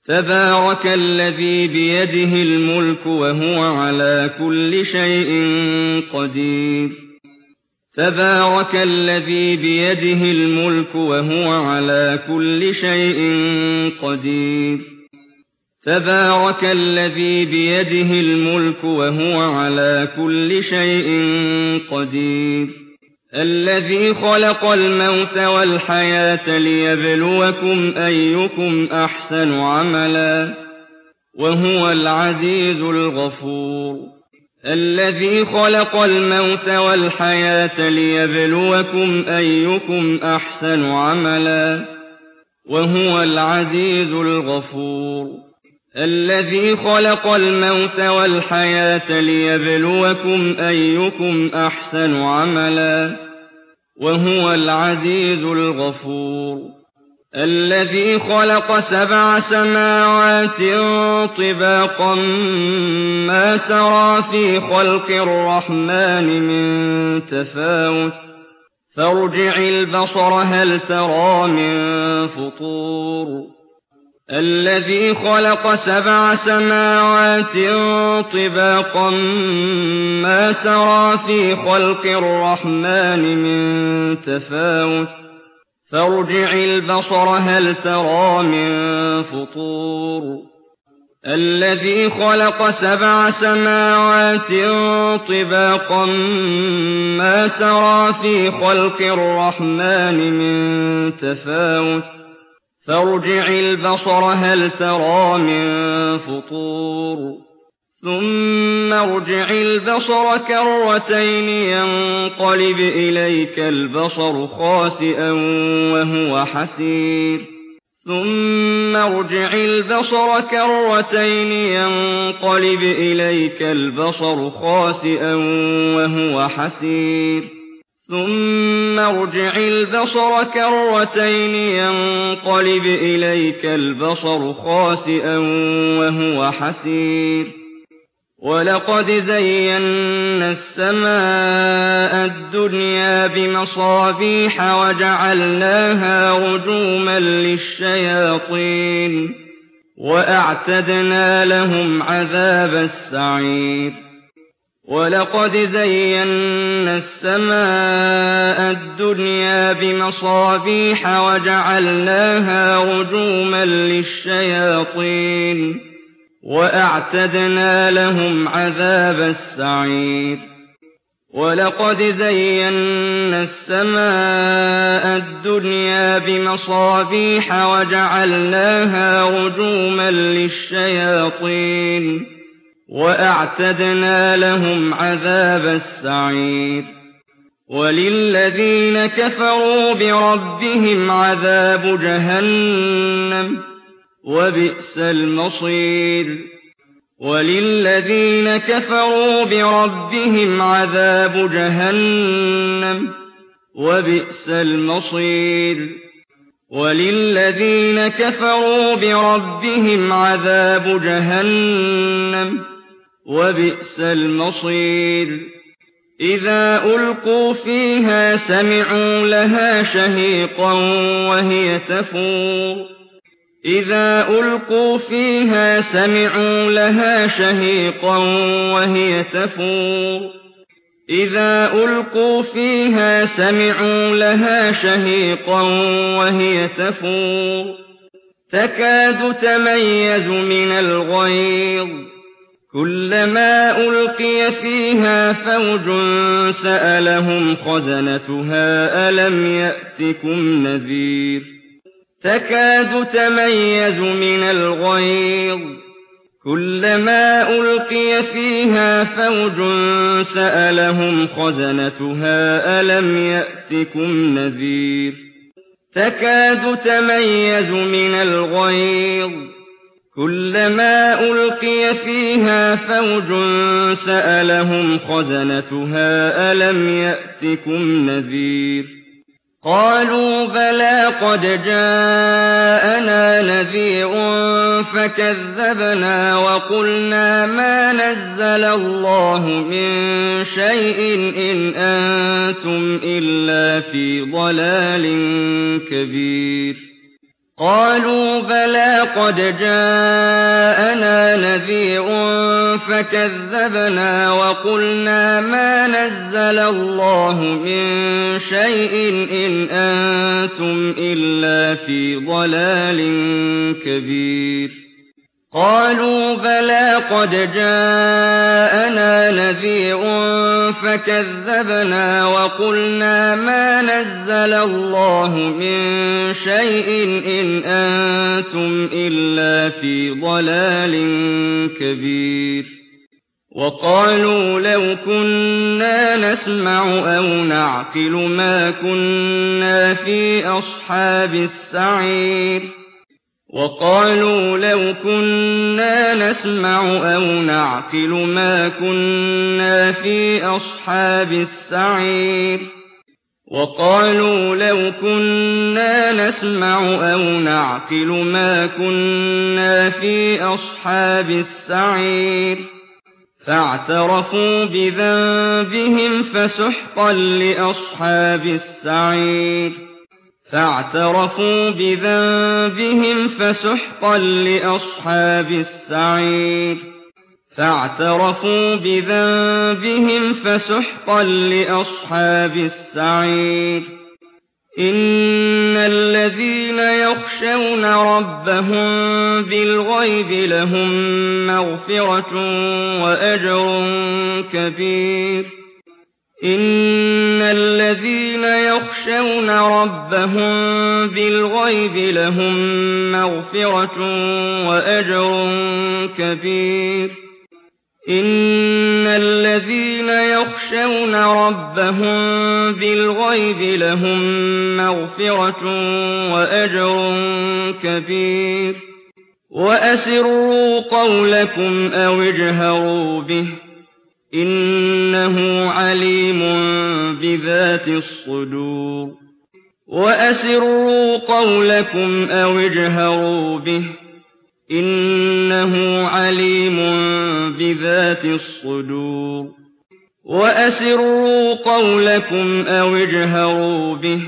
تبارك الذي بيده الملك وهو على كل شيء قدير تبارك الذي بيده الملك وهو على كل شيء قدير تبارك الذي بيده الملك وهو على كل شيء قدير الذي خلق الموت والحياة ليبلوكم أيكم أحسن عملا وهو العزيز الغفور الذي خلق الموت والحياة ليبلوكم أيكم أحسن عملا وهو العزيز الغفور الذي خلق الموت والحياة ليبلوكم أيكم أحسن عملا وهو العزيز الغفور الذي خلق 7 سماوات طباقا ما ترى في خلق الرحمن من تفاوت فارجع البصر هل ترى من فطور الذي خلق 7 سماوات طباقا ما ترى في خلق الرحمن من تفاوت فارجع البصر هل ترى من فطور الذي خلق 7 سماوات طباقا ما ترى في خلق الرحمن من تفاوت فارجع البصر هل ترى من فطور ثم ارجع البصر كرتين ينقلب إليك البصر خاسئا وهو حسير ثم ارجع البصر كرتين ينقلب إليك البصر خاسئا وهو حسير ثم ارجع البصر كرتين ينقلب إليك البصر خاسئا وهو حسير ولقد زينا السماء الدنيا بمصابيح وجعلناها رجوما للشياطين وأعتدنا لهم عذاب السعير ولقد زينا السماء الدنيا بمصابيح وجعلناها رجوما للشياطين وأعتدنا لهم عذاب السعير ولقد زينا السماء الدنيا بمصابيح وجعلناها رجوما للشياطين وأعتدنا لهم عذاب السعير وللذين كفروا بربهم عذاب جهنم وبئس المصير وللذين كفروا بربهم عذاب جهنم وبئس المصير وللذين كفروا بربهم عذاب جهنم وبئس المصير إذا ألقوا فيها سمعوا لها شهيقا وهي تفور إذا ألقوا فيها سمعوا لها شهيقا وهي تفور إذا ألقوا فيها سمعوا لها شهيقا وهي تفور تكاد تميز من الغيظ كلما ألقي فيها فوج سألهم خزنتها ألم يأتكم نذير تكاد تميز من الغيظ كلما ألقي فيها فوج سألهم خزنتها ألم يأتكم نذير تكاد تميز من الغيظ كلما ألقي فيها فوج سألهم خزنتها ألم يأتكم نذير قالوا بلى قد جاءنا نذير فكذبنا وقلنا ما نزل الله من شيء إن أنتم إلا في ضلال كبير قالوا بلى قد جاءنا نذير فكذبنا وقلنا ما نزل الله من شيء إن أنتم إلا في ضلال كبير قالوا بلى قد جاءنا نذير فكذبنا وقلنا ما نزل الله من شيء إن أنتم إلا في ضلال كبير وقالوا لو كنا نسمع أو نعقل ما كنا في أصحاب السعير وقالوا لو كنا نسمع أو نعقل ما كنا في أصحاب السعير وقالوا لو كنا نسمع أو نعقل ما كنا في أصحاب السعير فاعترفوا بذنبهم فسحقا لأصحاب السعير فاعترفوا بذنبهم فسحقا لأصحاب السعير فاعترفوا بذنبهم فسحقا لأصحاب السعير إن الذين يخشون ربهم بالغيب لهم مغفرة وأجر كبير إن الذين يخشون ربهم بالغيب لهم مغفرة وأجر كبير إن الذين يخشون ربهم بالغيب لهم مغفرة وأجر كبير وأسروا قولكم أو اجهروا به إنه عليم بذات الصدور وأسروا قولكم أو اجهروا به إنه عليم بذات الصدور وأسروا قولكم أو اجهروا به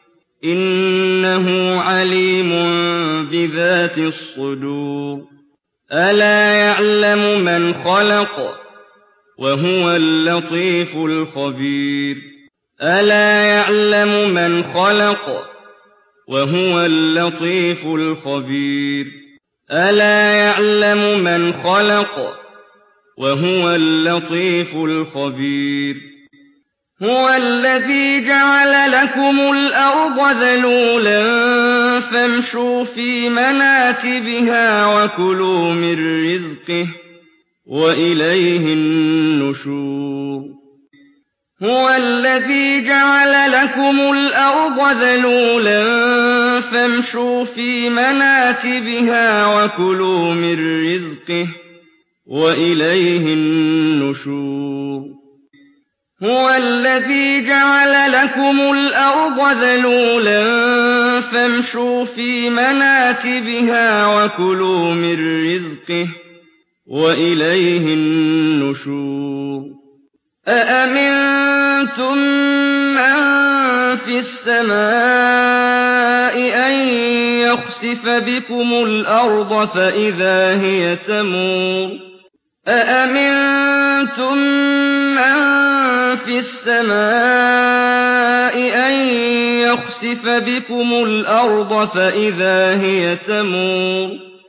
إنه عليم بذات الصدور ألا يعلم من خلق وهو اللطيف الخبير ألا يعلم من خلق وهو اللطيف الخبير ألا يعلم من خلق وهو اللطيف الخبير هو الذي جعل لكم الأرض ذلولا فامشوا في مناكبها وكلوا من رزقه وإليه النشور هو الذي جعل لكم الأرض ذلولا فامشوا في مناكبها وكلوا من رزقه وإليه النشور هو الذي جعل لكم الأرض ذلولا فامشوا في مناكبها وكلوا من رزقه وإليه النشور أأمنتم من في السماء أن يخسف بكم الأرض فإذا هي تمور أأمنتم من في السماء أن يخسف بكم الأرض فإذا هي تمور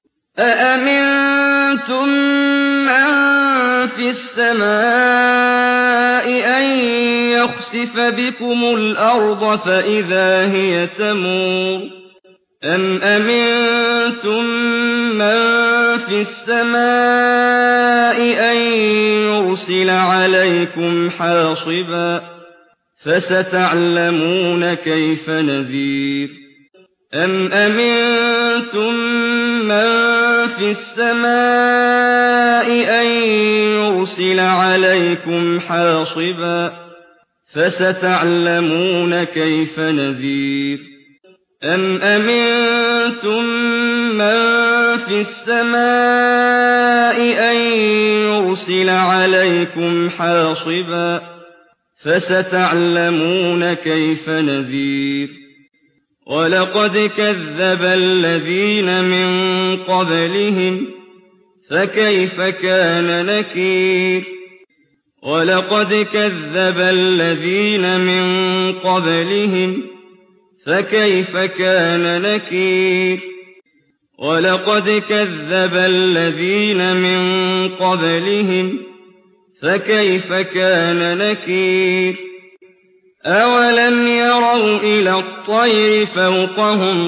أأمنتم من في السماء أن يخسف بكم الأرض فإذا هي تمور أم أمنتم من في السماء أن يرسل عليكم حاصبا فستعلمون كيف نذير أم أمنتم من في السماء أن يرسل عليكم حاصبا فستعلمون كيف نذير أم أمنتم من في السماء أن يرسل عليكم حاصبا فستعلمون كيف نذير وَلَقَدْ كَذَّبَ الَّذِينَ مِن قَبْلِهِمْ فَكَيْفَ كَانَ نَكِيرِ وَلَقَدْ كَذَّبَ الَّذِينَ مِن قَبْلِهِمْ فَكَيْفَ كَانَ نَكِيرِ وَلَقَدْ كَذَّبَ الَّذِينَ مِن قَبْلِهِمْ فَكَيْفَ كَانَ نَكِيرِ أَوَلَمْ يَرَوْا إِلَى الطَّيْرِ فَوْقَهُمْ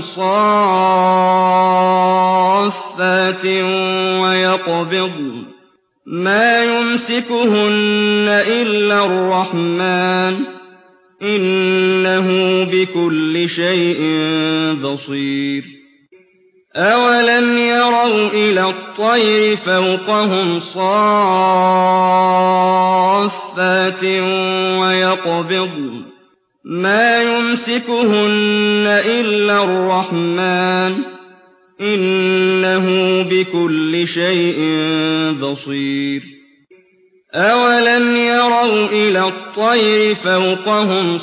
صَافَّاتٍ وَيَقْبِضْنَ مَا يُمْسِكُهُنَّ إِلَّا الرَّحْمَنُ إِنَّهُ بِكُلِّ شَيْءٍ بَصِيرٌ أَوَلَمْ يَرَوْا إِلَى الطَّيْرِ فَوْقَهُمْ صَافَّاتٍ وَيَقْبِضْنَ مَا يُمْسِكُهُنَّ إِلَّا الرَّحْمَنُ إِنَّهُ بِكُلِّ شَيْءٍ بَصِيرٌ أَوَلَمْ يَرَوْا إِلَى الطَّيْرِ فَوْقَهُمْ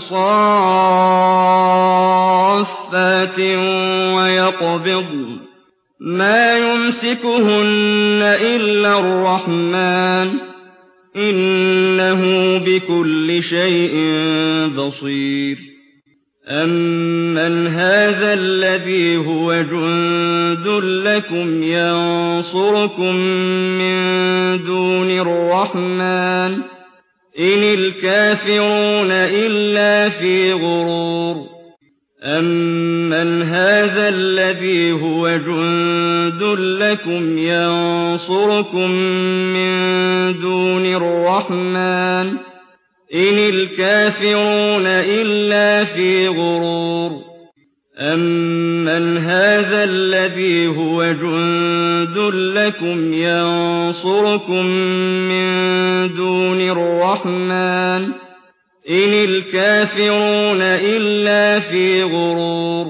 صَافَّاتٍ وَيَقْبِضْنَ مَا يُمْسِكُهُنَّ إِلَّا الرَّحْمَنُ إِنَّهُ بِكُلِّ شَيْءٍ بَصِيرٌ أَمَّنْ هَٰذَا الَّذِي هُوَ جُندٌ لَّكُمْ يَنصُرُكُم مِّن دُونِ الرَّحْمَٰنِ إِنِ الْكَافِرُونَ إِلَّا فِي غُرُورٍ أَمَّنْ هَٰذَا الَّذِي هُوَ جُندٌ لَّكُمْ يَنصُرُكُم مِّن دُونِ الرَّحْمَٰنِ إِنِ الْكَافِرُونَ إِلَّا فِي غُرُورٍ أَمَّنْ هَٰذَا الَّذِي هُوَ جُندٌ لَّكُمْ يَنصُرُكُم مِّن دُونِ الرَّحْمَٰنِ إِنِ الْكَافِرُونَ إِلَّا فِي غُرُورٍ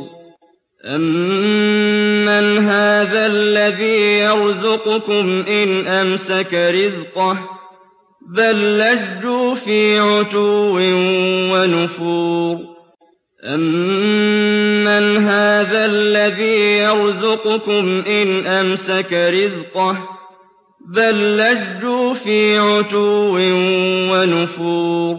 أَمَّنْ هَٰذَا الَّذِي يَرْزُقُكُمْ إِنْ أَمْسَكَ رِزْقَهُ بَل لَّجُّوا فِي عُتُوٍّ وَنُفُورٍ أَمَّنْ هَٰذَا الَّذِي يَرْزُقُكُمْ إِنْ أَمْسَكَ رِزْقَهُ بَل لَّجُّوا فِي عُتُوٍّ وَنُفُورٍ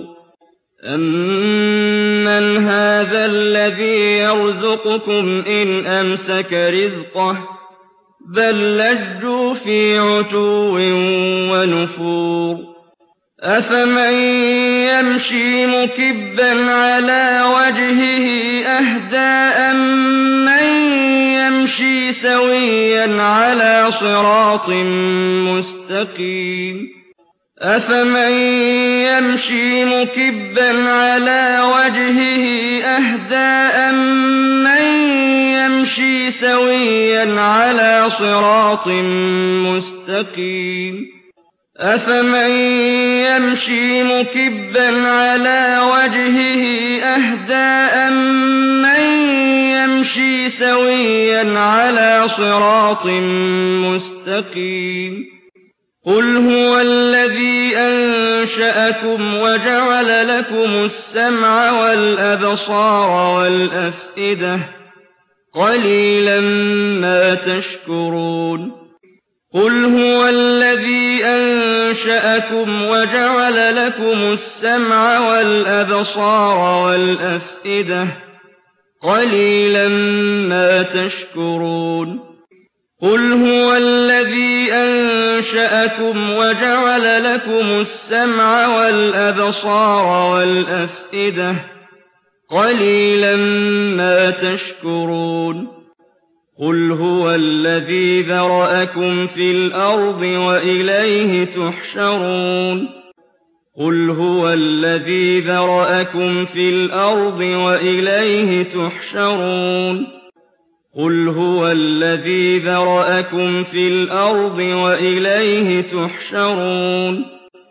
أَمَّنْ هَٰذَا الَّذِي يَرْزُقُكُمْ إِنْ أَمْسَكَ رِزْقَهُ بَل لَّجُّوا فِي عُتُوٍّ وَنُفُورٍ أَفَمَن يَمْشِي مُكِبًّا عَلَىٰ وَجْهِهِ أَهْدَىٰ أَمَّن يَمْشِي سَوِيًّا عَلَىٰ صِرَاطٍ مُّسْتَقِيمٍ أَفَمَن يَمْشِي مُكِبًّا عَلَىٰ وَجْهِهِ أَهْدَىٰ أَمَّن يَمْشِي سَوِيًّا عَلَىٰ صِرَاطٍ مُّسْتَقِيمٍ أَفَمَن يَمْشِي مُكِبًّا عَلَىٰ وَجْهِهِ أَهْدَىٰ أَمَّن يَمْشِي سَوِيًّا عَلَىٰ صِرَاطٍ مُّسْتَقِيمٍ قُلْ هُوَ الَّذِي أَنشَأَكُمْ وَجَعَلَ لَكُمُ السَّمْعَ وَالْأَبْصَارَ وَالْأَفْئِدَةَ قَلِيلًا مَّا تَشْكُرُونَ قُلْ هُوَ الَّذِي أَنشَأَكُمْ وَجَعَلَ لَكُمُ السَّمْعَ وَالْأَبْصَارَ وَالْأَفْئِدَةَ قَلِيلًا مَّا تَشْكُرُونَ قُلْ هُوَ الَّذِي أَنشَأَكُمْ وَجَعَلَ لَكُمُ السَّمْعَ وَالْأَبْصَارَ وَالْأَفْئِدَةَ قَلِيلًا مَّا تَشْكُرُونَ قُلْ هُوَ الَّذِي ذَرَأَكُمْ فِي الْأَرْضِ وَإِلَيْهِ تُحْشَرُونَ قُلْ هُوَ الَّذِي ذَرَأَكُمْ فِي الْأَرْضِ وَإِلَيْهِ تُحْشَرُونَ قُلْ هُوَ الَّذِي ذَرَأَكُمْ فِي الْأَرْضِ وَإِلَيْهِ تُحْشَرُونَ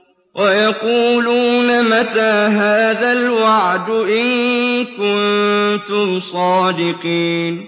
وَيَقُولُونَ مَتَىٰ هَٰذَا الْوَعْدُ إِن كُنتُمْ صَادِقِينَ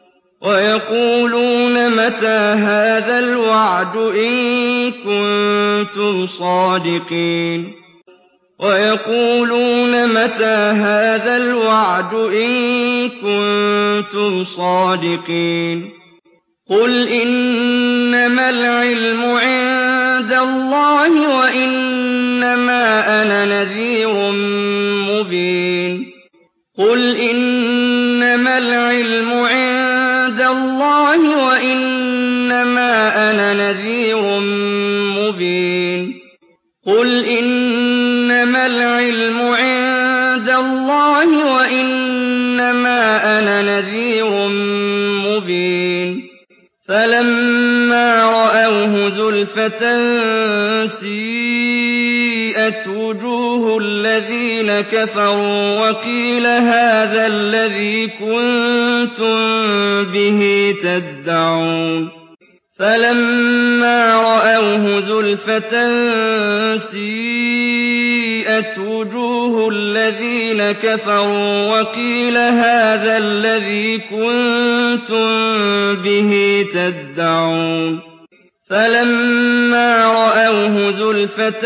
وَيَقُولُونَ مَتَىٰ هَٰذَا الْوَعْدُ إِن كُنتُمْ صَادِقِينَ ويقولون متى هذا الوعد إن كنتم صادقين قل إنما العلم عند الله وإنما أنا نذير مبين قل إنما العلم عند الله وإنما أنا نذير مبين قل إنما العلم عند الله وإنما أنا نذير مبين فلما رأوه زلفة سيئت وجوه الذين كفروا وقيل هذا الذي كنتم به تدعون فلما رأوه زلفة سيئت وجوه الذين كفروا وقيل هذا الذي كنتم به تدعون فلما رأوه زلفة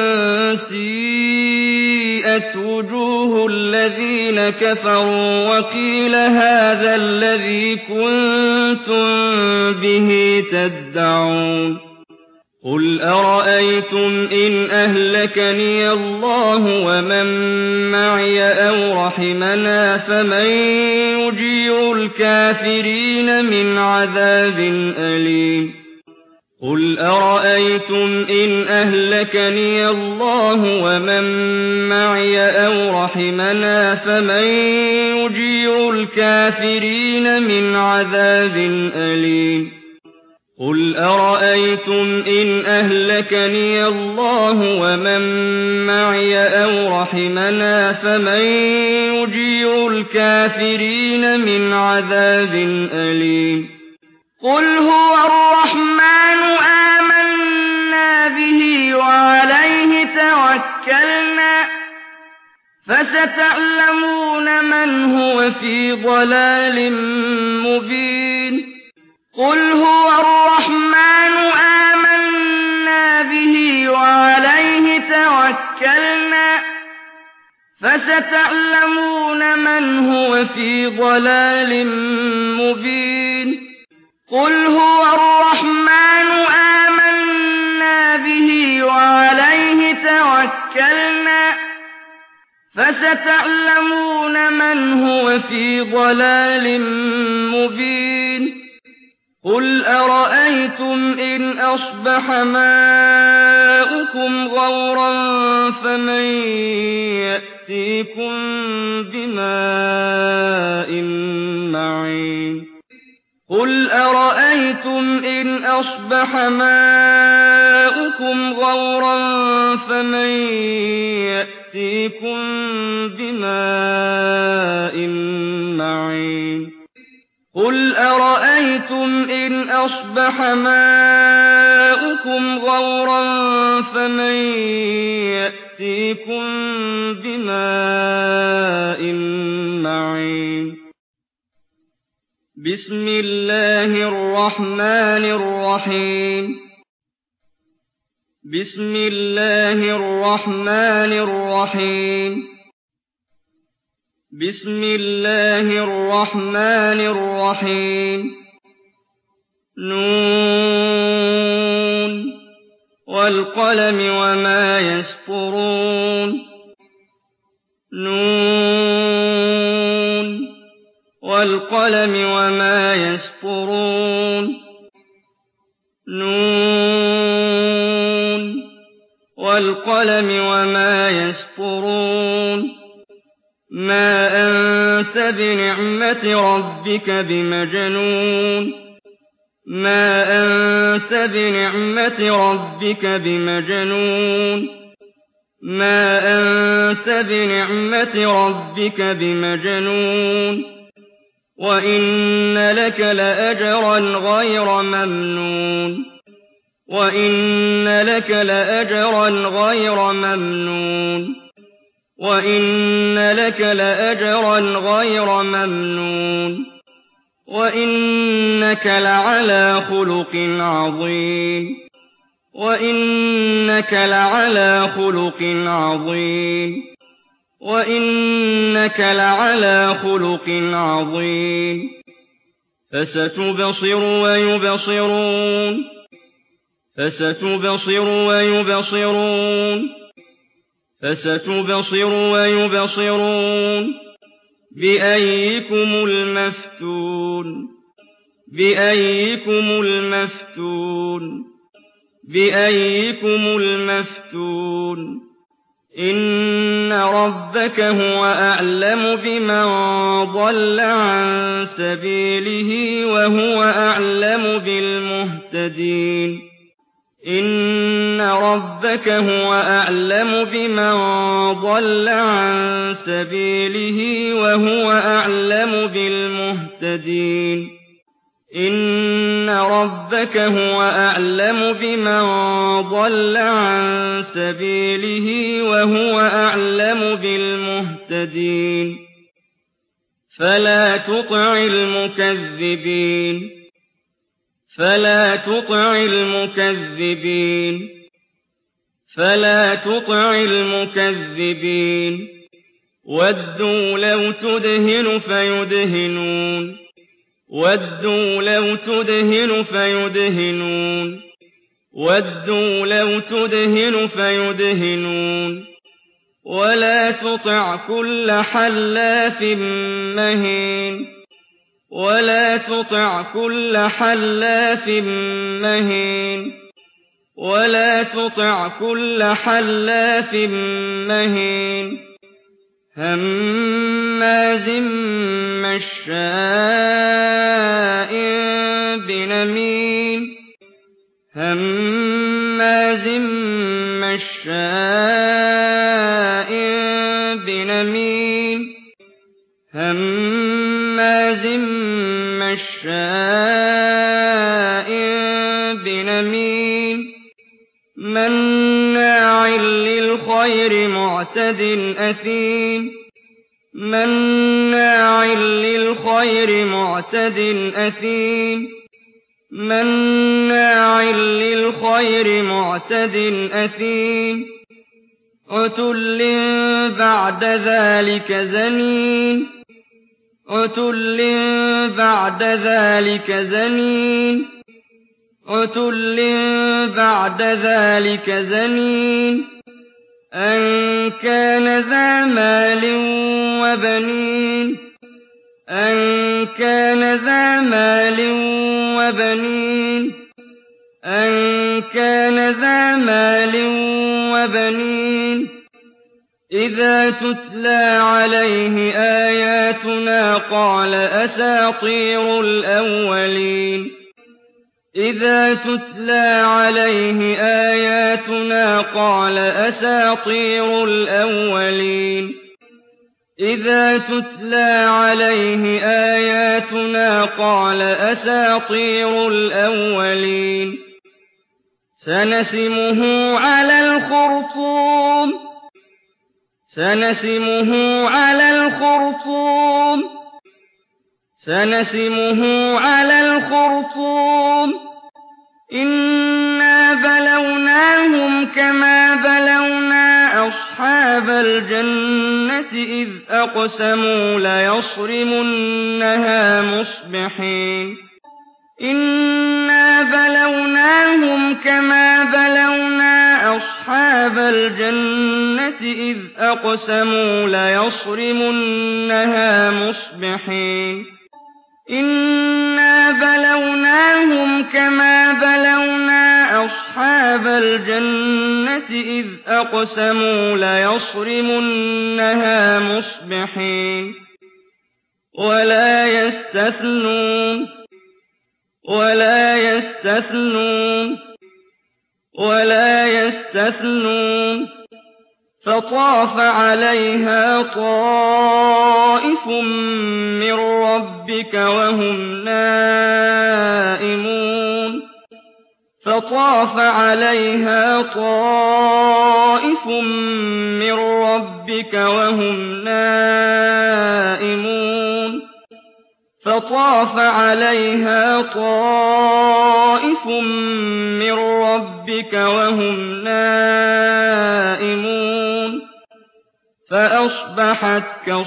سيئت وجوه الذين كفروا وقيل هذا الذي كنتم به تدعون قل أرأيتم إن أهلكني الله ومن معي أو رحمنا فمن يجير الكافرين من عذاب أليم قل أرأيتم إن أهلكني الله ومن معي أو رحمنا فمن يجير الكافرين من عذاب أليم قل أرأيتم إن أهلكني الله ومن معي أو رحمنا فمن يجير الكافرين من عذاب أليم قل هو الرحمن آمنا به وعليه توكلنا فستعلمون من هو في ضلال مبين قل هو الرحمن آمنا به وعليه توكلنا فستعلمون من هو في ضلال مبين قل هو الرحمن آمنا به وعليه توكلنا فستعلمون من هو في ضلال مبين قل أرأيتم إن أصبح ماؤكم غورا فمن يأتيكم بماء معين قل أرأيتم إن أصبح ماؤكم غورا فمن يأتيكم بماء معين قل أرأيتم إن أصبح ماؤكم غورا فمن يأتيكم بماء معين بسم الله الرحمن الرحيم بسم الله الرحمن الرحيم بسم الله الرحمن الرحيم نون والقلم وما يسطرون نون والقلم وما يسطرون نون والقلم وما يسطرون ما أنت بنعمة ربك بمجنون ما أنت بنعمة ربك بمجنون ما أنت بنعمة ربك بمجنون وإن لك لأجرا غير ممنون وإن لك لأجرا غير ممنون وإن لك لأجرا غير ممنون وإنك لعلى خلق عظيم وإنك لعلى خلق عظيم وإنك لعلى خلق عظيم فستبصر ويبصرون فستبصر ويبصرون فستبصر ويبصرون بأيكم المفتون بأيكم المفتون بأيكم المفتون إن ربك هو أعلم بمن ضل عن سبيله وهو أعلم بالمهتدين إن ربك هو أعلم بمن ضل عن سبيله وهو أعلم بالمهتدين إن ربك هو أعلم بمن ضل عن سبيله وهو أعلم بالمهتدين فلا تطع المكذبين فلا تطع المكذبين فلا تطع المكذبين ودوا لو تدهن فيدهنون ودوا لو تدهن فيدهنون ودوا لو تدهن فيدهنون ولا تطع كل حلاف مهين ولا تطع كل حلاف مهين ولا تطع كل حلاف مهين هماز مشاء بنميم هماز مشاء بنميم هماز مشاء بنميم مناع للخير معتد أثيم مناع للخير معتد أثيم مناع للخير معتد أثيم عتل بعد ذلك زنين عتل بعد ذلك زنين عتل بعد ذلك زنين أن كان ذا مال وبنين أن كان ذا مال وبنين أن كان ذا مال وبنين إذا تتلى عليه آياتنا قال أساطير الأولين إذا تتلى عليه آياتنا قال أساطير الأولين إذا تتلى عليه آياتنا قال أساطير الأولين سنسمه على الخرطوم سنسمه على الخرطوم سنسمه على الخرطوم إنا بلوناهم كما بلونا أصحاب الجنة إذ أقسموا ليصرمنها مصبحين إنا بلوناهم كما بلونا أصحاب الجنة إذ أقسموا ليصرمنها مصبحين إنا بلوناهم كما بلونا أصحاب الجنة إذ أقسموا ليصرمنها مصبحين ولا يستثنون ولا يستثنون ولا يستثنون فطاف عليها طائف من ربك وهم نائمون فطاف عليها طائف من ربك وهم نائمون فطاف عليها طائف من ربك ربك وهم نائمون فأصبحت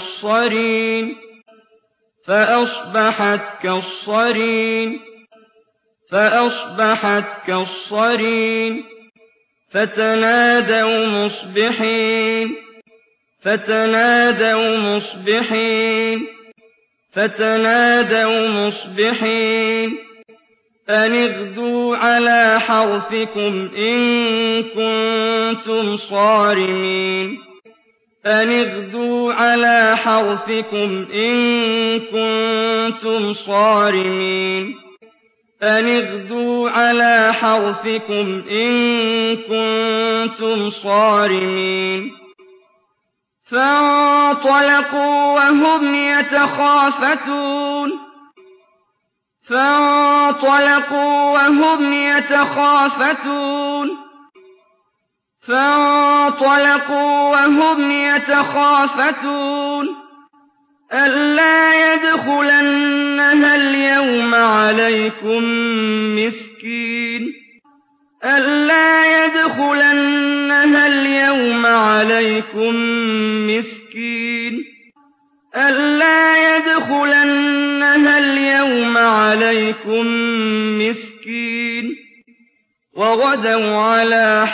كالصريم فتنادوا مصبحين أن اغدوا على حرثكم إن كنتم صارمين فانطلقوا وهم يتخافتون ألا يدخلنها اليوم عليكم مسكين وغدوا على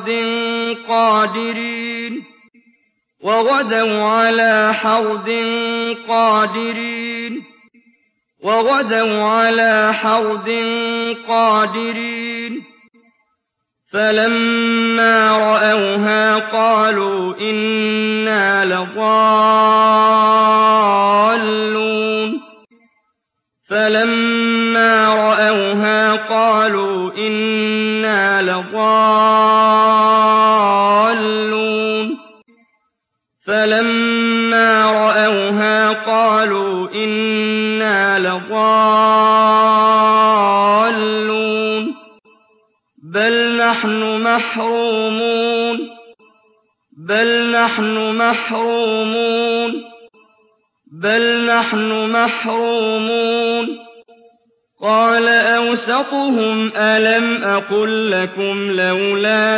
حرد قادرين فلما رأوها قالوا إنا لضالون بل نحن محرومون قال أوسطهم ألم أقل لكم لولا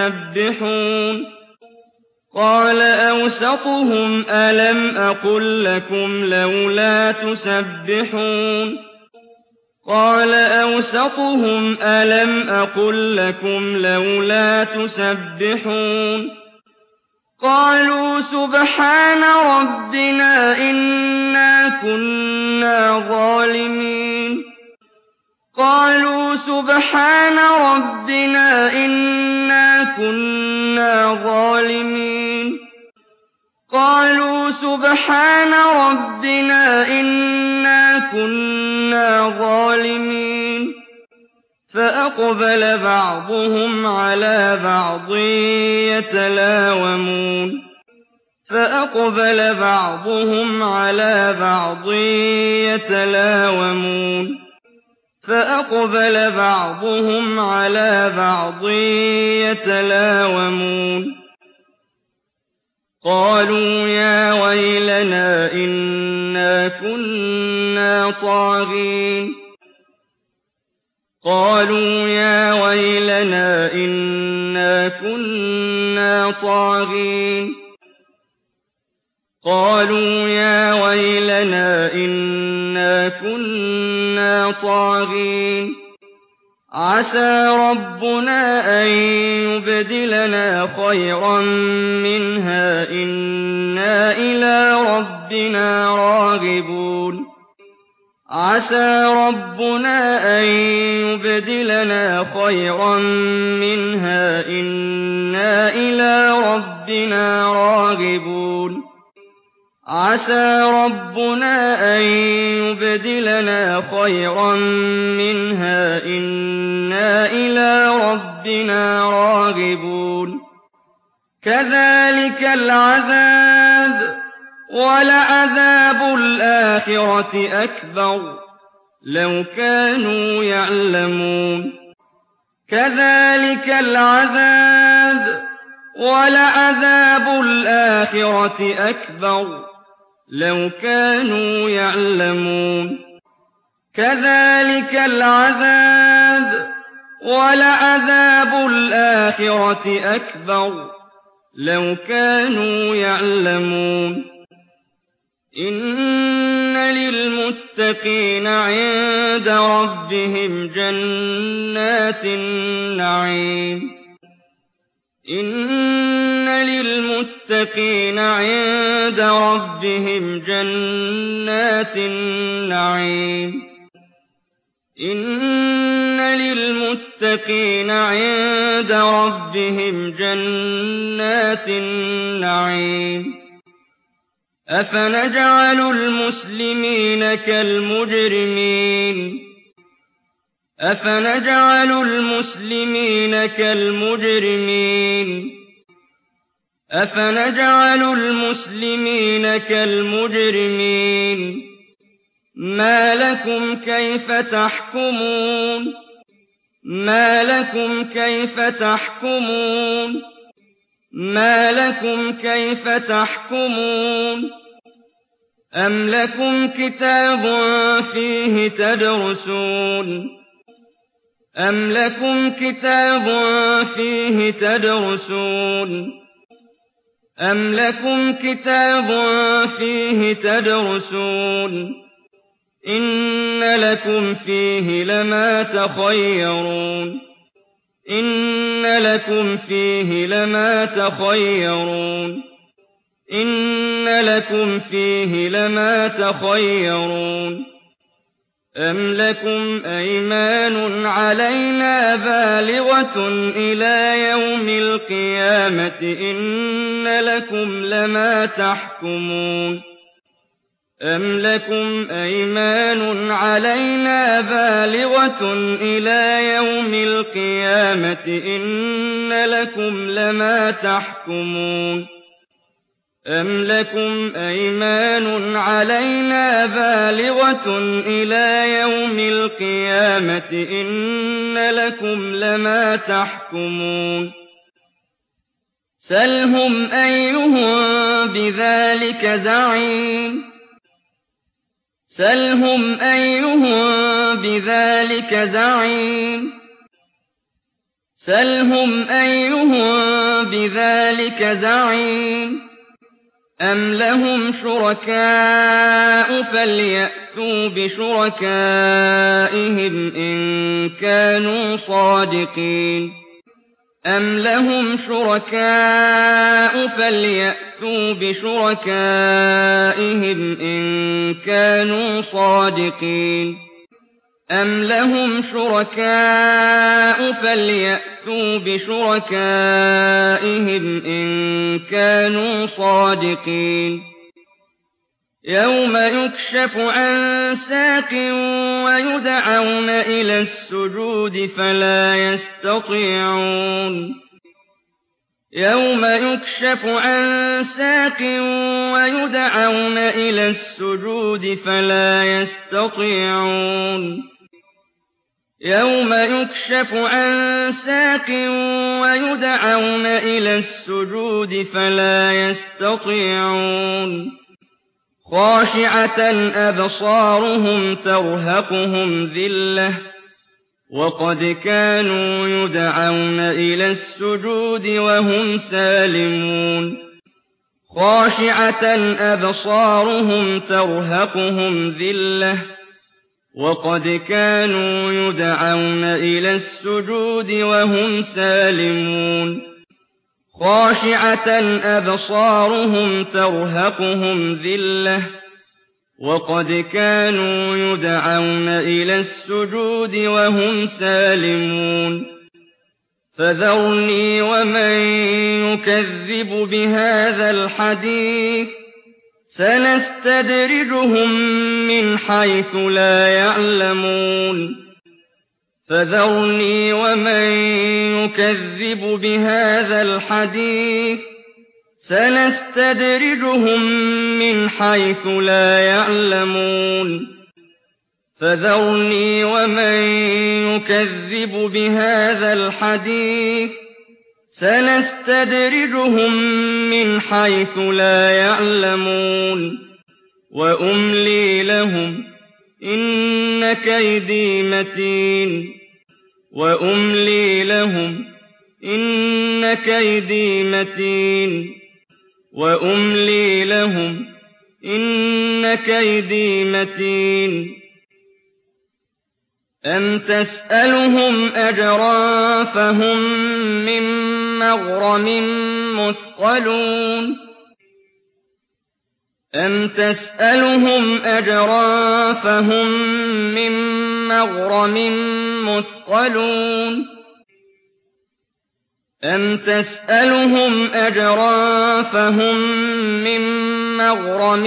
تسبحون قالوا سبحان ربنا إنا كنا ظالمين فأقبل بعضهم على بعض يتلاومون قالوا يا ويلنا إنا كنا طاغين عسى ربنا أن يبدلنا خيرا منها إنا إلى ربنا راغبون كذلك العذاب ولعذاب الآخرة أكبر لو كانوا يعلمون كذلك العذاب وَلَعَذَابُ الْآخِرَةِ أَكْبَرُ لَوْ كَانُوا يَعْلَمُونَ إِنَّ لِلْمُتَّقِينَ عِندَ رَبِّهِمْ جَنَّاتِ النَّعِيمِ إِنَّ لِلْمُتَّقِينَ عِندَ رَبِّهِمْ جَنَّاتِ النَّعِيمِ إِنَّ لِلْمُتَّقِينَ عِندَ رَبِّهِمْ جَنَّاتِ النَّعِيمِ أَفَنَجْعَلُ الْمُسْلِمِينَ كَالْمُجْرِمِينَ أَفَنَجْعَلُ الْمُسْلِمِينَ كَالْمُجْرِمِينَ أَفَنَجْعَلُ الْمُسْلِمِينَ كَالْمُجْرِمِينَ مَا لَكُمْ كَيْفَ تَحْكُمُونَ مَا لَكُمْ كَيْفَ تَحْكُمُونَ مَا لَكُمْ كَيْفَ تَحْكُمُونَ أَمْ لَكُمْ كِتَابٌ فِيهِ تَدْرُسُونَ أَمْ لَكُمْ كِتَابٌ فِيهِ تَدْرُسُونَ أَمْ لَكُمْ كِتَابٌ فِيهِ تَدْرُسُونَ إِنَّ لَكُمْ فِيهِ لَمَا تَخَيَّرُونَ إِنَّ لَكُمْ فِيهِ لَمَا تَخَيَّرُونَ إِنَّ لَكُمْ فِيهِ لَمَا تَخَيَّرُونَ أَمْ لَكُمْ أَيْمَانٌ عَلَيْنَا بَالِغَةٌ إِلَىٰ يَوْمِ الْقِيَامَةِ إِنَّ لَكُمْ لَمَا تَحْكُمُونَ أَمْ لَكُمْ أَيْمَانٌ عَلَيْنَا بَالِغَةٌ إِلَىٰ يَوْمِ الْقِيَامَةِ إِنَّ لَكُمْ لَمَا تَحْكُمُونَ أَمْ لَكُمْ أَيْمَانٌ عَلَيْنَا بَالِغَةٌ إِلَىٰ يَوْمِ الْقِيَامَةِ إِنَّ لَكُمْ لَمَا تَحْكُمُونَ سَلْهُمْ أَيُّهُم بِذَٰلِكَ زَعِيمٌ سَلْهُمْ أَيُّهُم بِذَٰلِكَ زَعِيمٌ سَلْهُمْ أَيُّهُم بِذَٰلِكَ زَعِيمٌ أَمْ لَهُمْ شُرَكَاءُ فَلْيَأْتُوا بِشُرَكَائِهِمْ إِن كَانُوا صَادِقِينَ أَمْ لَهُمْ شُرَكَاءُ فَلْيَأْتُوا بِشُرَكَائِهِمْ إِن كَانُوا صَادِقِينَ أَمْ لَهُمْ شُرَكَاءُ فَلْيَأْتُوا بِشُرَكَائِهِمْ إِن كَانُوا صَادِقِينَ يَوْمَ يُكْشَفُ عَن سَاقٍ وَيُدْعَوْنَ إِلَى السُّجُودِ فَلَا يَسْتَطِيعُونَ يَوْمَ يُكْشَفُ عَن سَاقٍ وَيُدْعَوْنَ إِلَى السُّجُودِ فَلَا يَسْتَطِيعُونَ يَوْمَ يُكْشَفُ عَن سَاقٍ وَيُدْعَوْنَ إِلَى السُّجُودِ فَلَا يَسْتَطِيعُونَ خَاشِعَةً أَبْصَارُهُمْ تَرْهَقُهُمْ ذِلَّةٌ وَقَدْ كَانُوا يُدْعَوْنَ إِلَى السُّجُودِ وَهُمْ سَالِمُونَ خَاشِعَةً أَبْصَارُهُمْ تَرْهَقُهُمْ ذِلَّةٌ وَقَدْ كَانُوا يُدْعَوْنَ إِلَى السُّجُودِ وَهُمْ سَالِمُونَ خَاشِعَةً أَبْصَارُهُمْ تَرْهَقُهُمْ ذِلَّةٌ وَقَدْ كَانُوا يُدْعَوْنَ إِلَى السُّجُودِ وَهُمْ سَالِمُونَ فَذَرْنِي وَمَن يُكَذِّبُ بِهَٰذَا الْحَدِيثِ سَنَسْتَدْرِجُهُم مِّنْ حَيْثُ لَا يَعْلَمُونَ فَذَرْنِي وَمَن يُكَذِّبُ بِهَٰذَا الْحَدِيثِ سَنَسْتَدْرِجُهُم مِّنْ حَيْثُ لَا يَعْلَمُونَ فَذَرْنِي وَمَن يُكَذِّبُ بِهَٰذَا الْحَدِيثِ سَنَسْتَدْرِجُهُم مِّنْ حَيْثُ لَا يَعْلَمُونَ وَأُمْلِي لَهُمْ إِنَّ كَيْدِي مَتِينٌ وأملي لهم إن كيدي متين وأملي لهم إن كيدي متين أم تسألهم أجرا فهم من مغرم مثقلون أم تسألهم أجرا فهم من مغرم مثقلون أم تسألهم أجرا فهم من مغرم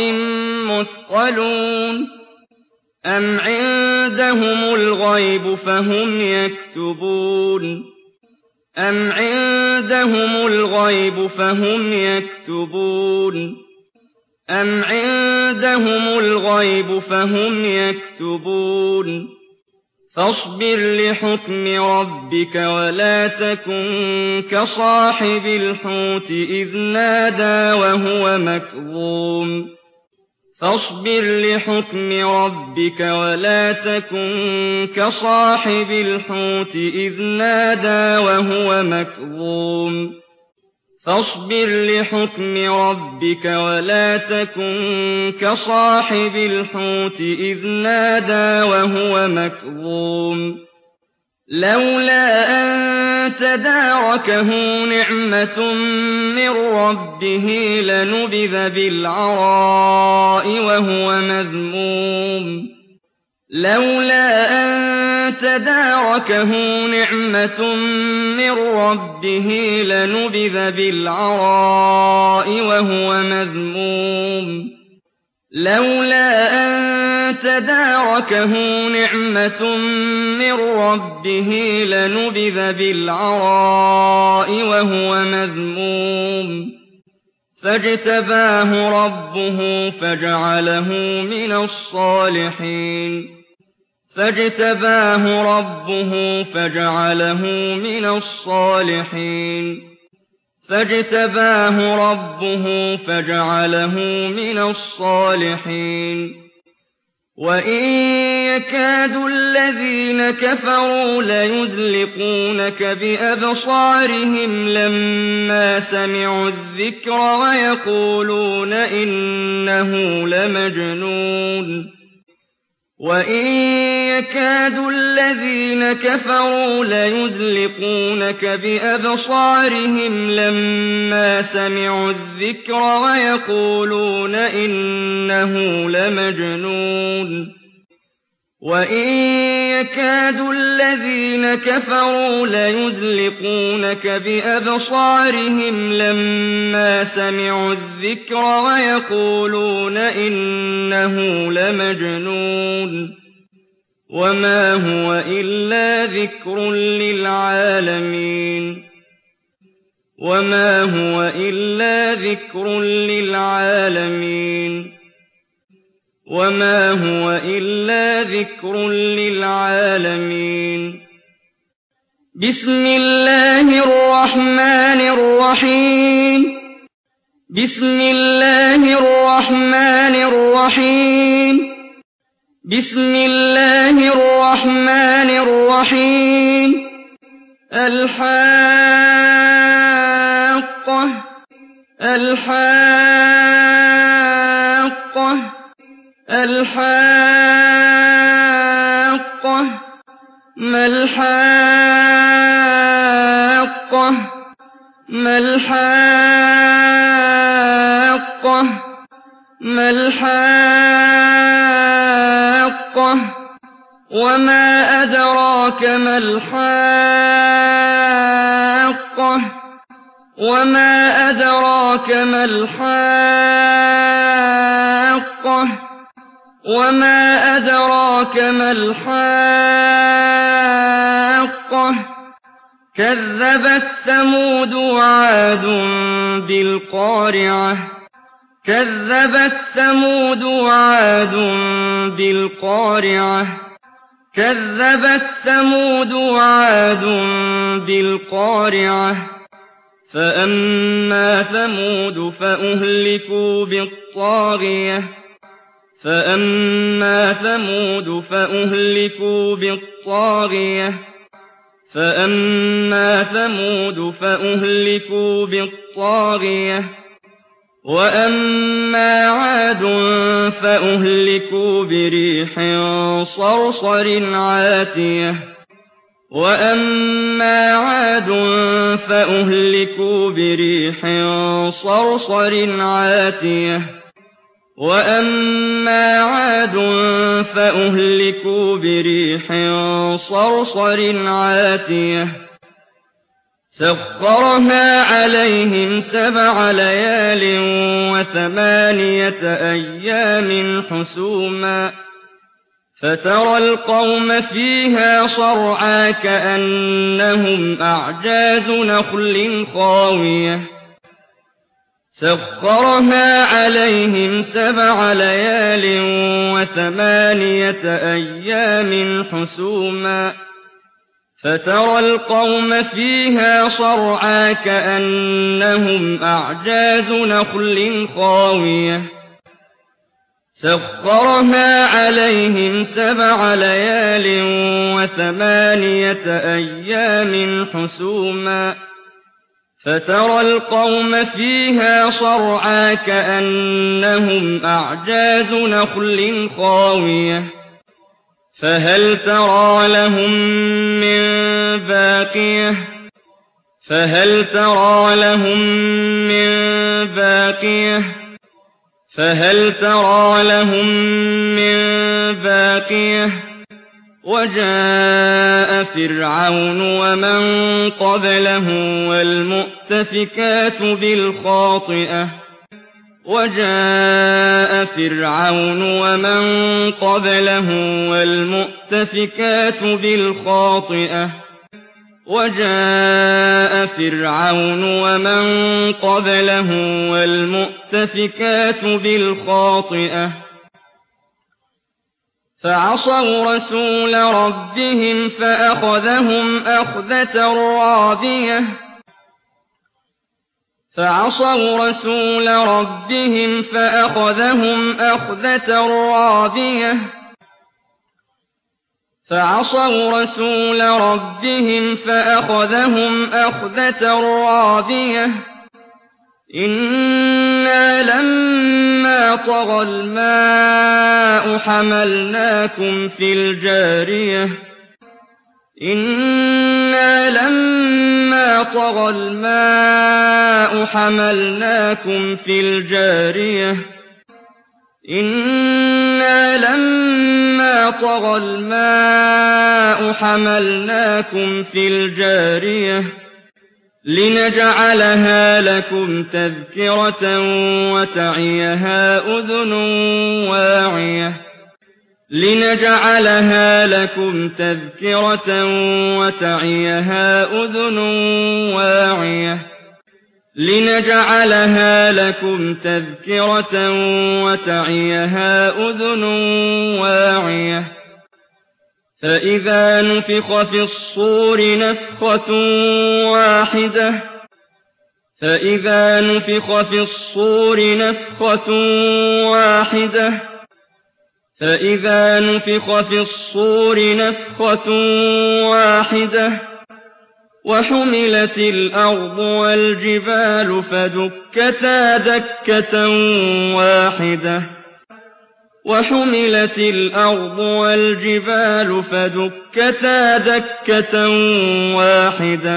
مثقلون أم عندهم الغيب فهم يكتبون أم عندهم الغيب فهم يكتبون أم عندهم الغيب فهم يكتبون فاصبر لحكم ربك ولا تكن كصاحب الحوت إذ نادى وهو مكظوم فاصبر لحكم ربك ولا تكن كصاحب الحوت إذ نادى وهو مكظوم فاصبر لحكم ربك ولا تكن كصاحب الحوت إذ نادى وهو مكظوم لولا أن تداركه نعمة من ربه لنبذ بالعراء وهو مذموم لولا أن تداركه نعمة من ربه لنبذ بالعراء وهو مذموم لولا أن تداركه نعمة من ربه لنبذ بالعراء وهو مذموم فاجتباه ربه فجعله من الصالحين فاجتباه ربه فجعله من الصالحين فاجتباه ربه فجعله من الصالحين وإن يكاد الذين كفروا ليزلقونك بأبصارهم لما سمعوا الذكر ويقولون إنه لمجنون وإن يكاد الذين كفروا ليزلقونك بأبصارهم لما سمعوا الذكر ويقولون إنه لمجنون وإن يكاد الذين كفروا ليزلقونك بأبصارهم لما سمعوا الذكر ويقولون إنه لمجنون وما هو إلا ذكر للعالمين وما هو إلا ذكر للعالمين وما هو إلا ذكر للعالمين بسم الله الرحمن الرحيم بسم الله الرحمن الرحيم بسم الله الرحمن الرحيم الحاقة الحاقة الحاقة ما الحاقة ما الحاقة ما الحاقة وما أدراك ما الحاقة وما أدراك ما الحاقة وما أدراك ما الحاقة كذبت ثمود وعاد بالقارعة كذبت ثمود وعاد بالقارعة كذبت ثمود وعاد بالقارعة فأما ثمود فأهلكوا بالطاغية فأما ثمود فأهلكوا بالطاغية فأما ثمود فأهلكوا بالطاغية وأما عاد فأهلكوا بريح صرصر عاتية وأما عاد فأهلكوا بريح صرصر عاتية وأما عاد فأهلكوا بريح صرصر عاتية سخرها عليهم 7 ليال و8 أيام حسوما فترى القوم فيها صرعى كأنهم أعجاز نخل خاوية سخرها عليهم 7 ليال و8 أيام حسوما فترى القوم فيها صرعى كأنهم أعجاز نخل خاوية سخرها عليهم 7 ليال و8 أيام حسوما فترى القوم فيها صرعى كأنهم أعجاز نخل خاوية فهل ترى لهم من باقية فهل ترى لهم من باقية فهل ترى لهم من باقية وجاء فرعون ومن قبله والمؤتفكات بالخاطئة وجاء فرعون ومن قبله والمؤتفكات بالخاطئة وجاء فرعون ومن قبله والمؤتفكات بالخاطئة فعصوا رسول ربهم فأخذهم أخذة رابية فعصوا رسول ربهم فأخذهم أخذة رابية فعصوا رسول ربهم فأخذهم أخذة رابية إنا لما طغى الماء حملناكم في الجارية إنا لما طغى الماء حملناكم في الجارية إنا لما طغى الماء حملناكم في الجارية لنجعلها لكم تذكرة وتعيها أذن واعية لنجعلها لكم تذكرة وتعيها أذن واعية لنجعلها لكم تذكرة وتعيها أذن واعية فإذا نفخ في الصور نفخة واحدة فإذا نفخ في الصور نفخة واحدة فإذا نفخ في الصور نفخة واحدة وحملت الأرض والجبال فدكتا دكة واحدة وحملت الأرض والجبال فدكتا دكة واحدة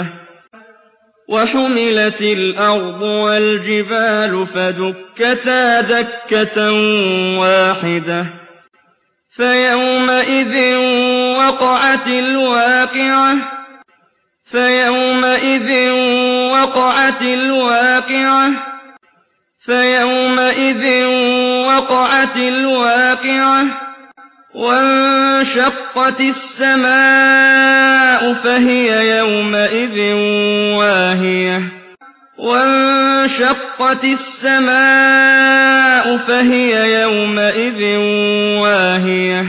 وحملت الأرض والجبال فدكتا دكة واحدة فيومئذ وقعت الواقعة فيومئذ وقعت الواقعة فيومئذ وقعت الواقعة وانشقت السماء فهي يومئذ واهية وانشقت السماء فهي يومئذ واهية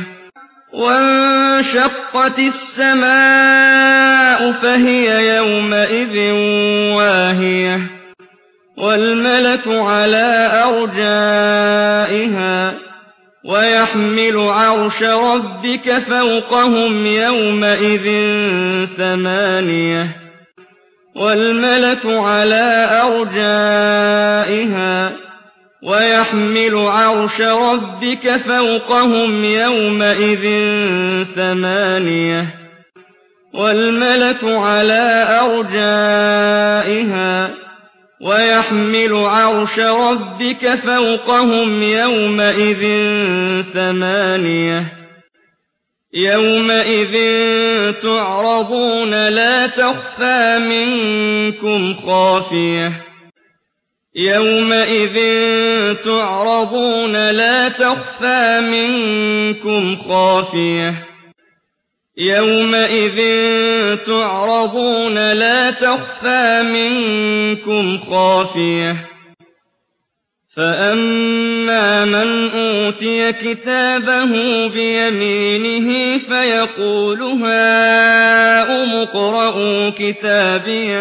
وانشقت السماء فهي يومئذ واهية والملك على أرجائها ويحمل عرش ربك فوقهم يومئذ ثمانية والملك على أرجائها ويحمل عرش ربك فوقهم يومئذ ثمانية والملك على أرجائها ويحمل عرش ربك فوقهم يومئذ ثمانية يومئذ تعرضون لا تخفى منكم خافية يومئذ تعرضون لا تخفى منكم خافية يومئذ تعرضون لا تخفى منكم خافية فأما من أوتي كتابه بيمينه فيقول هاؤم اقرءوا كتابيه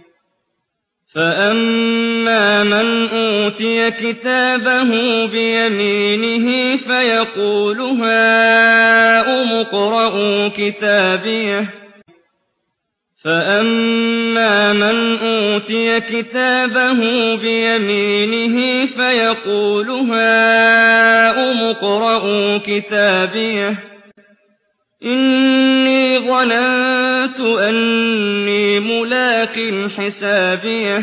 فأما من أوتي كتابه بيمينه فيقول هاؤم اقرءوا كتابيه فأما من أوتي كتابه بيمينه فيقول هاؤم اقرءوا كتابيه إني ظننت أني ملاق حسابيه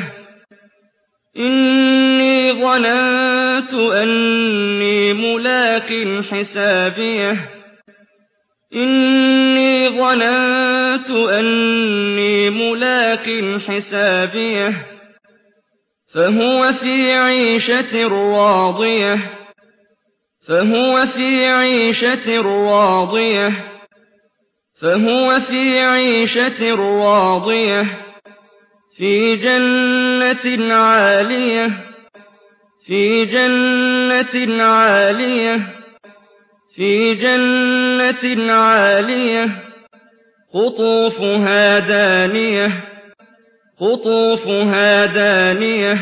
إني ظننت أني ملاق حسابيه إني ظننت أني ملاق حسابيه فهو في عيشة راضية فهو في عيشة راضية فهو في عيشة راضية في جنة عالية في جنة عالية في جنة عالية قطوفها دانية قطوفها دانية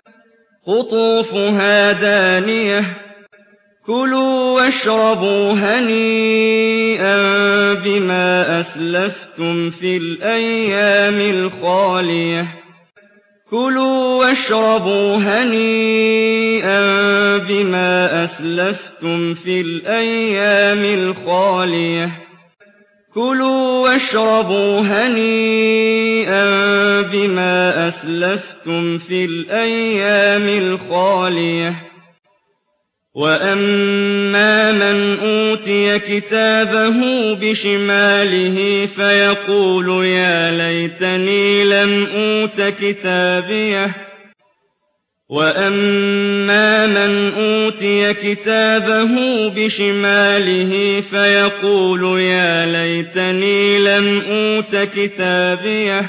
قطوفها دانية كلوا واشربوا هنيئا بما أسلفتم في الأيام الخالية كلوا واشربوا هنيئا بما أسلفتم في الأيام الخالية كلوا واشربوا هنيئا بما أسلفتم في الأيام الخالية وأما من أوتي كتابه بشماله فيقول يا ليتني لم أوت كتابيه وأما من أوتي كتابه بشماله فيقول يا ليتني لم أوت كتابيه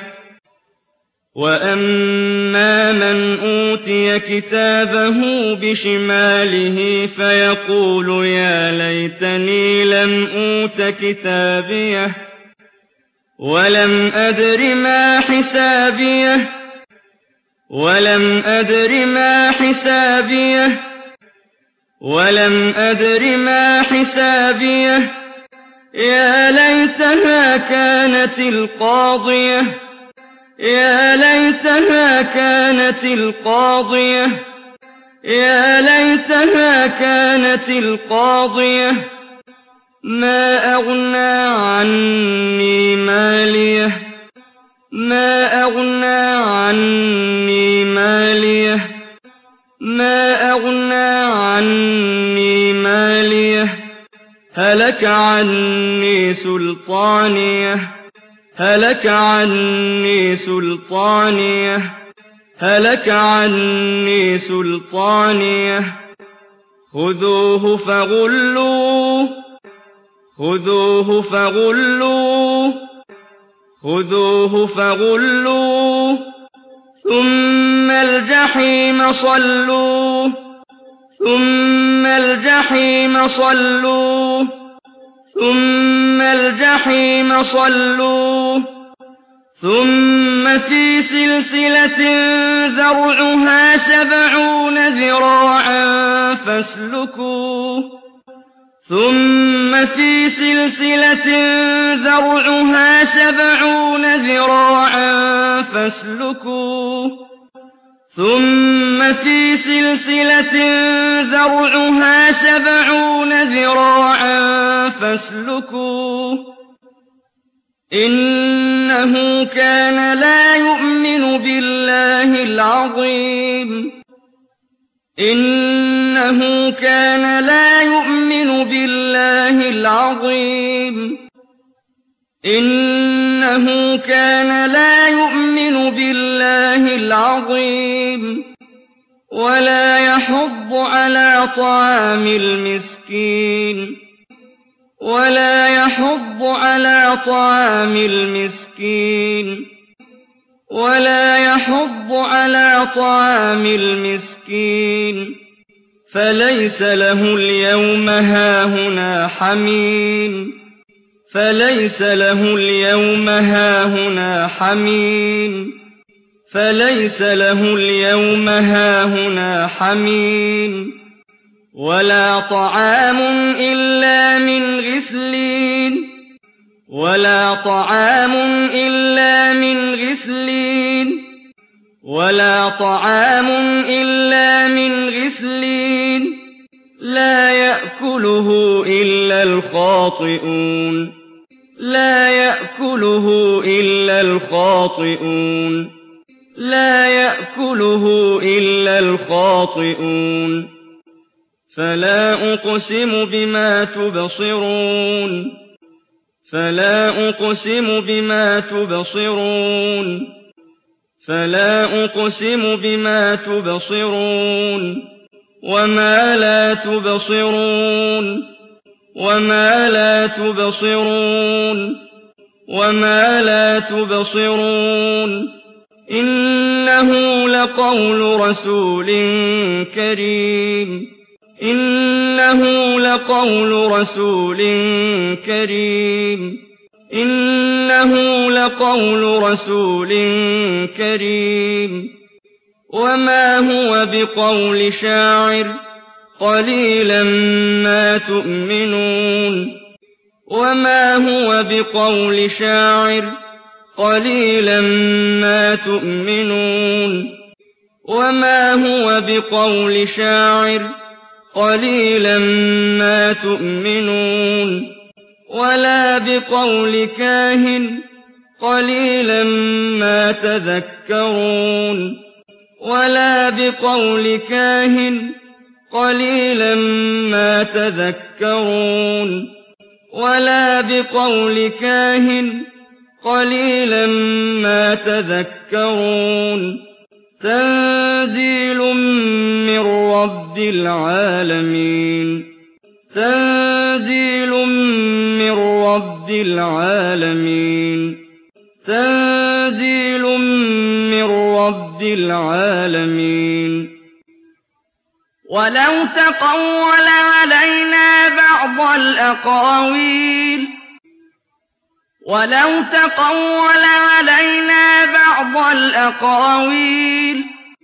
وأما من أوتي كتابه بشماله فيقول يا ليتني لم أوت كتابيه ولم أدر ما حسابيه ولم أدر ما حسابيه ولم أدر ما حسابيه يا ليتها كانت القاضية يا ليتها كانت القاضية يا ليتها كانت القاضية ما أغنى عني ماليه ما أغنى عني ماليه ما أغنى عني ماليه هلك عني سلطانيه هلك عني سلطانيه هلك عني سلطانيه خذوه فغلوه خذوه فغلوه خذوه فغلوه ثم الجحيم صلوه ثم الجحيم صلوه ثم الجحيم صلوه ثم في سلسلة ذرعها 70 ذراعا فاسلكوه ثم في سلسلة ذرعها 70 ذراعا فاسلكوه ثم في سلسلة ذرعها 70 ذراعا فاسلكوه إنه كان لا يؤمن بالله العظيم إنه كان لا يؤمن بالله العظيم إنه كان لا يؤمن بالله العظيم ولا يحض على طعام المسكين ولا يحض على طعام المسكين ولا يحض على طعام المسكين فليس له اليوم هاهنا حميم فليس له اليوم هاهنا حميم فليس له اليوم هاهنا حميم ولا طعام إلا من غسلين ولا طعام إلا من غسلين ولا طعام إلا من غسلين لا يأكله إلا الخاطئون لا يأكله إلا الخاطئون لا يأكله إلا الخاطئون فلا أقسم بما تبصرون فلا أقسم بما تبصرون فلا أقسم بما تبصرون وما لا تبصرون وما لا تبصرون وما لا تبصرون إنه لقول رسول كريم إنه لقول رسول كريم إنه لقول رسول كريم وما هو بقول شاعر قليلا ما تؤمنون وما هو بقول شاعر قليلا ما تؤمنون وما هو بقول شاعر قليلا ما تؤمنون ولا بقول كاهن قليلا ما تذكرون ولا بقول كاهن قليلا ما تذكرون ولا بقول كاهن قليلا ما تذكرون تنزيل من رب العالمين تنزيل من رب العالمين تنزيل من رب العالمين ولو تقول علينا بعض الأقاويل ولو تقول علينا بعض الأقاويل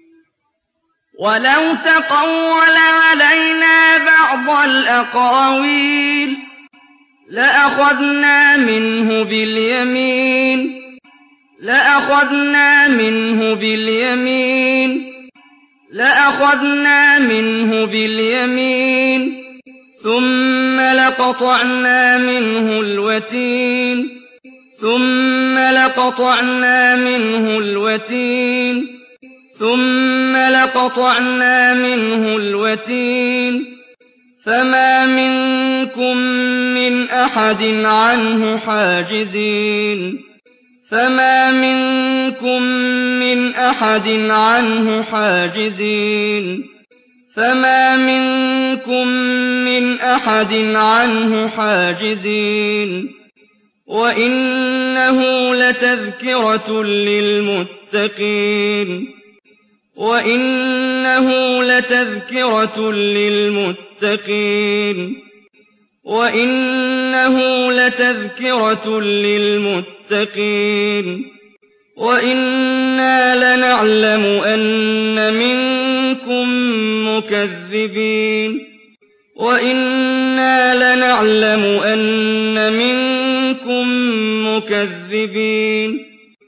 ولو تقول علينا بعض الأقاويل لأخذنا منه باليمين لأخذنا منه باليمين لأخذنا منه باليمين ثم لقطعنا منه الوتين ثم لقطعنا منه الوتين ثم لقطعنا منه الوتين فما منكم من أحد عنه حاجزين فما منكم من أحد عنه حاجزين فما منكم من أحد عنه حاجزين وإنه لتذكرة للمتقين وإنه لتذكرة للمتقين وإنه لتذكرة للمتقين وإنا لنعلم أن منكم مكذبين وإنا لنعلم أن منكم مكذبين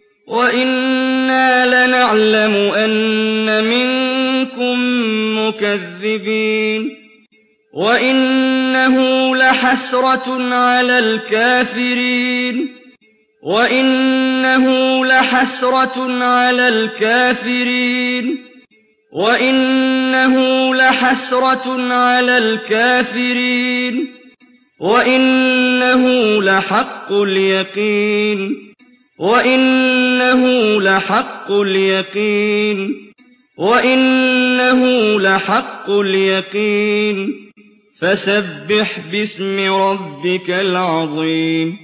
وإنا لنعلم أن منكم مكذبين وإنه لحسرة على الكافرين وإنه لحسرة على الكافرين وإنه لحسرة على الكافرين وإنه لحق اليقين وإنه لحق اليقين وإنه لحق اليقين فسبح باسم ربك العظيم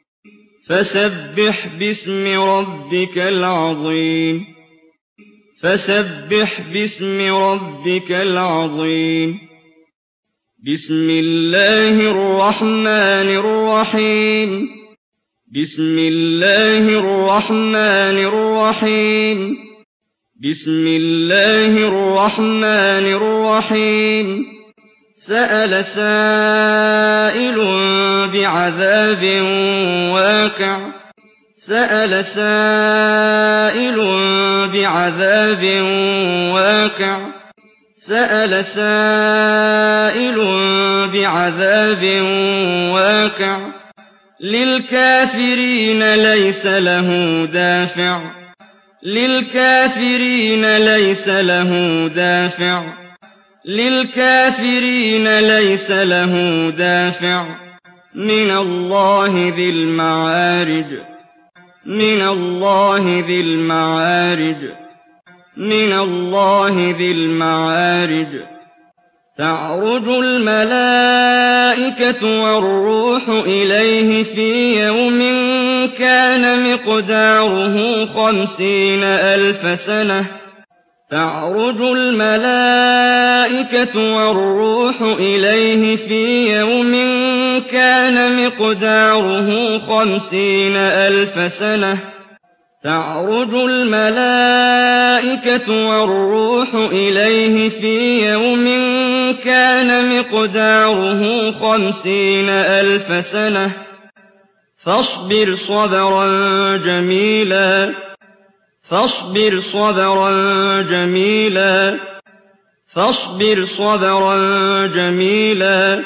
فسبح باسم ربك العظيم فسبح باسم ربك العظيم بسم الله الرحمن الرحيم بسم الله الرحمن الرحيم بسم الله الرحمن الرحيم سأل سائل بعذاب واقع سأل سائل بعذاب واقع سأل سائل بعذاب واقع للكافرين ليس له دافع للكافرين ليس له دافع للكافرين ليس له دافع من الله ذي المعارج من الله ذي المعارج من الله ذي المعارج تعرج الملائكة والروح إليه في يوم كان مقداره 50,000 سنة تعرج الملائكة والروح إليه في يوم كان مقداره 50,000 سنة تعرج الملائكة والروح إليه في يوم كان مقداره 50,000 سنة فاصبر صبرا جميلا فاصبر صبرا جميلا فاصبر صبرا جميلا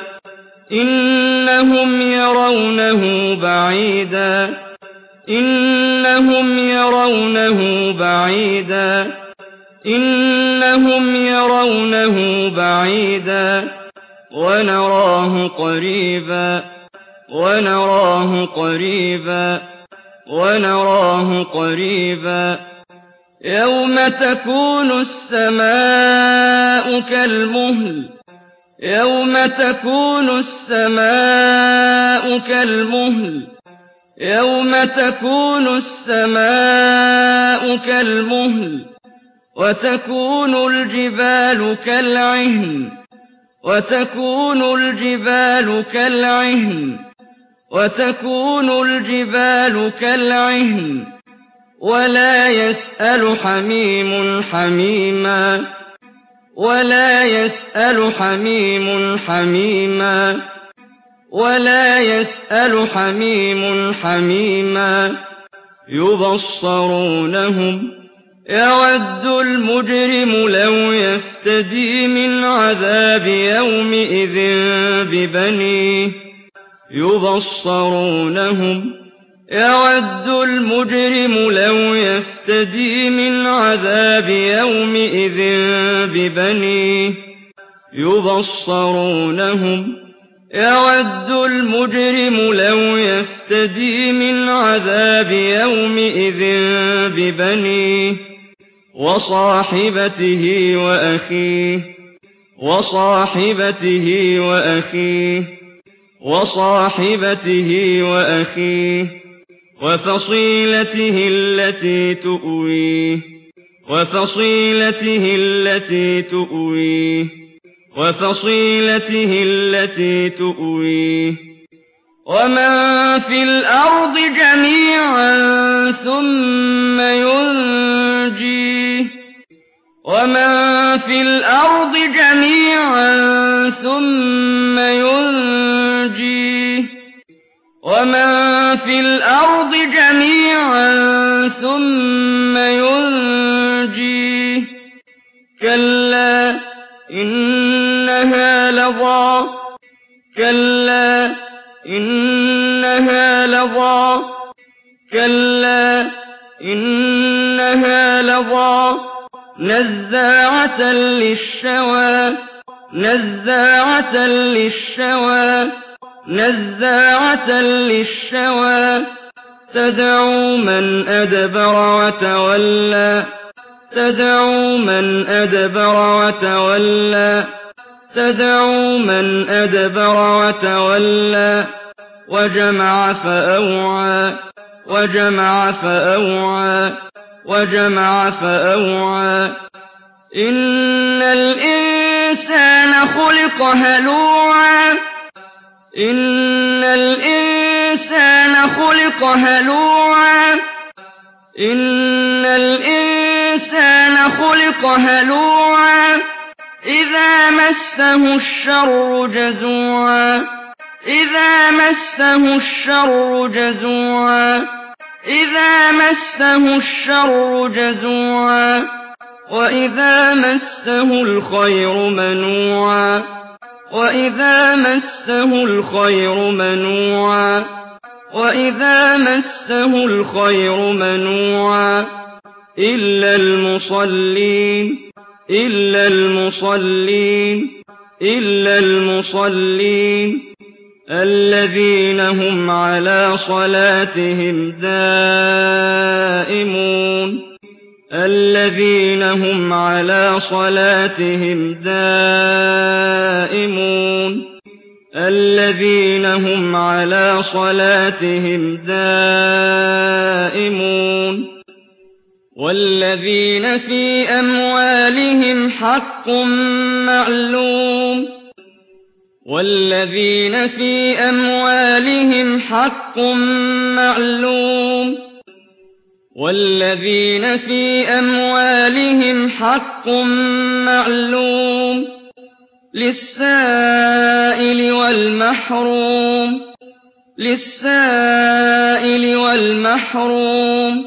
إنهم يرونه بعيدا إنهم يرونه بعيدا إنهم يرونه بعيدا ونراه قريبا ونراه قريبا ونراه قريبا يوم تكون السماء كالمهل يوم تكون السماء كالمهل يوم تكون السماء كالمهل وتكون الجبال كالعهن وتكون الجبال كالعهن وتكون الجبال كالعهن ولا يسأل حميم حميما ولا يسأل حميم حميما ولا يسأل حميم حميما يبصرونهم يود المجرم لو يفتدي من عذاب يومئذ ببنيه يبصرونهم يود المجرم لو يفتدي من عذاب يومئذ ببنيه يبصرونهم يود المجرم لو يفتدي من عذاب يومئذ ببنيه وصاحبته وأخيه وصاحبته وأخيه وصاحبته وأخيه وفصيلته التي تؤويه وفصيلته التي تؤويه وفصيلته التي تؤويه ومن في الأرض جميعا ثم ينجيه ومن في الأرض جميعا ثم ينجيه ثم ينجيه كلا إنها لظى كلا إنها لظى كلا إنها لظى نزاعة للشوى نزاعة للشوى نزاعة للشوى تدعو من أدبر وتولى تدعو من أدبر وتولى تدعو من أدبر وتولى وجمع فأوعى وجمع فأوعى وجمع فأوعى إن الإنسان خلق هلوعا إن الإنسان خلق هلوعا إن الإنسان خلق هلوعا إذا مسه الشر جزوعا إذا مسه الشر جزوعا إذا مسه الشر جزوعا وإذا مسه الخير منوعا وإذا مسه الخير منوعا وإذا مسه الخير منوعا إلا المصلين إلا المصلين إلا المصلين الذين هم على صلاتهم دائمون الذين هم على صلاتهم دائمون الذين هم على صلاتهم دائمون والذين في أموالهم حق معلوم والذين في أموالهم حق معلوم والذين في أموالهم حق معلوم للسائل والمحروم للسائل والمحروم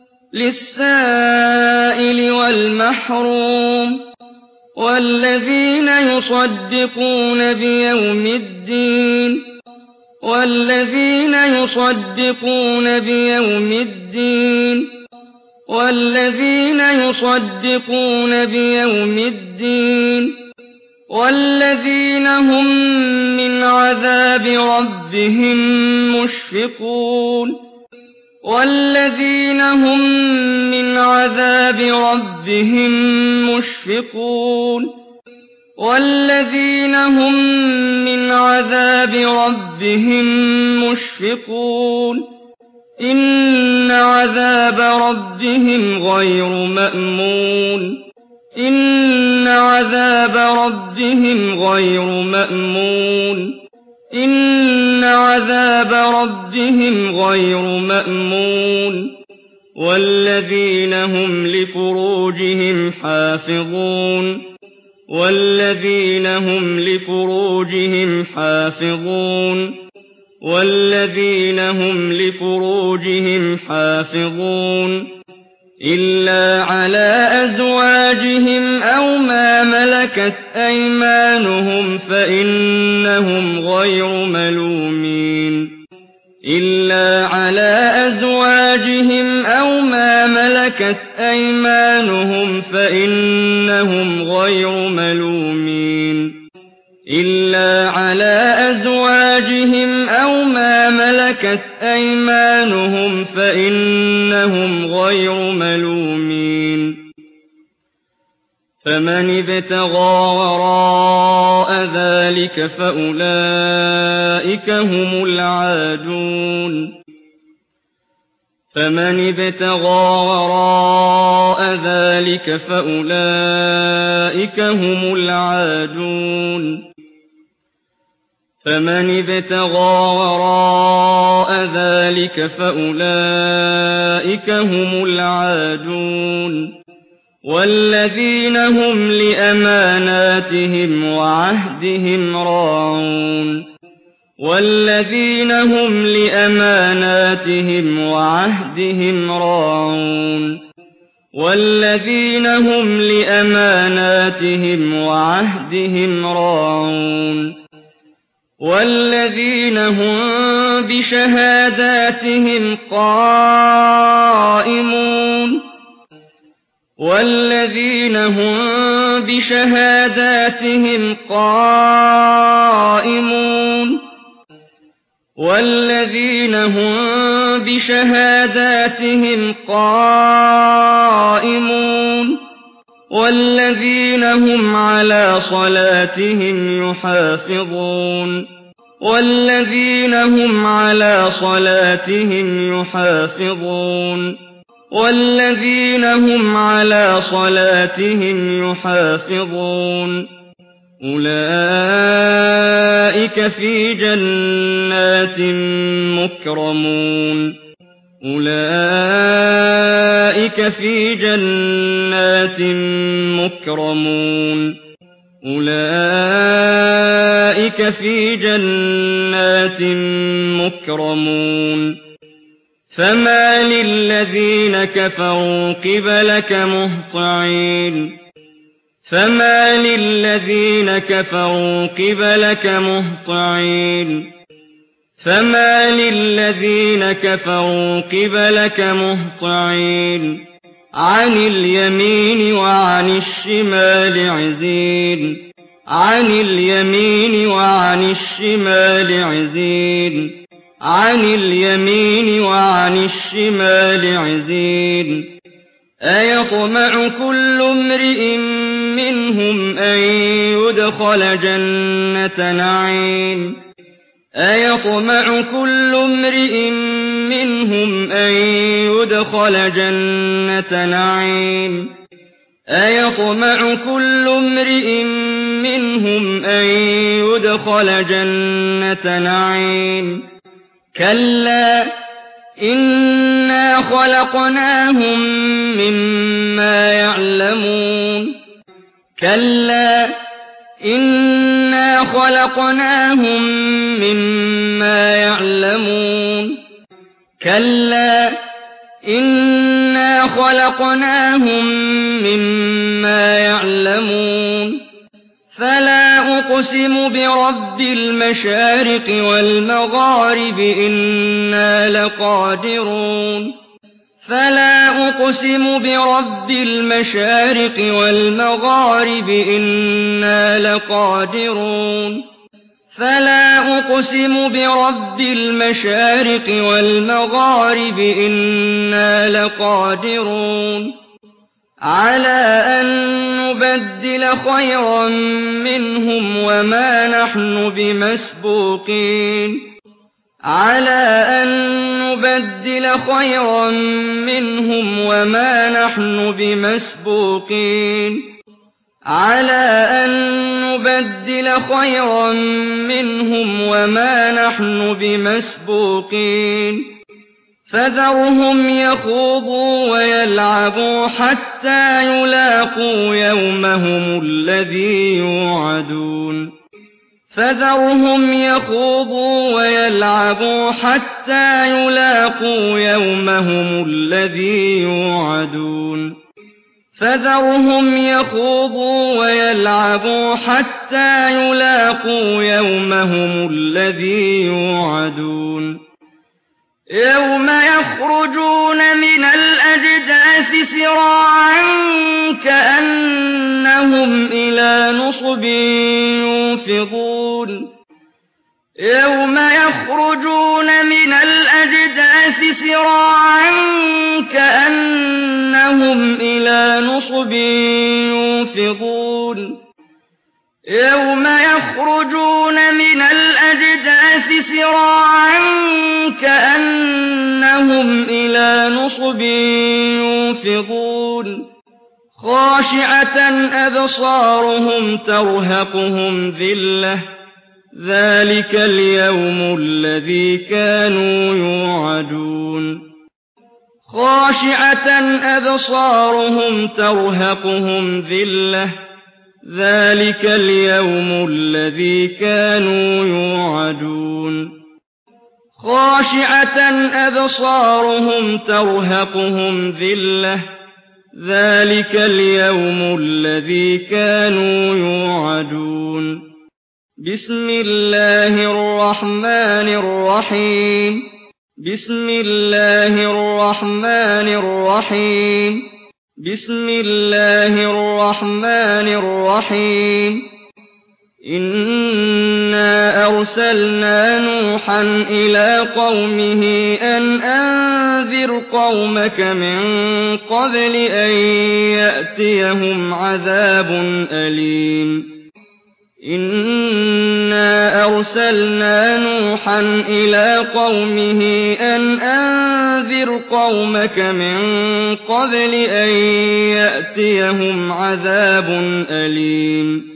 للسائل والمحروم والذين يصدقون بيوم الدين والذين يصدقون بيوم الدين والذين يصدقون بيوم الدين والذين هم من عذاب ربهم مشفقون والذين هم من عذاب ربهم مشفقون والذين هم من عذاب ربهم مشفقون إن عذاب ربهم غير مأمون إن عذاب ربهم غير مأمون إن عذاب ربهم غير مأمون والذين هم لفروجهم حافظون والذين هم لفروجهم حافظون والذين هم لفروجهم حافظون إلا على أزواجهم أو ما ملكت أيمانهم فإنهم غير ملومين إلا على أزواجهم أو ما ملكت أيمانهم فإنهم غير ملومين إلا على أزواجهم أو ما ملكت أيمانهم فإنهم غير ملومين فمن ابتغى وراء ذلك فأولئك هم العادون فمن ابتغى وراء ذلك فأولئك هم العادون فمن ابتغى وراء ذلك فأولئك هم العادون والذين هم لأماناتهم وعهدهم راعون والذين هم لأماناتهم وعهدهم راعون والذين هم لأماناتهم وعهدهم راعون والذين هم بشهاداتهم قائمون والذين هم بشهاداتهم قائمون والذين هم بشهاداتهم قائمون والذين هم على صلاتهم يحافظون والذين هم على صلاتهم يحافظون والذين هم على صلاتهم يحافظون أولئك في جنات مكرمون أولئك في جنات مكرمون أولئك في جنات مكرمون فما للذين كفروا قبلك مهطعين فما للذين كفروا قبلك مهطعين فما للذين كفروا قبلك مهطعين عن اليمين وعن الشمال عزين عن اليمين وعن الشمال عزين عن اليمين وعن الشمال عزين أيطمع كل امرئ منهم أن يدخل جنة نعيم أيطمع كل امرئ منهم أن يدخل جنة نعيم أيطمع كل امرئ منهم أن يدخل جنة نعيم كلا إنا خلقناهم مما يعلمون كلا إنا خلقناهم مما يعلمون كلا إنا خلقناهم مما يعلمون فلا أقسم برب المشارق والمغارب إنا لقادرون فلا أقسم برب المشارق والمغارب إنا لقادرون فلا أقسم برب المشارق والمغارب إنا لقادرون على أن نبدل خيرا منهم وما نحن بمسبوقين على أن نبدل خيرا منهم وما نحن بمسبوقين على أن نبدل خيرا منهم وما نحن بمسبوقين فذرهم يخوضوا ويلعبوا حتى يلاقوا يومهم الذي يوعدون فذرهم يخوضوا ويلعبوا حتى يلاقوا يومهم الذي يوعدون فذرهم يخوضوا ويلعبوا حتى يلاقوا يومهم الذي يوعدون يوم يخرجون من الأجداث سراعا كأنهم إلى نصب يوفضون يوم يخرجون من الأجداث سراعا كأنهم إلى نصب يوفضون يوم يخرجون من الأجداث سراعا كأنهم إلى نصب يوفضون خاشعة أبصارهم ترهقهم ذلة ذلك اليوم الذي كانوا يوعدون خاشعة أبصارهم ترهقهم ذلة ذلك اليوم الذي كانوا يوعدون خاشعة أبصارهم ترهقهم ذلة ذلك اليوم الذي كانوا يوعدون بسم الله الرحمن الرحيم بسم الله الرحمن الرحيم بسم الله الرحمن الرحيم إنا أرسلنا نوحا إلى قومه أن أنذر قومك من قبل أن يأتيهم عذاب أليم إنا أرسلنا نوحا إلى قومه أن أنذر قومك من قبل أن يأتيهم عذاب أليم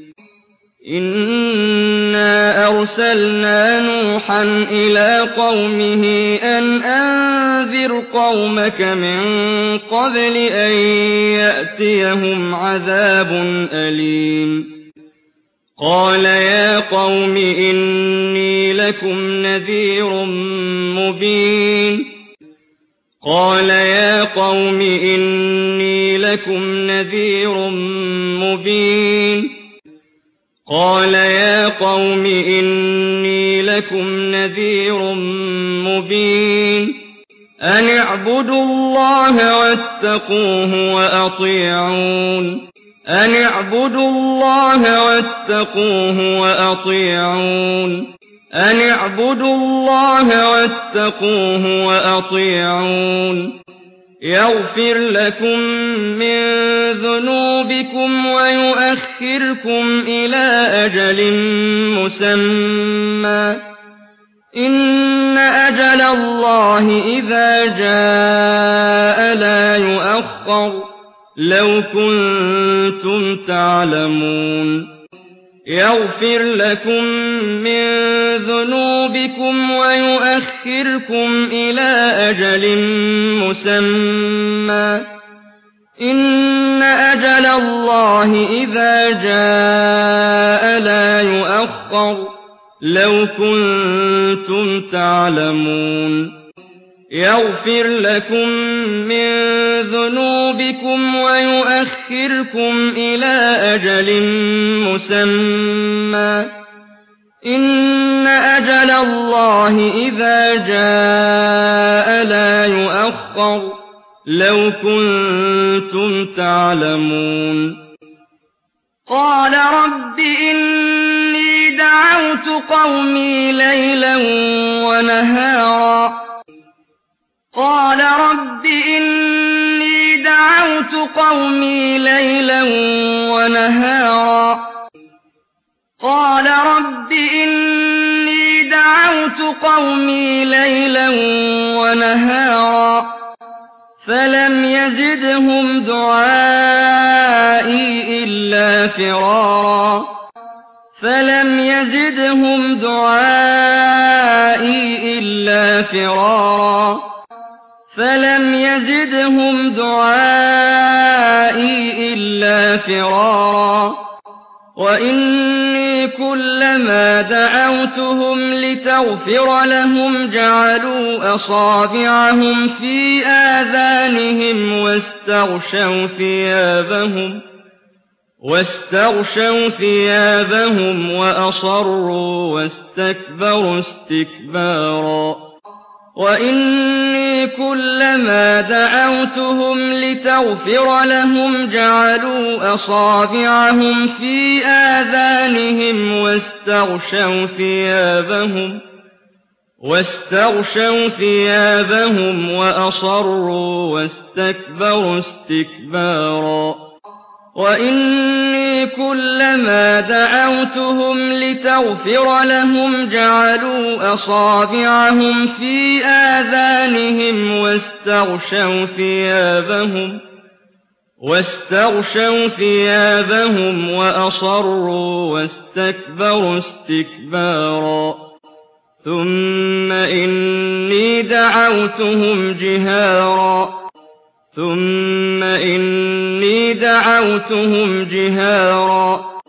إنا أرسلنا نوحا إلى قومه أن أنذر قومك من قبل أن يأتيهم عذاب أليم قال يا قوم إني لكم نذير مبين قال يا قوم إني لكم نذير مبين قال يا قوم إني لكم نذير مبين أن اعبدوا الله واتقوه وأطيعون أن اعبدوا الله واتقوه وأطيعون أن اعبدوا الله واتقوه وأطيعون يغفر لكم من ذنوبكم ويؤخركم إلى أجل مسمى إن أجل الله إذا جاء لا يؤخر لو كنتم تعلمون يغفر لكم من ذنوبكم ويؤخركم إلى أجل مسمى إن أجل الله إذا جاء لا يؤخر لو كنتم تعلمون يغفر لكم من ذنوبكم ويؤخركم إلى أجل مسمى إن أجل الله إذا جاء لا يؤخر لو كنتم تعلمون قال رب إني دعوت قومي ليلا ونهارا قال رب إني دعوت قومي ليلا ونهارا قال رب إني دعوت قومي ليلا ونهارا فلم يزدهم دعائي إلا فرارا فلم يزدهم دعائي إلا فرارا فلم يزدهم دعائي إلا فرارا وإني كلما دعوتهم لتغفر لهم جعلوا أصابعهم في آذانهم واستغشوا ثيابهم وأصروا واستكبروا استكبارا وإني كلما دعوتهم لتغفر لهم جعلوا أصابعهم في آذانهم واستغشوا ثيابهم وأصروا واستكبروا استكبارا وإني كلما دعوتهم لتغفر لهم جعلوا أصابعهم في آذانهم واستغشوا ثيابهم وأصروا واستكبروا استكبارا ثم إني دعوتهم جهارا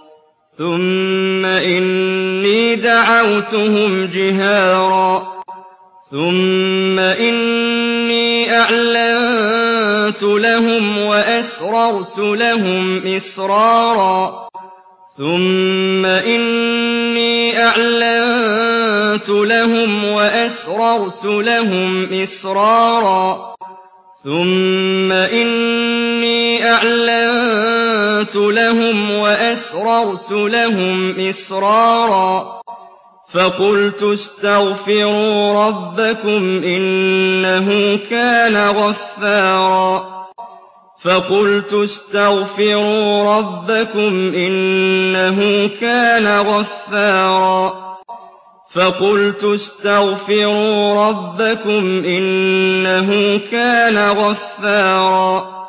ثم إني دعوتهم جهارا ثم إني أعلنت لهم وأسررت لهم إسرارا ثم إني أعلنت لهم وأسررت لهم إسرارا ثم إني أعلنت لهم وأسررت لهم إسرارا فقلت استغفروا ربكم إنه كان غفارا فقلت استغفروا ربكم إنه كان غفارا فقلت استغفروا ربكم إنه كان غفارا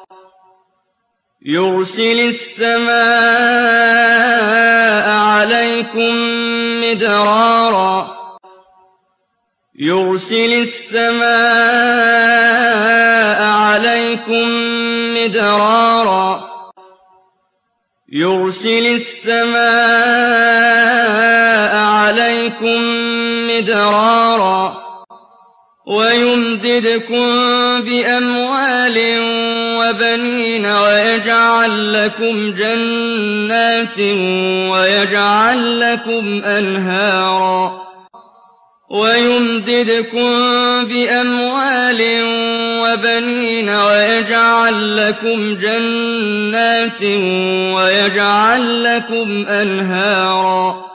يرسل السماء عليكم مدرارا يرسل السماء عليكم مدرارا يرسل السماء عليكم مدرارا ويمددكم بأموال وبنين ويجعل لكم جنات ويجعل لكم أنهارا ويمددكم بأموال وبنين ويجعل لكم جنات ويجعل لكم أنهارا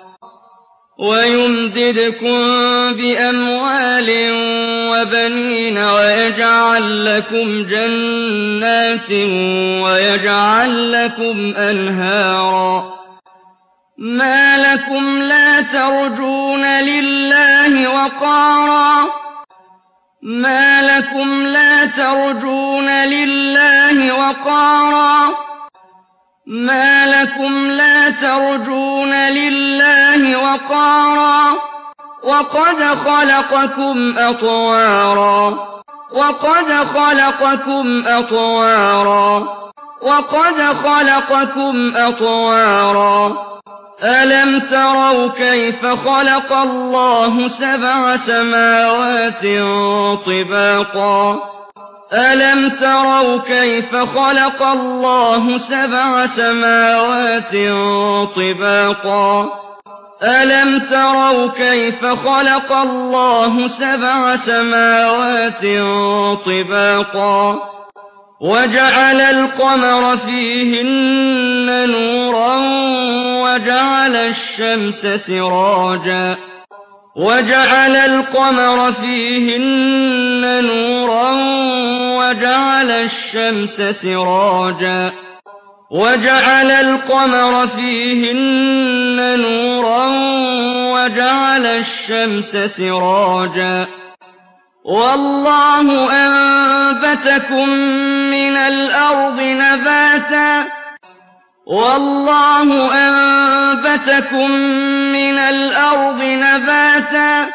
ويمددكم بأموال وبنين ويجعل لكم جنات ويجعل لكم أنهارا ما لكم لا ترجون لله وقارا ما لكم لا ترجون لله وقارا ما لكم لا ترجون لله وقارا وقد خلقكم أطوارا وقد خلقكم أطوارا وقد خلقكم أطوارا ألم تروا كيف خلق الله سبع سماوات طباقا ألم تروا كيف خلق الله سبع سماوات طباقا ألم تروا كيف خلق الله سبع سماوات طباقا وجعل القمر فيهن نورا وجعل الشمس سراجا وجعل القمر فيهن نورا وجعل الشمس سراجا وجعل القمر فيهن نورا وجعل الشمس سراجا والله أنبتكم من الأرض نباتا والله أنبتكم من الأرض نباتا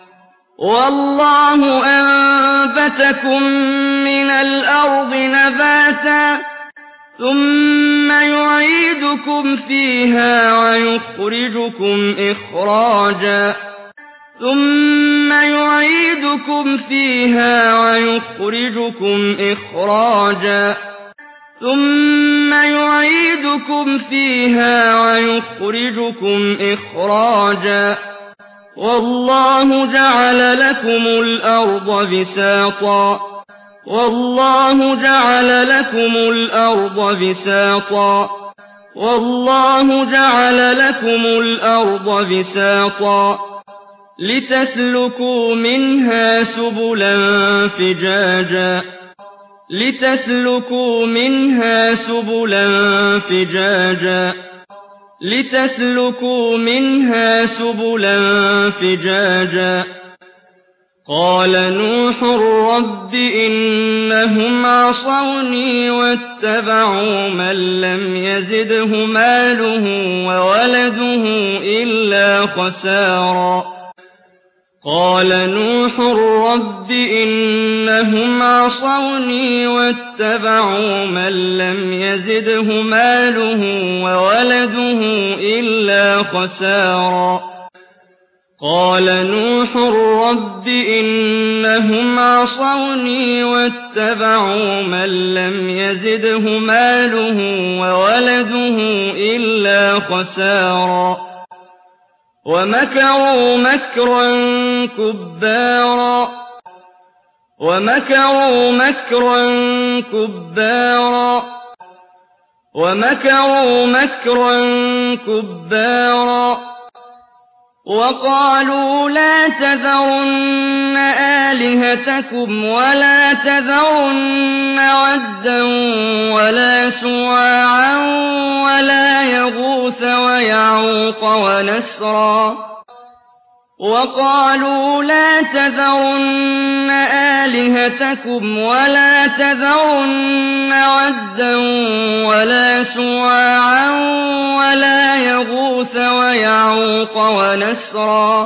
والله أنبتكم من الأرض نباتا ثم يعيدكم فيها ويخرجكم إخراجا ثم يعيدكم فيها ويخرجكم إخراجا ثم يعيدكم فيها ويخرجكم إخراجا والله جعل لكم الأرض بساطا والله جعل لكم الأرض بساطا والله جعل لكم الأرض بساطا لتسلكوا منها سبلا فجاجا لتسلكوا منها سبلا فجاجا لتسلكوا منها سبلا فجاجا قال نوح رب إنهم عصوني واتبعوا من لم يزده ماله وولده إلا خسارا قال نوح رب إنهم عصوني واتبعوا من لم يزده ماله وولده إلا خسارا قال نوح رب إنهم عصوني واتبعوا من لم يزده ماله وولده إلا خسارا ومكروا مكرا كبارا وقالوا لا تذرن آلهتكم ولا تذرن ودا ولا سواعا ولا يغوث ويعوق ونسرا وقالوا لا تذرن آلهتكم ولا تذرن ودا ولا سواعا ولا يغوث ويعوق ونسرا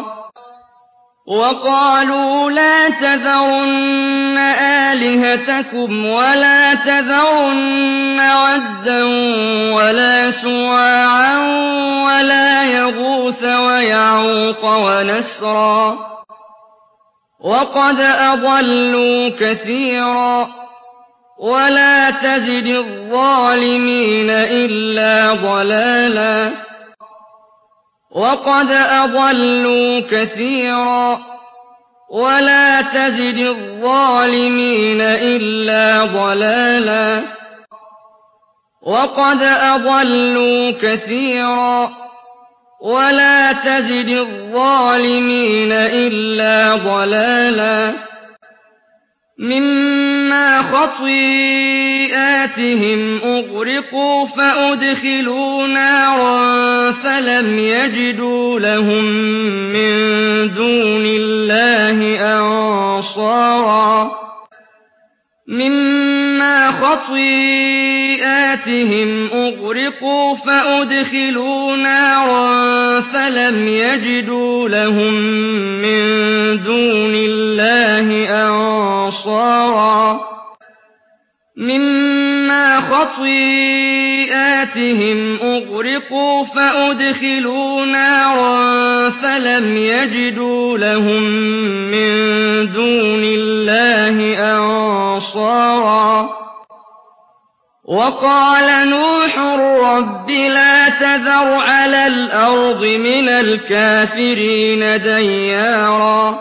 وقالوا لا تذرن آلهتكم ولا تذرن ودا ولا سواعا ولا يغوث ويعوق ونسرا وقد أضلوا كثيرا ولا تزد الظالمين إلا ضلالا وقد أضلوا كثيرا ولا تزد الظالمين إلا ضلالا وقد أضلوا كثيرا ولا تزد الظالمين إلا ضلالا مما خطيئاتهم أغرقوا فأدخلوا نارا فلم يجدوا لهم من دون الله أنصارا مما خطيئاتهم أغرقوا فأدخلوا نارا فلم يجدوا لهم من دون الله أنصارا مما خطيئاتهم أغرقوا فأدخلوا نارا فلم يجدوا لهم من دون الله أنصارا وقال نوح رب لا تذر على الأرض من الكافرين ديارا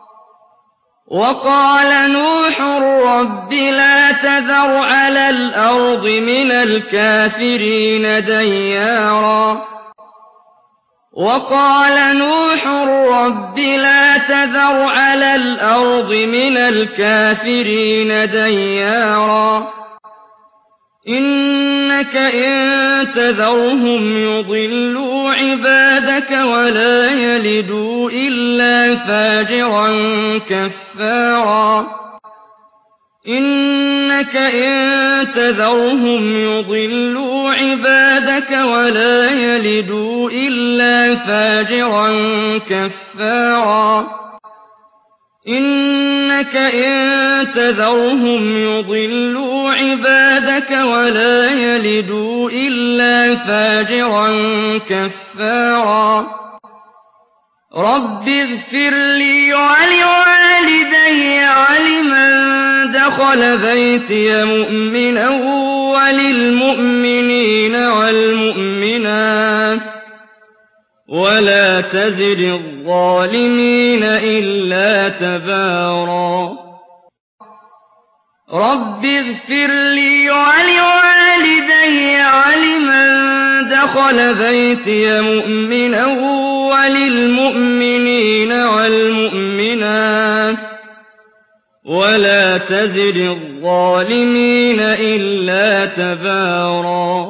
وقال نوح رب لا تذر على الأرض من الكافرين ديارا وقال نوح رب لا تذر على الأرض من الكافرين ديارا إنك إن تذرهم يضلوا عبادك ولا يلدوا إلا فاجرا كفارا إنك إن تذرهم يضلوا عبادك ولا يلدوا إلا فاجرا كفارا إنك إن تذرهم يضلوا عبادك ولا يلدوا إلا فاجرا كفارا رب اغفر لي ولوالدي ولمن دخل بيتي مؤمنا وللمؤمنين والمؤمنات ولا تزد الظالمين إلا تبارا رب اغفر لي ولوالدي ولمن دخل بيتي مؤمنا وللمؤمنين والمؤمنات ولا تزد الظالمين إلا تبارا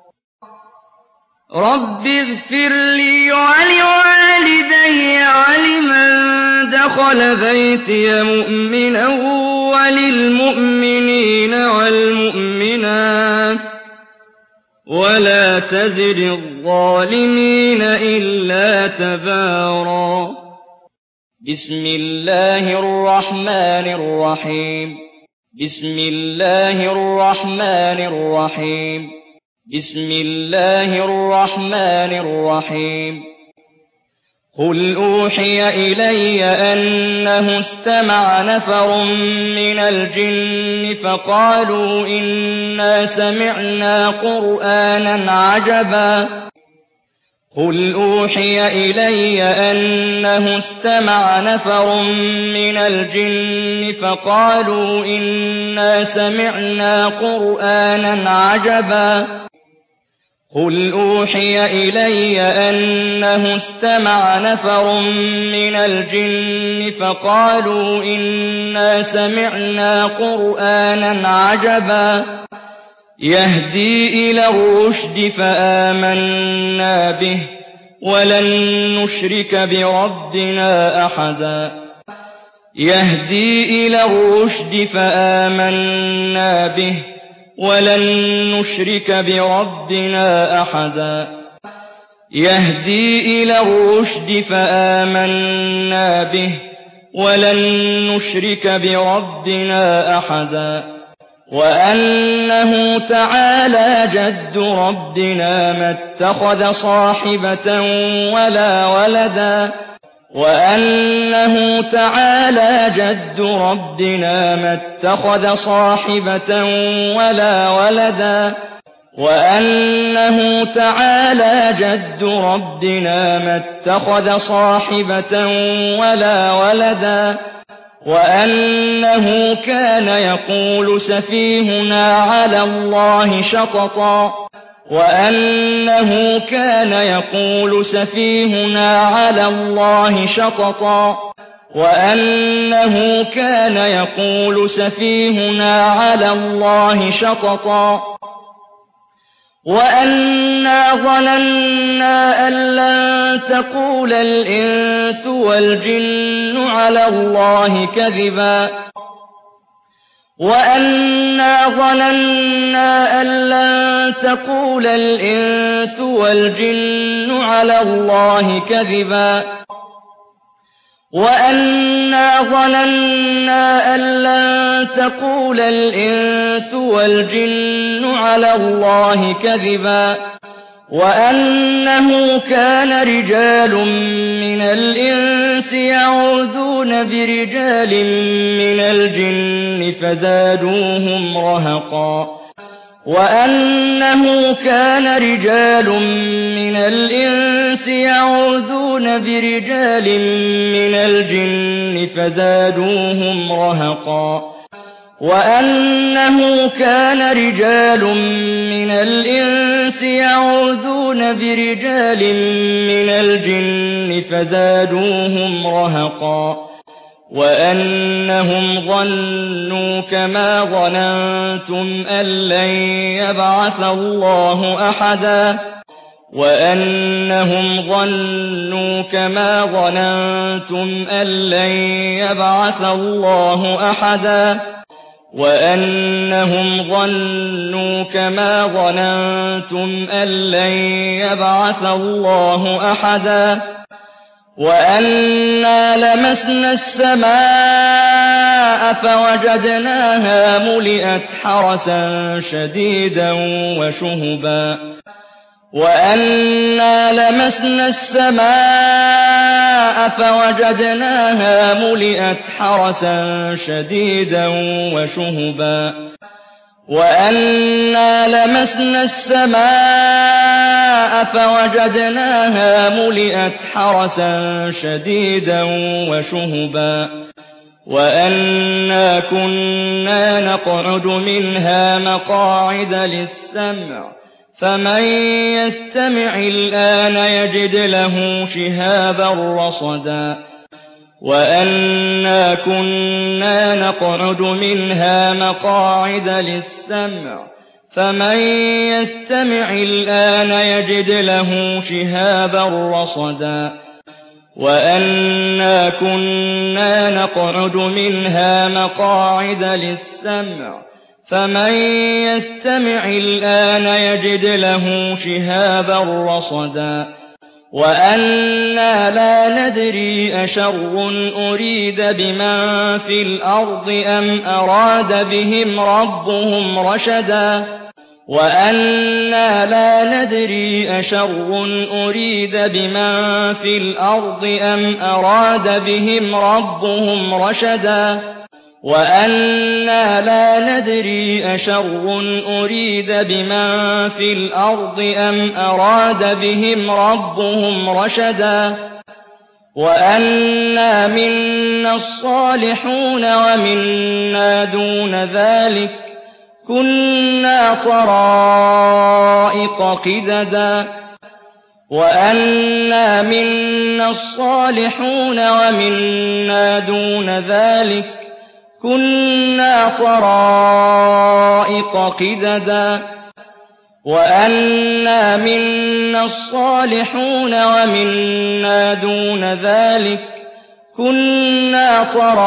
رب اغفر لي ولوالدي ولمن دخل بيتي مؤمنا وللمؤمنين والمؤمنات ولا تزد الظالمين إلا تبارا بسم الله الرحمن الرحيم بسم الله الرحمن الرحيم بسم الله الرحمن الرحيم قل أوحي إلي أنه استمع نفر من الجن فقالوا إنا سمعنا قرآنا عجبا قل أوحي إلي أنه استمع نفر من الجن فقالوا إنا سمعنا قرآنا عجبا قل أوحي إلي أنه استمع نفر من الجن فقالوا إنا سمعنا قرآنا عجبا يهدي إلى الرشد فآمنا به ولن نشرك بربنا أحدا يهدي إلى الرشد فآمنا به ولن نشرك بربنا أحدا يهدي إلى الرشد فآمنا به ولن نشرك بربنا أحدا وأنه تعالى جد ربنا ما اتخذ صاحبة ولا ولدا وأنه تعالى جد ربنا ما اتخذ صاحبة ولا ولدا وأنه تعالى جد ربنا ما اتخذ صاحبة ولا ولدا وأنه كان يقول سفيهنا على الله شططا وأنه كان يقول سفيهنا على الله شططا وأنه كان يقول سفيهنا على الله شططا وأنا ظننا أن لن تقول الإنس والجن على الله كذبا وأنا ظننا أن لن تقول الإنس والجن على الله كذبا وأنا ظننا أن لن تقول الإنس والجن على الله كذبا وأنه كان رجال من الإنس يعوذون برجال من الجن فزادوهم رهقا وأنه كان رجال من الإنس يعوذون برجال من الجن فزادوهم رهقا وأنه كان رجال من الإنس يعوذون برجال من الجن فزادوهم رهقا وأنهم ظنوا كما ظننتم أن لن يبعث الله أحدا وأنهم ظنوا كما ظننتم أن لن يبعث الله أحدا وأنهم ظنوا كما ظننتم أن لن يبعث الله أحدا وأنا لمسنا السماء فوجدناها ملئت حرسا شديدا وشهبا وأنا لمسنا السماء فوجدناها ملئت حرسا شديدا وشهبا وأنا لمسنا السماء فوجدناها ملئت حرسا شديدا وشهبا وأنا كنا نقعد منها مقاعد للسمع فمن يستمع الآن يجد له شهابا رصدا وأنا كنا نقعد منها مقاعد للسمع فمن يستمع الآن يجد له شهابا رصدا وأنا كنا نقعد منها مقاعد للسمع فمن يستمع الآن يجد له شهابا رصدا وأنا لا ندري أشر أريد بمن في الأرض أم أراد بهم ربهم رشدا وأنا لا ندري أشر أريد بمن في الأرض أم أراد بهم ربهم رشدا وأنا لا ندري أشر أريد بمن في الأرض أم أراد بهم ربهم رشدا وأنا منا الصالحون ومنا دون ذلك كنا طرائق قددا وأنا منا الصالحون ومنا دون ذلك كنا طرائق قددا وأنا منا الصالحون ومنا دون ذلك كنا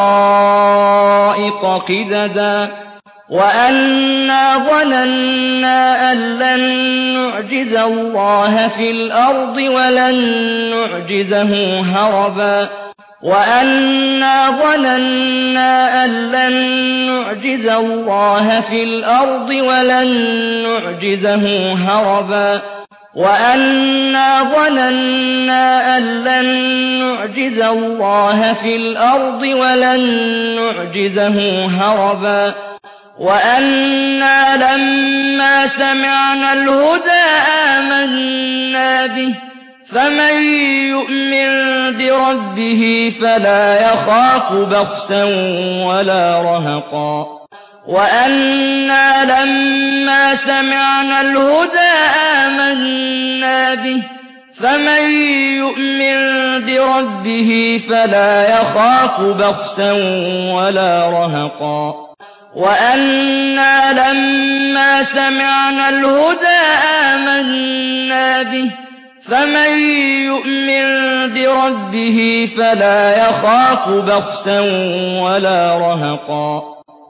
طرائق قددا وأنا ظننا أن لن نعجز الله في الأرض ولن نعجزه هربا وأنا ظننا أن لن نعجز الله في الأرض ولن نعجزه هربا وأنا ظننا أن لن نعجز الله في الأرض ولن نعجزه هربا وأنا لما سمعنا الهدى آمنا به فمن يؤمن بربه فلا يخاف بخسا ولا رهقا وأنا لما سمعنا الهدى آمنا به فمن يؤمن بربه فلا يخاف بخسا ولا رهقا وأنا لما سمعنا الهدى آمنا به فمن يؤمن بربه فلا يخاف بخسا ولا رهقا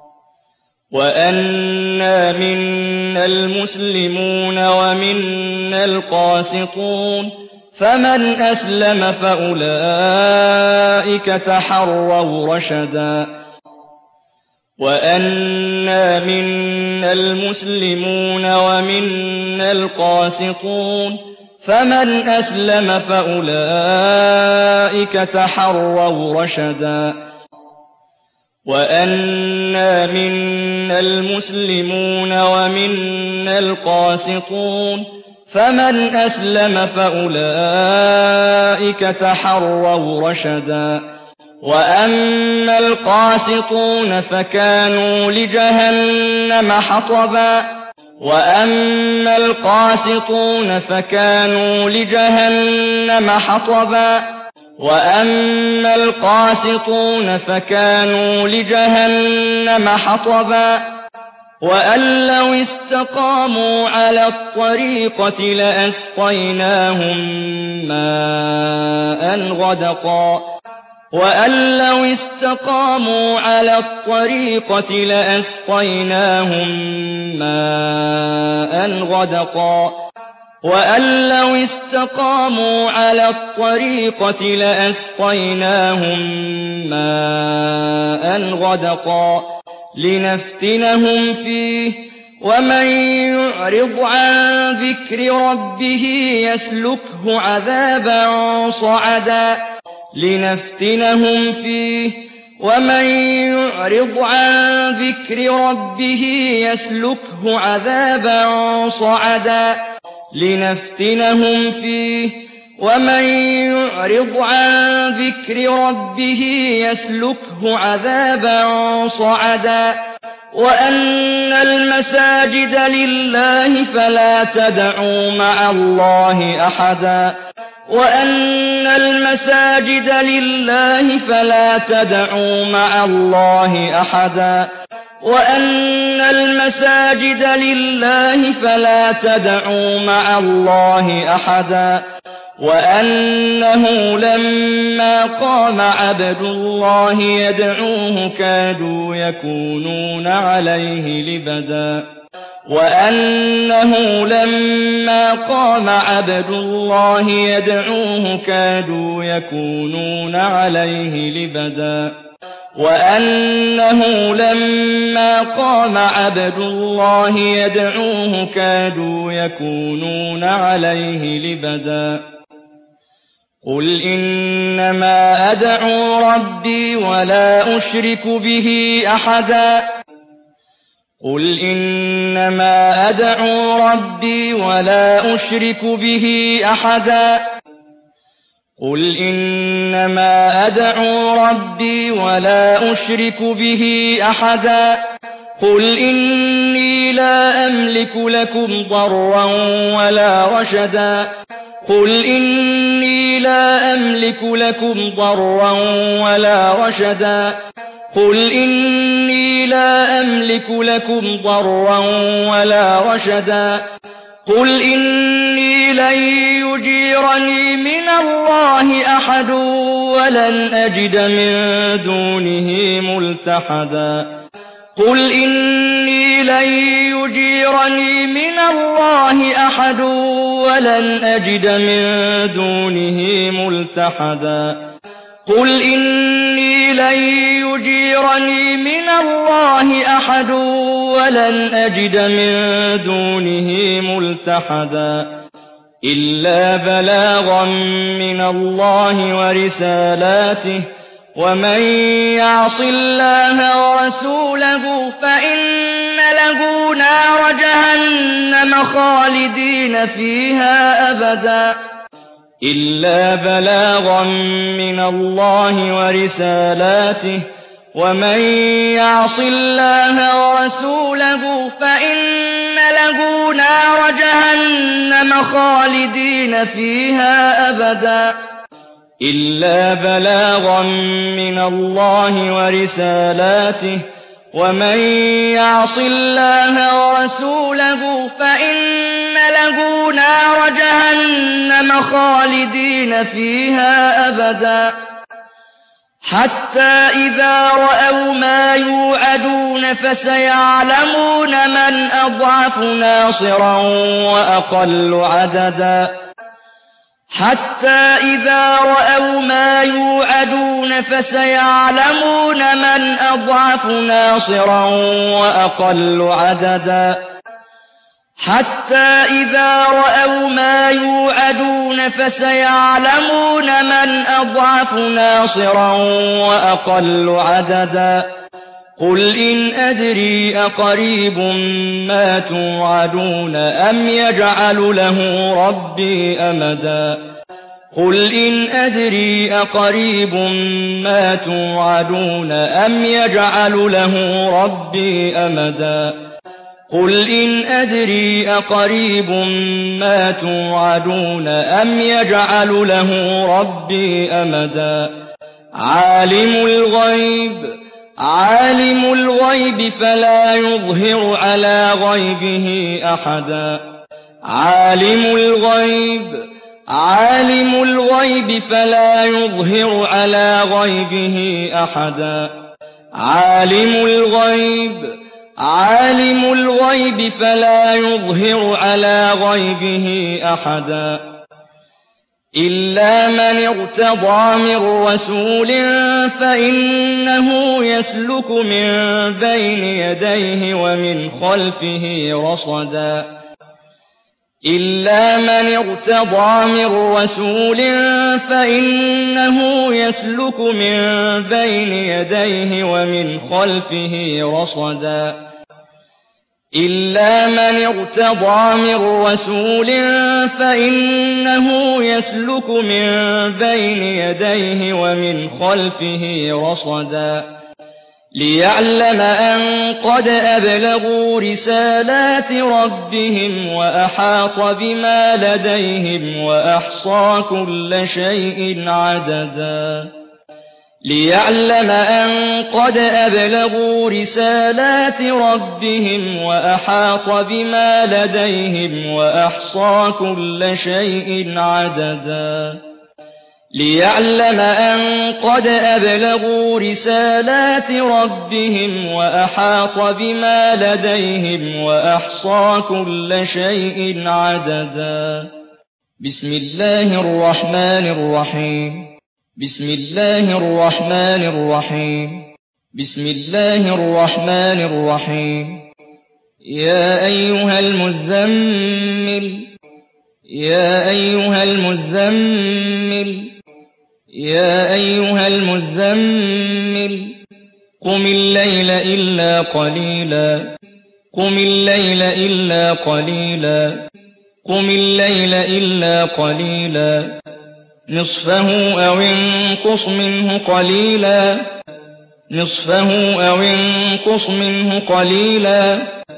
وأنا منا المسلمون ومنا القاسطون فمن أسلم فأولئك تحروا رشدا وأنا منا المسلمون ومنا القاسطون فمن أسلم فأولئك تحروا رشدا وأنا منا المسلمون ومنا القاسطون فمن أسلم فأولئك تحروا رشدا وأما القاسطون فكانوا لجهنم حطبا وأما القاسطون فكانوا لجهنم حطبا وأما القاسطون فكانوا لجهنم حطبا وأن لو استقاموا على الطريقة لأسقيناهم ماء غدقا وأن لو استقاموا على الطريقة لأسقيناهم ماء غدقا وأن لو استقاموا على الطريقة لأسقيناهم ماء غدقا لنفتنهم فيه ومن يعرض عن ذكر ربه يسلكه عذابا صعدا لنفتنهم فيه ومن يعرض عن ذكر ربه يسلكه عذابا صعدا لنفتنهم فيه ومن يعرض عن ذكر ربه يسلكه عذابا صعدا وأن المساجد لله فلا تدعوا مع الله أحدا وأن المساجد لله فلا تدعوا مع الله أحدا وأن المساجد لله فلا تدعوا مع الله أحدا وأنه لما قام عبد الله يدعوه كادوا يكونون عليه لبدا وأنه لما قام عبد الله يدعوه كادوا يكونون عليه لبدا وأنه لما قام عبد الله يدعوه كادوا يكونون عليه لبدا قل إنما أدعو ربي ولا أشرك به أحدا قل إنما أدعو ربي ولا أشرك به أحدا قل إنما أدعو ربي ولا أشرك به أحدا قل إني لا أملك لكم ضرا ولا رشدا قل إني لا أملك لكم ضرا ولا رشدا قل إني لا أملك لكم ضرا ولا رشدا قل إني لن يجيرني من الله أحد ولن أجد من دونه ملتحدا قل إني لن يجيرني من الله أحد ولن أجد من دونه ملتحدا قل إني لن يجيرني من الله أحد ولن أجد من دونه ملتحدا إلا بلاغا من الله ورسالاته ومن يعص الله ورسوله فإن له نار جهنم خالدين فيها أبدا إلا بلاغا من الله ورسالاته ومن يعص الله ورسوله فإن له نار جهنم خالدين فيها أبدا إلا بلاغا من الله ورسالاته ومن يعص الله ورسوله فإن له نار جهنم خالدين فيها أبدا حتى إذا رأوا ما يوعدون فسيعلمون من أضعف ناصرا وأقل عددا حتى إذا رأوا ما يوعدون فسيعلمون من أضعف ناصرا وأقل عددا حتى إذا رأوا ما يوعدون فسيعلمون من أضعف ناصرا وأقل عددا قل إن أدري أقريب ما توعدون أم يجعل له ربي أمدا قل إن أدري أقريب ما توعدون أم يجعل له ربي أمدا قل إن أدري أقريب ما توعدون أم يجعل له ربي أمدا عالم الغيب فلا يظهر على غيبه أحدا عالم الغيب فلا يظهر على غيبه أحدا عالم الغيب فلا يظهر على غيبه أحدا إلا من ارتضى من رسول فإنه يسلك من بين يديه ومن خلفه رصدا إلا من ارتضى من رسول فإنه يسلك من بين يديه ومن خلفه رصدا إلا من ارتضى من رسول فإنه يسلك من بين يديه ومن خلفه رصدا ليعلم أن قد أبلغوا رسالات ربهم وأحاط بما لديهم وأحصى كل شيء عددا ليعلم أن قد أبلغوا رسالات ربهم وأحاط بما لديهم وأحصى كل شيء عددا ليعلم أن قد أبلغوا رسالات ربهم وأحاط بما لديهم وأحصى كل شيء عددا. بسم الله الرحمن الرحيم. بسم الله الرحمن الرحيم. بسم الله الرحمن الرحيم. يا أيها المزمل. يا أيها المزمل. يا أيها المزمل. قم الليل إلا قليلا. قم الليل إلا قليلا. قم الليل إلا قليلا. نصفه أو انقص منه قليلا. نصفه أو انقص منه قليلا.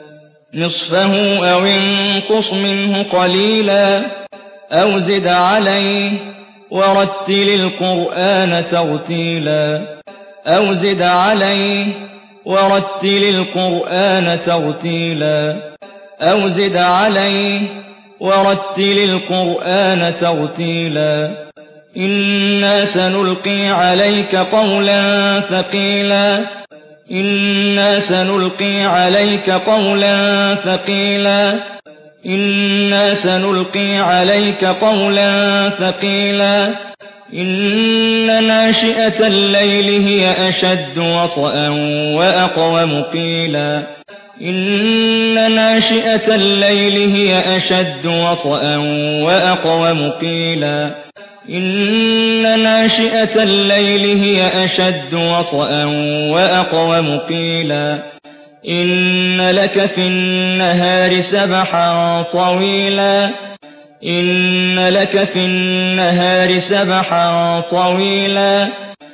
نصفه أو انقص منه قليلا أو زد عليه ورتل القرآن ترتيلا. أو زد عليه ورتل القرآن ترتيلا. أو زد عليه ورتل القرآن ترتيلا. إنا سنلقي عليك قولا ثقيلا. إنا سنلقي عليك قولا ثقيلا. إنا سنلقي عليك قولا ثقيلا. إن ناشئة الليل هي أشد وطئا وأقوم قيلا. إن ناشئة الليل هي أشد وطئا وأقوم قيلا. إن ناشئة الليل هي أشد وطئا وأقوم قيلا. إن لك في النهار سبحا طويلا. إن لك في النهار سبحا طويلا.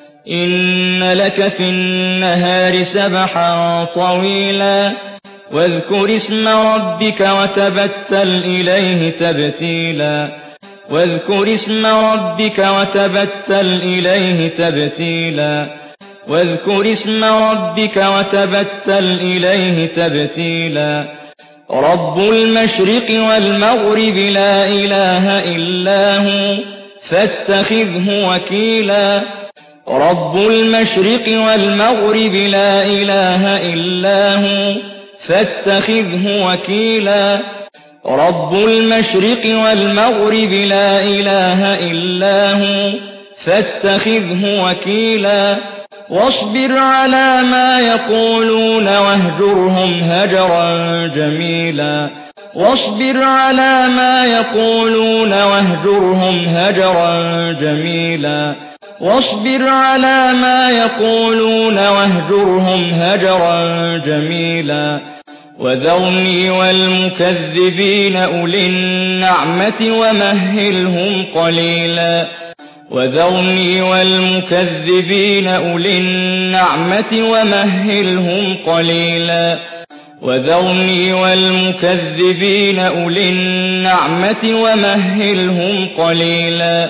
إن لك في النهار سبحا طويلا. واذكر اسم ربك وتبتل إليه تبتيلا. واذكر اسم ربك وتبتل إليه تبتيلا. واذكر اسم ربك وتبتل إليه تبتيلا. رب المشرق والمغرب لا إله إلا هو فاتخذه وكيلا. رب المشرق والمغرب لا إله إلا هو فاتخذه وكيلا. رب المشرق والمغرب لا إله إلا هو فاتخذه وكيلا. واصبر على ما يقولون واهجرهم هجرا جميلا. واصبر على ما يقولون واهجرهم هجرا جميلا. واصبر على ما يقولون واهجرهم هجرا جميلا. وذرني والمكذبين أولي النعمة ومهلهم قليلا. وذرني والمكذبين أولي النعمة ومهلهم قليلا. وذرني والمكذبين أولي النعمة ومهلهم قليلا.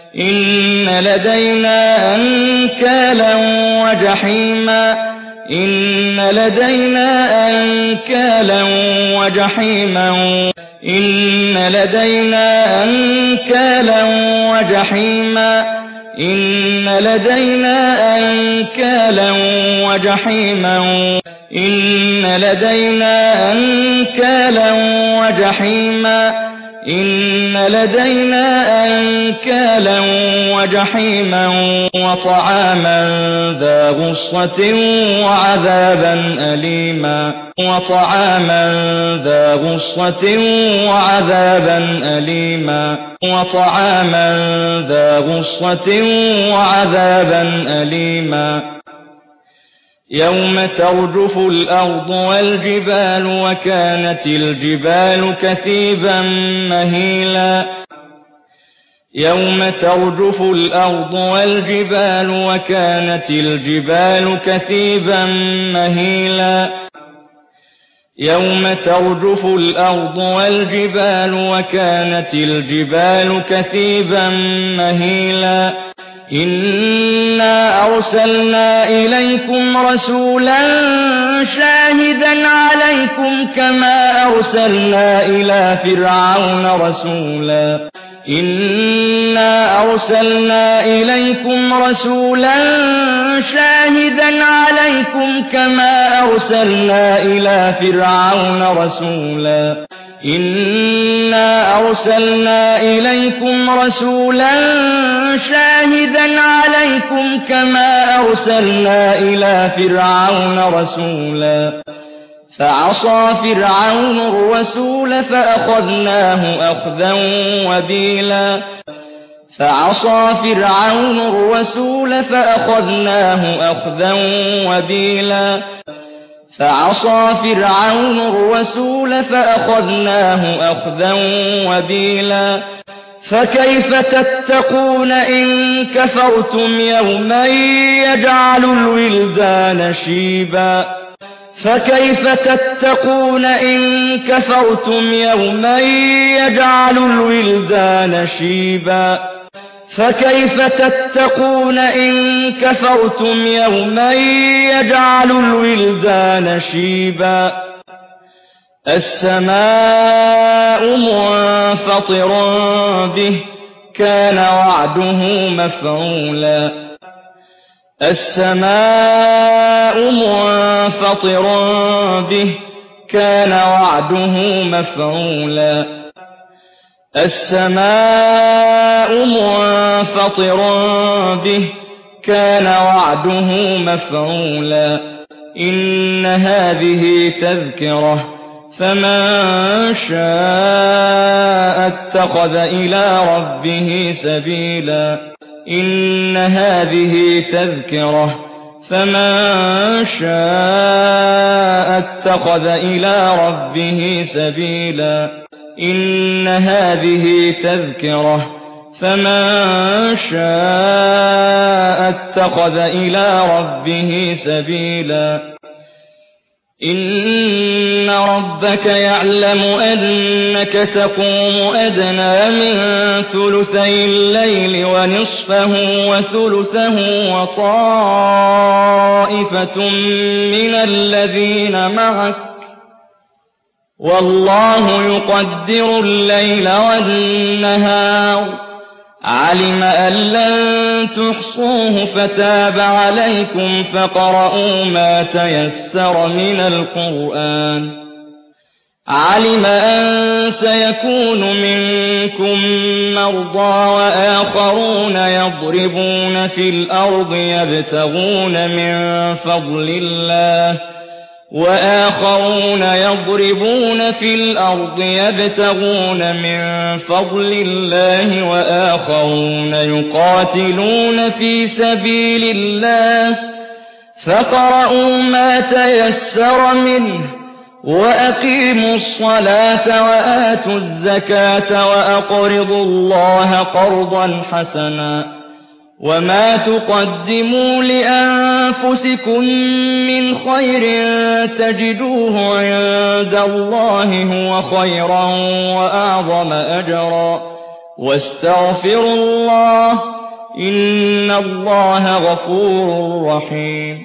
إن لدينا أنكالا وجحيما. إن لدينا أنكالا وجحيما. إن لدينا أنكالا وجحيما. إن لدينا أنكالا وجحيما. إن لدينا أنكالا وجحيما. إن لدينا أنكالا وجحيما وطعاما ذا غصة وعذابا أليما. وطعاما ذا غصة وعذابا أليما. وطعاما ذا غصة وعذابا أليما. يوم ترجف الأرض والجبال وكانت الجبال كثيبا مهيلا. يوم ترجف الأرض والجبال وكانت الجبال كثيبا مهيلا. يوم ترجف الأرض والجبال وكانت الجبال كثيبا مهيلا. إنا أرسلنا إليكم رسولا شاهدا عليكم كما أرسلنا إلى فرعون رسولا. إنا أرسلنا إليكم رسولا شاهدا عليكم كما أرسلنا إلى فرعون رسولا إنا أرسلنا إليكم رسولا شاهدا عليكم كما أرسلنا إلى فرعون رسولا فعصى فرعون الرسول فأخذناه أخذا وبيلا فعصى فرعون الرسول فأخذناه أخذا وبيلا فعصى فرعون الرسول فأخذناه أخذا وبيلا فكيف تتقون إن كفرتم يوما يجعل الولدان شيبا فكيف تتقون إن كفرتم يوما يجعل الولدان شيبا فكيف تتقون إن كفرتم يوما يجعل الولدان شيبا السماء منفطر به كان وعده مفعولا السماء منفطر به كان وعده مفعولا السماء منفطر به كان وعده مفعولا إن هذه تذكرة فمن شاء اتخذ إلى ربه سبيلا إن هذه تذكرة فمن شاء اتخذ إلى ربه سبيلا إن هذه تذكرة فمن شاء اتخذ إلى ربه سبيلا إن ربك يعلم أنك تقوم أدنى من ثلثي الليل ونصفه وثلثه وطائفة من الذين معك والله يقدر الليل والنهار علم أن لن تحصوه فتاب عليكم فقرؤوا ما تيسر من القرآن علم أن سيكون منكم مرضى وآخرون يضربون في الأرض يبتغون من فضل الله وآخرون يضربون في الأرض يبتغون من فضل الله وآخرون يقاتلون في سبيل الله فاقرؤوا ما تيسر منه وأقيموا الصلاة وآتوا الزكاة وأقرضوا الله قرضا حسنا وما تقدموا لأنفسكم من خير تجدوه عند الله هو خيرا وأعظم أجرا واستغفروا الله إن الله غفور رحيم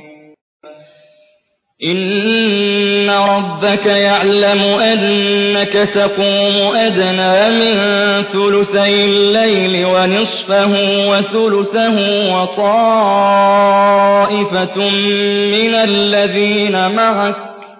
إن ربك يعلم أنك تقوم أدنى من ثلثي الليل ونصفه وثلثه وطائفة من الذين معك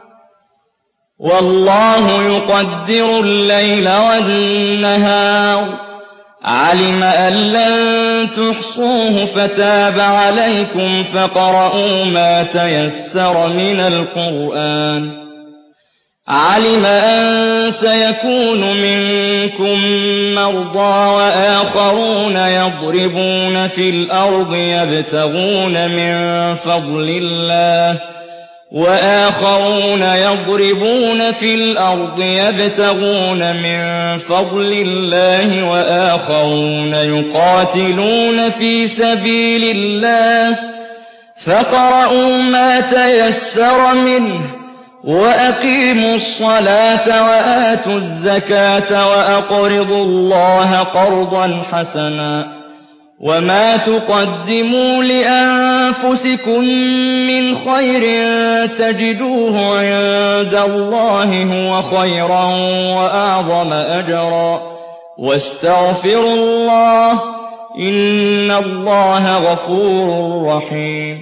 والله يقدر الليل والنهار علم أن لن تحصوه فتاب عليكم فقرؤوا ما تيسر من القرآن علم أن سيكون منكم مرضى وآخرون يضربون في الأرض يبتغون من فضل الله وآخرون يضربون في الأرض يبتغون من فضل الله وآخرون يقاتلون في سبيل الله فاقرؤوا ما تيسر منه وأقيموا الصلاة وآتوا الزكاة وأقرضوا الله قرضا حسنا وما تقدموا لأنفسكم من خير تجدوه عند الله هو خيرا وأعظم أجرا واستغفروا الله إن الله غفور رحيم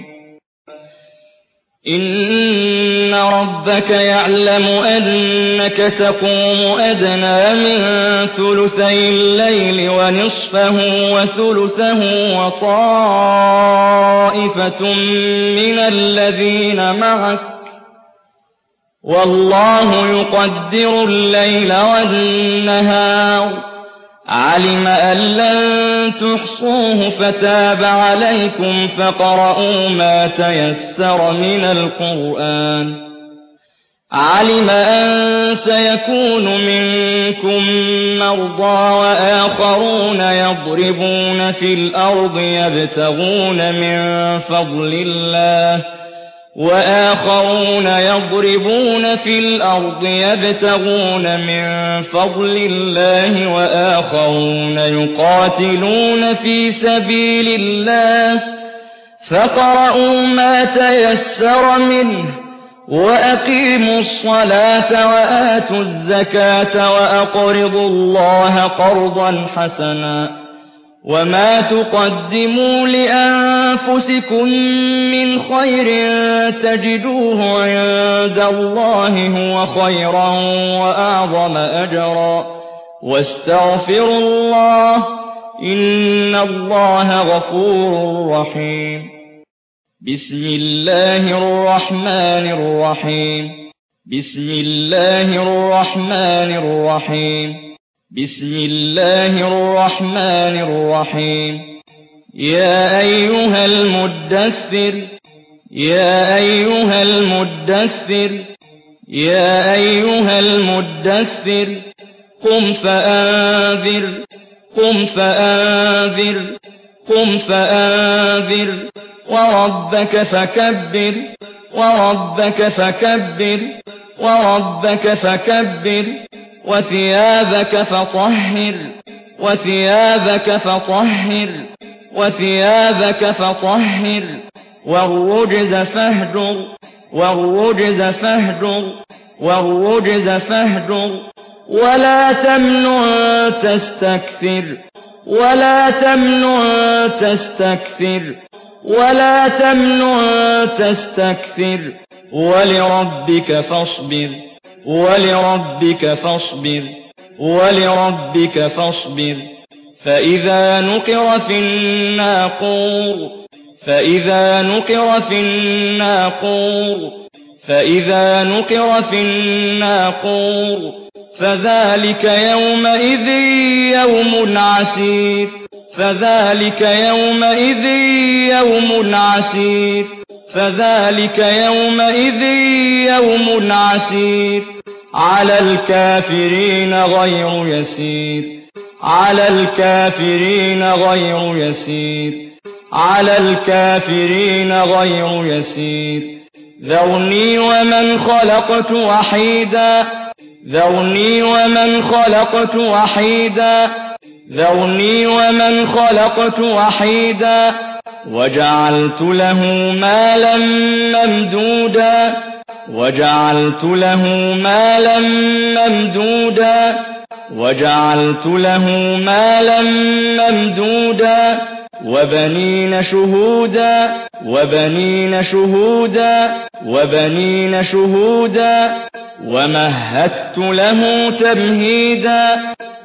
إن ربك يعلم أنك تقوم أدنى من ثلثي الليل ونصفه وثلثه وطائفة من الذين معك والله يقدر الليل والنهار علم أن لن تحصوه فتاب عليكم فاقرؤوا ما تيسر من القرآن علم أن سيكون منكم مرضى وآخرون يضربون في الأرض يبتغون من فضل الله وآخرون يقاتلون في سبيل الله فاقرؤوا ما تيسر منه وأقيموا الصلاة وآتوا الزكاة وأقرضوا الله قرضا حسنا وما تقدموا لأنفسكم من خير تجدوه عند الله هو خيرا وأعظم أجرا واستغفروا الله إن الله غفور رحيم بسم الله الرحمن الرحيم بسم الله الرحمن الرحيم بسم الله الرحمن الرحيم يا أيها المدثر يا أيها المدثر يا أيها المدثر قم فأنذر قم فأنذر قم فأنذر وربك فكبر وربك فكبر وربك فكبر وثيابك فطهر وثيابك فطهر وثيابك فطهر والرجز فاهجر والرجز فاهجر والرجز فاهجر ولا تمنن تستكثر ولا تمنن تستكثر ولا تمنن تستكثر ولربك فاصبر ولربك فاصبر ولربك فاصبر فإذا نقر في الناقور فإذا نقر في الناقور فإذا نقر في الناقور فذلك يومئذ يوم عسير فذلك يومئذ يوم عسير فذلك يومئذ يوم عسير على الكافرين غير يسير على الكافرين غير يسير على الكافرين غير يسير ذرني ومن خلقت وحيدا ذرني ومن خلقت وحيدا ذرني ومن خلقت وحيدا وجعلت له مالا ممدودا وجعلت له مالا ممدودا وجعلت له مالا ممدودا وبنين شهودا وبنين شهودا وبنين شهودا ومهدت له تمهيدا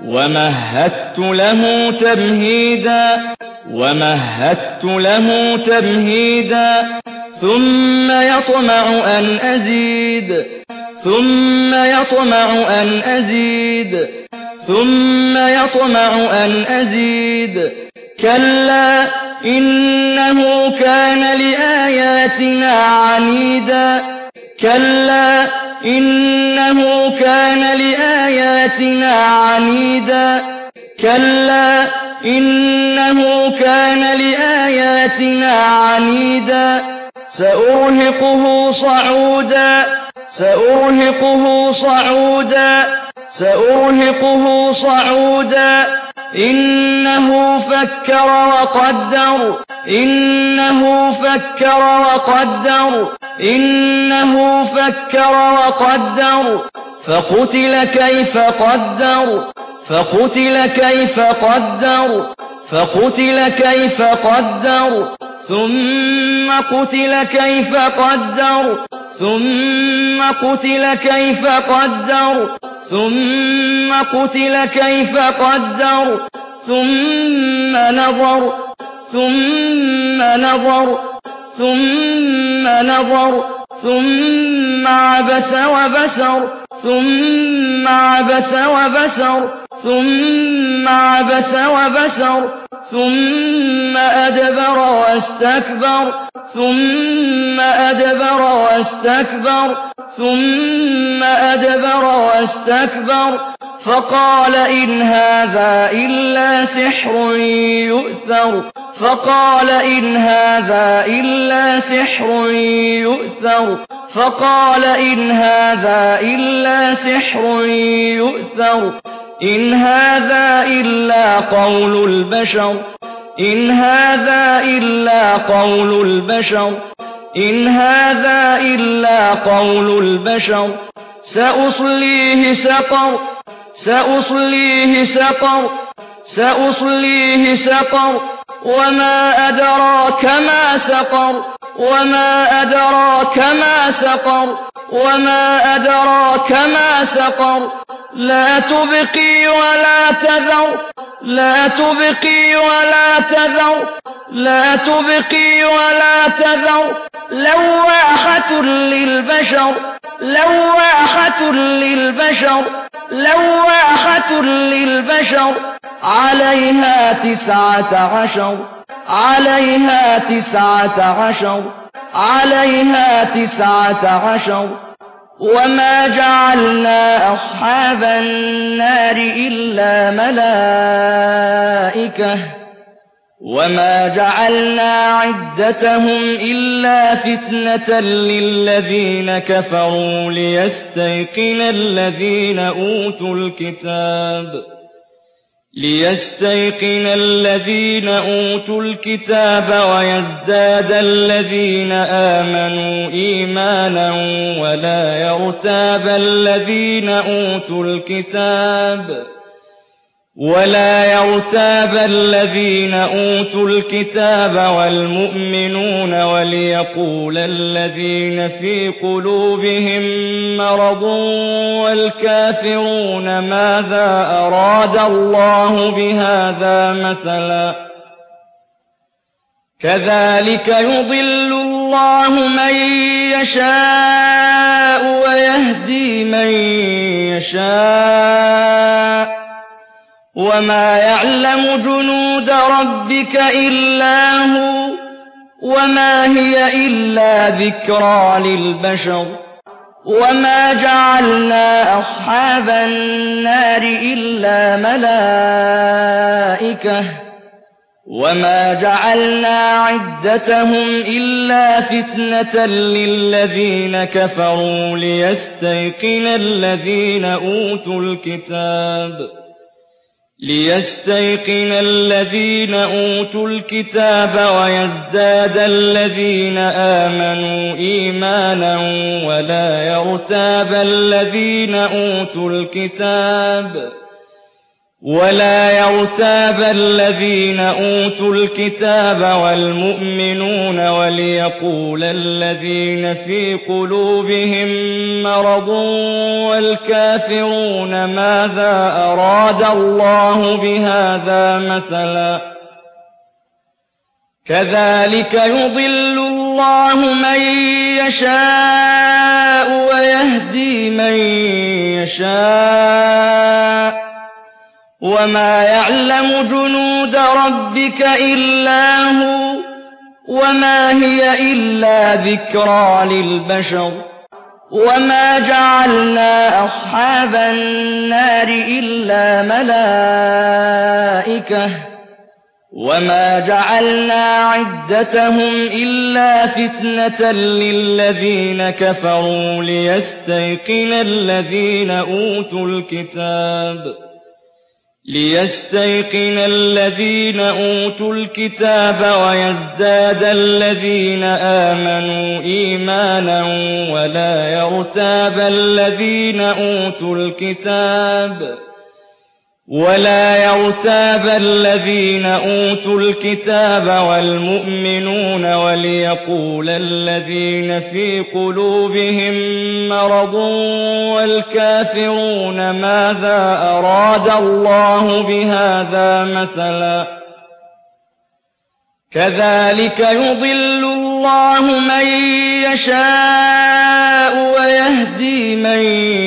ومهدت له تمهيدا ومهدت له تمهيدا ثم يطمع أن أزيد ثم يطمع أن أزيد ثم يطمع أن أزيد كلا إنه كان لآياتنا عنيدا كلا إنه كان لآياتنا عنيدا كلا إنه كان لآياتنا عنيدا سأرهقه صعودا سأرهقه صعودا سأرهقه صعودا إنه فكر وقدر إنه فكر وقدر إنه فكر وقدر فقتل كيف قدر فقتل كيف قدر فقتل كيف قدر ثم قتل كيف قدر ثم قتل كيف قدر ثم قتل كيف قدر ثم نظر ثم نظر ثم نظر ثم عبس وبسر ثم عبس وبسر ثم عبس وبسر ثم أدبر واستكبر ثم أدبر واستكبر ثم أدبر واستكبر فقال إن هذا إلا سحر يؤثر فقال إن هذا إلا سحر يؤثر فقال إن هذا إلا سحر يؤثر إن هذا إلا قول البشر إن هذا إلا قول البشر إن هذا إلا قول البشر سأصليه سقر سأصليه سقر سأصليه سقر وما أدراك ما سقر وما أدراك ما سقر وما أدراك ما سقر لا تبقي ولا تذر لا تبقي ولا تذر لا تبقي ولا تذر لواحة للبشر لواحة للبشر لواحة للبشر عليها 19 عليها 19 عليها 19 وما جعلنا أصحاب النار إلا ملائكة وما جعلنا عدتهم إلا فتنة للذين كفروا ليستيقن الذين أوتوا الكتاب ويزداد الذين آمنوا إيمانا ولا يرتاب الذين أوتوا الكتاب والمؤمنون وليقول الذين في قلوبهم مرض والكافرون ماذا أراد الله بهذا مثلا كذلك يضل الله من يشاء ويهدي من يشاء وما يعلم جنود ربك إلا هو وما هي إلا ذكرى للبشر وما جعلنا أصحاب النار إلا ملائكة وما جعلنا عدتهم إلا فتنة للذين كفروا ليستيقن الذين أوتوا الكتاب ويزداد الذين آمنوا إيمانا ولا يرتاب الذين أوتوا الكتاب والمؤمنون وليقول الذين في قلوبهم مرض والكافرون ماذا أراد الله بهذا مثلا كذلك يضل الله من يشاء ويهدي من يشاء وما يعلم جنود ربك إلا هو وما هي إلا ذكرى للبشر وما جعلنا أصحاب النار إلا ملائكة وما جعلنا عدتهم إلا فتنة للذين كفروا ليستيقن الذين أوتوا ليستيقن الذين أوتوا الكتاب ويزداد الذين آمنوا إيمانا ولا يرتاب الذين أوتوا الكتاب والمؤمنون وليقول الذين في قلوبهم مرض والكافرون ماذا أراد الله بهذا مثلا كذلك يضل الله من يشاء ويهدي من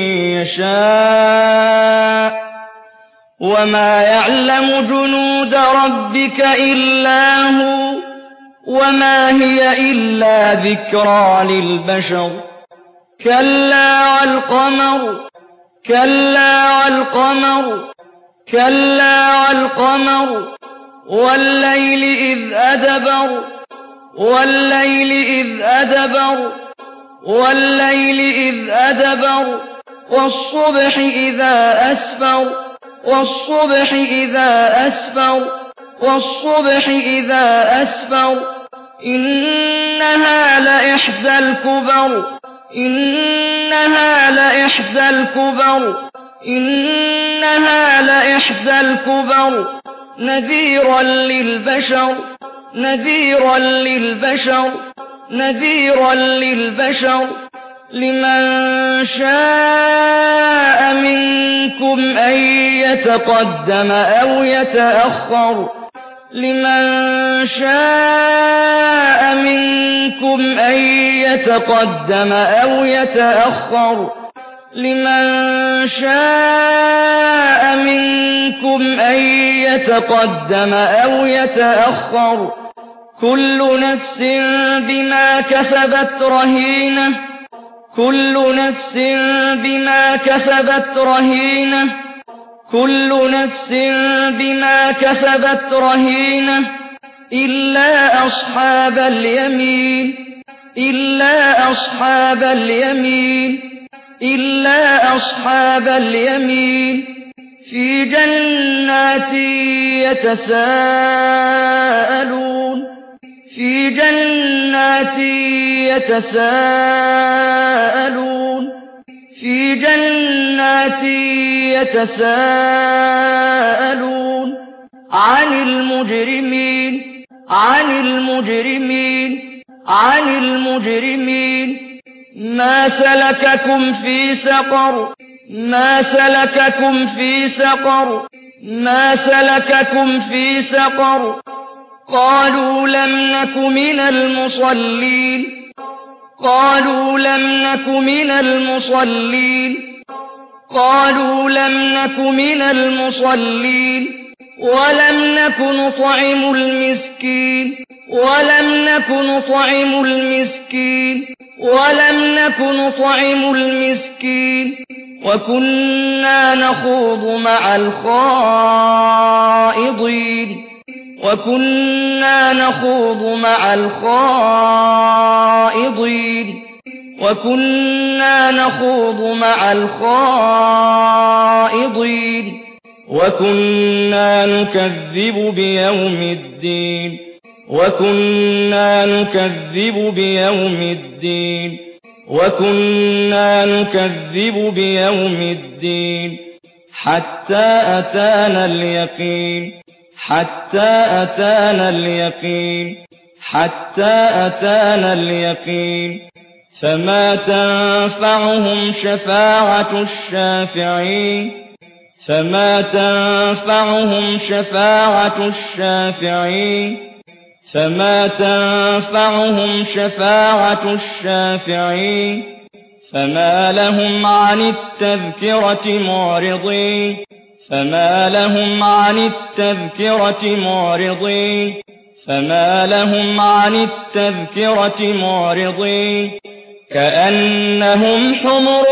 يشاء وما يعلم جنود ربك إلا هو وما هي إلا ذكرى للبشر كلا والقمر والليل إذ أدبر والصبح إذا أسفر إنها لإحدى الكبر نذيرا للبشر لمن شاء منكم أن يتقدم أو يتأخر كل نفس بما كسبت رهينة إلا أصحاب اليمين في جنات يتساءلون عن المجرمين ما سلككم في سقر قالوا لم نك من المصلين ولم نك نطعم المسكين وكنا نخوض مع الخائضين وكنا نكذب بيوم الدين حتى أتانا اليقين فما تنفعهم شفاعة الشافعين فما لهم عن التذكرة معرضين كأنهم حمر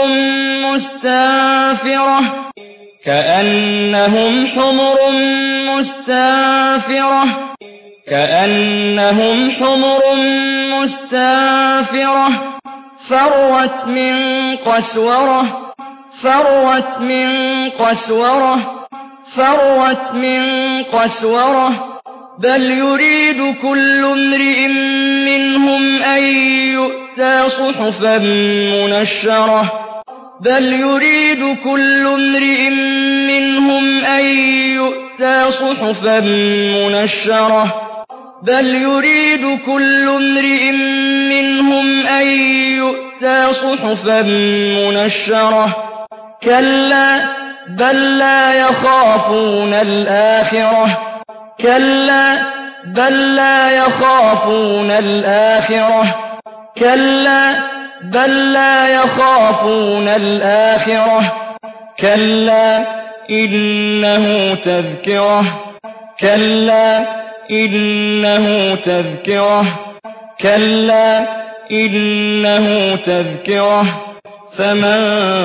مستنفرة فرت من قسورة فرت من قسورة بل يريد كل امرئ منهم أن يؤتى صحفا منشرة بل يريد كل امرئ منهم أن يؤتى صحفا منشرة بل يريد كل امرئ منهم أن يؤتى صحفا منشرة كلا بل لا يخافون الآخرة كلا بل لا يخافون الآخرة كلا بل لا يخافون الآخرة كلا إنه تذكرة كلا إنه تذكرة كلا إنه تذكرة فمن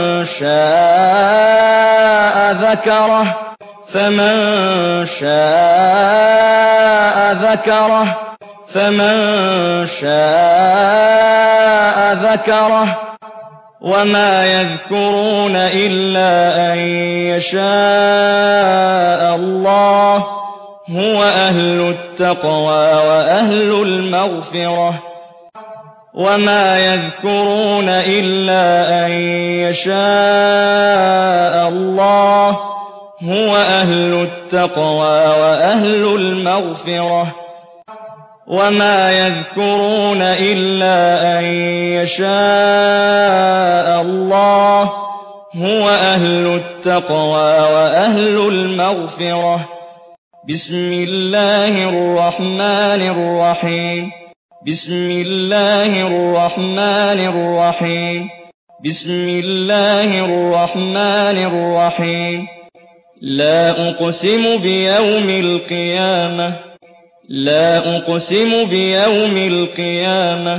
شاء ذكره فمن شاء ذكره فمن شاء ذكره وما يذكرون إلا أن يشاء الله هو أهل التقوى وأهل المغفرة وما يذكرون إلا أن يشاء الله هو أهل التقوى وأهل المغفرة وما يذكرون إلا أن يشاء الله هو أهل التقوى وأهل المغفرة بسم الله الرحمن الرحيم بسم الله الرحمن الرحيم بسم الله الرحمن الرحيم لا أقسم بيوم القيامة لا أقسم بيوم القيامة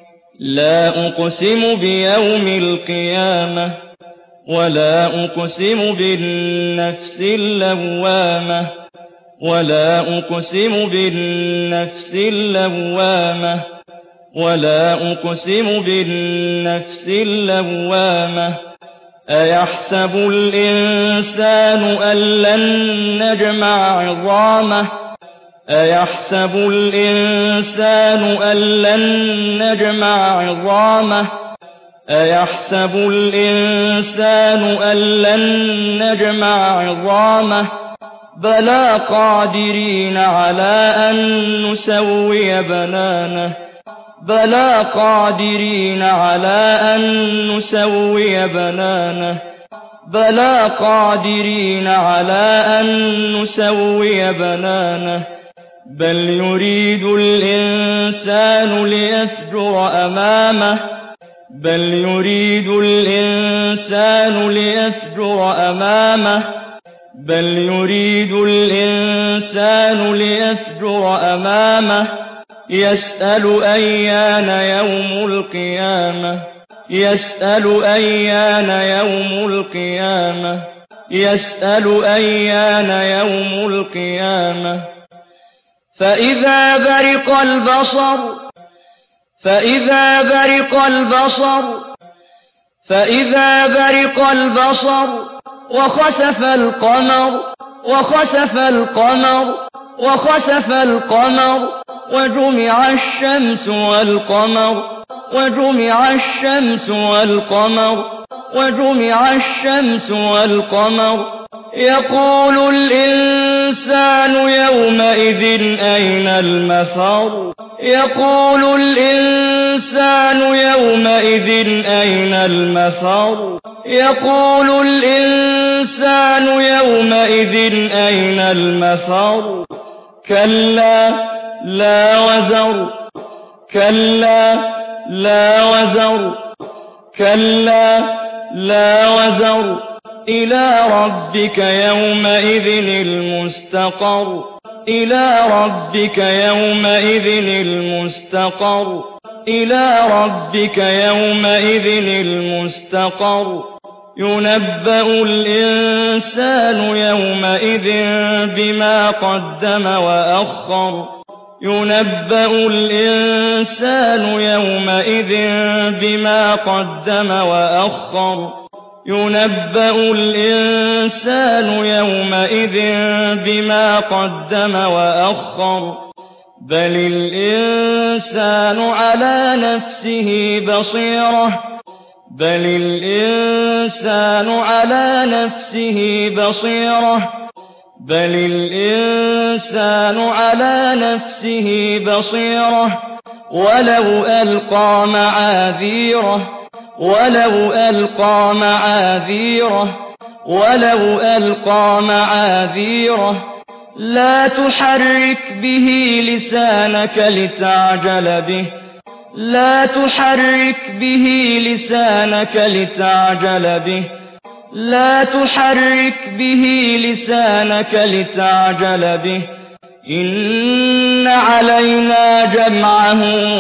لا أقسم بيوم القيامة ولا أقسم بالنفس اللوامة ولا أقسم بالنفس اللوامة ولا أقسم بالنفس اللوامة أيحسب الإنسان أن لن نجمع عظامه أيحسب الإنسان أن لن نجمع عظامه أيحسب الإنسان أن لن نجمع عظامه بلى قادرين على أن نسوي بنانه بلى قادرين على أن نسوي بنانه بلى قادرين على أن نسوي بنانه بل يريد الإنسان ليفجر أمامه بل يريد الإنسان ليفجر أمامه بل يريد الإنسان ليفجر أمامه يسأل أيان يوم القيامة يسأل أيان يوم القيامة يسأل أيان يوم القيامة فإذا برق البصر فإذا برق البصر فإذا برق البصر وخسف القمر وخسف القمر وخسف القمر وجمع الشمس والقمر وجمع الشمس والقمر وجمع الشمس والقمر يقول الإنسان يومئذ أين المفر يقول الإنسان يومئذ أين المفر يقول الإنسان يومئذ أين المفر كلا لا وزر كلا لا وزر كلا لا وزر إلى ربك يومئذ المستقر إلى ربك يومئذ المستقر إلى ربك يومئذ المستقر ينبأ الإنسان يومئذ بما قدم وأخر ينبأ الإنسان يومئذ بما قدم وأخر يُنَبَّأُ الْإِنسَانُ يَوْمَئِذٍ بِمَا قَدَّمَ وَأَخَّرَ بَلِ الْإِنسَانُ عَلَىٰ نَفْسِهِ بَصِيرَةٌ ولو ألقى معاذيره لا تحرك به لسانك لتعجل به إن علينا جمعه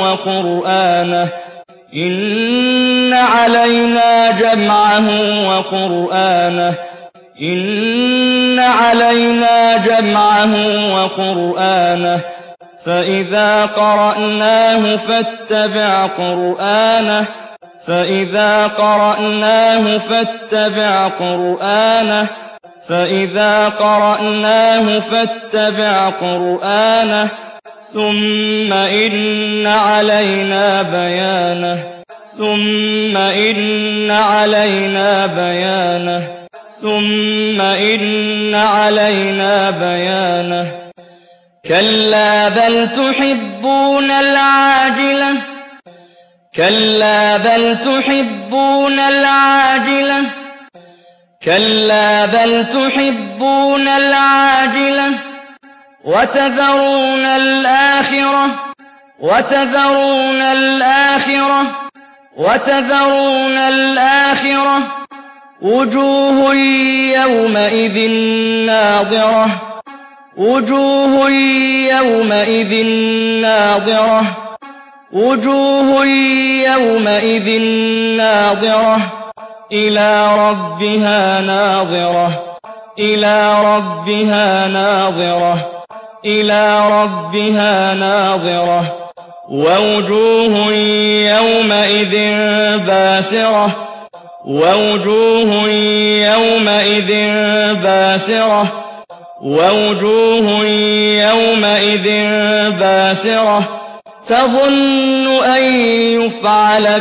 وقرآنه فإذا قرأناه فاتبع قرآنه ثم إن علينا بيانه كلا بل تحبون العاجلة وتذرون الآخرة وجوه يومئذ ناظرة إلى ربها ناظرة ووجوه يومئذ باسرة تظن أن يفعل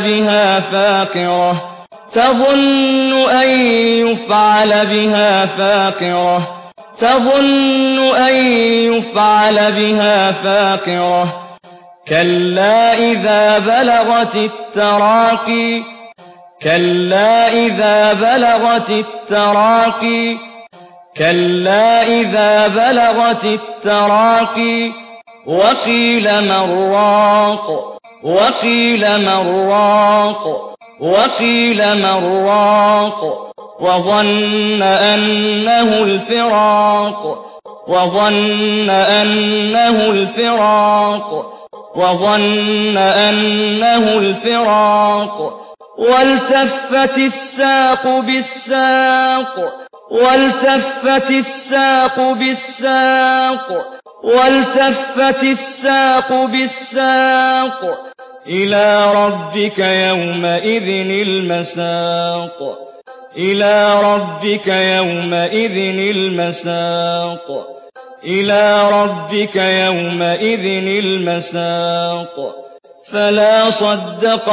بها فاقرة كلا إذا بلغت التراقي وقيل من راق وظن أنه الفراق والتفت الساق بالساق إلى ربك يومئذ المساق فلا صدق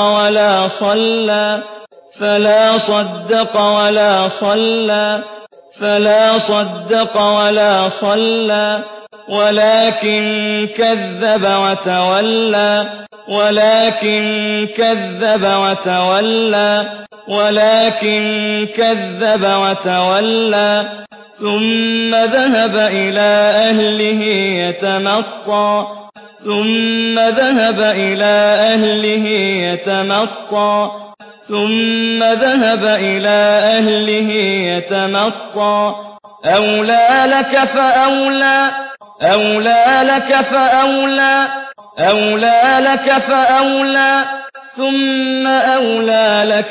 ولا صلى ولكن كذب وتولى ثم ذهب إلى أهله يتمطى أولى لك فأولى ثم أولى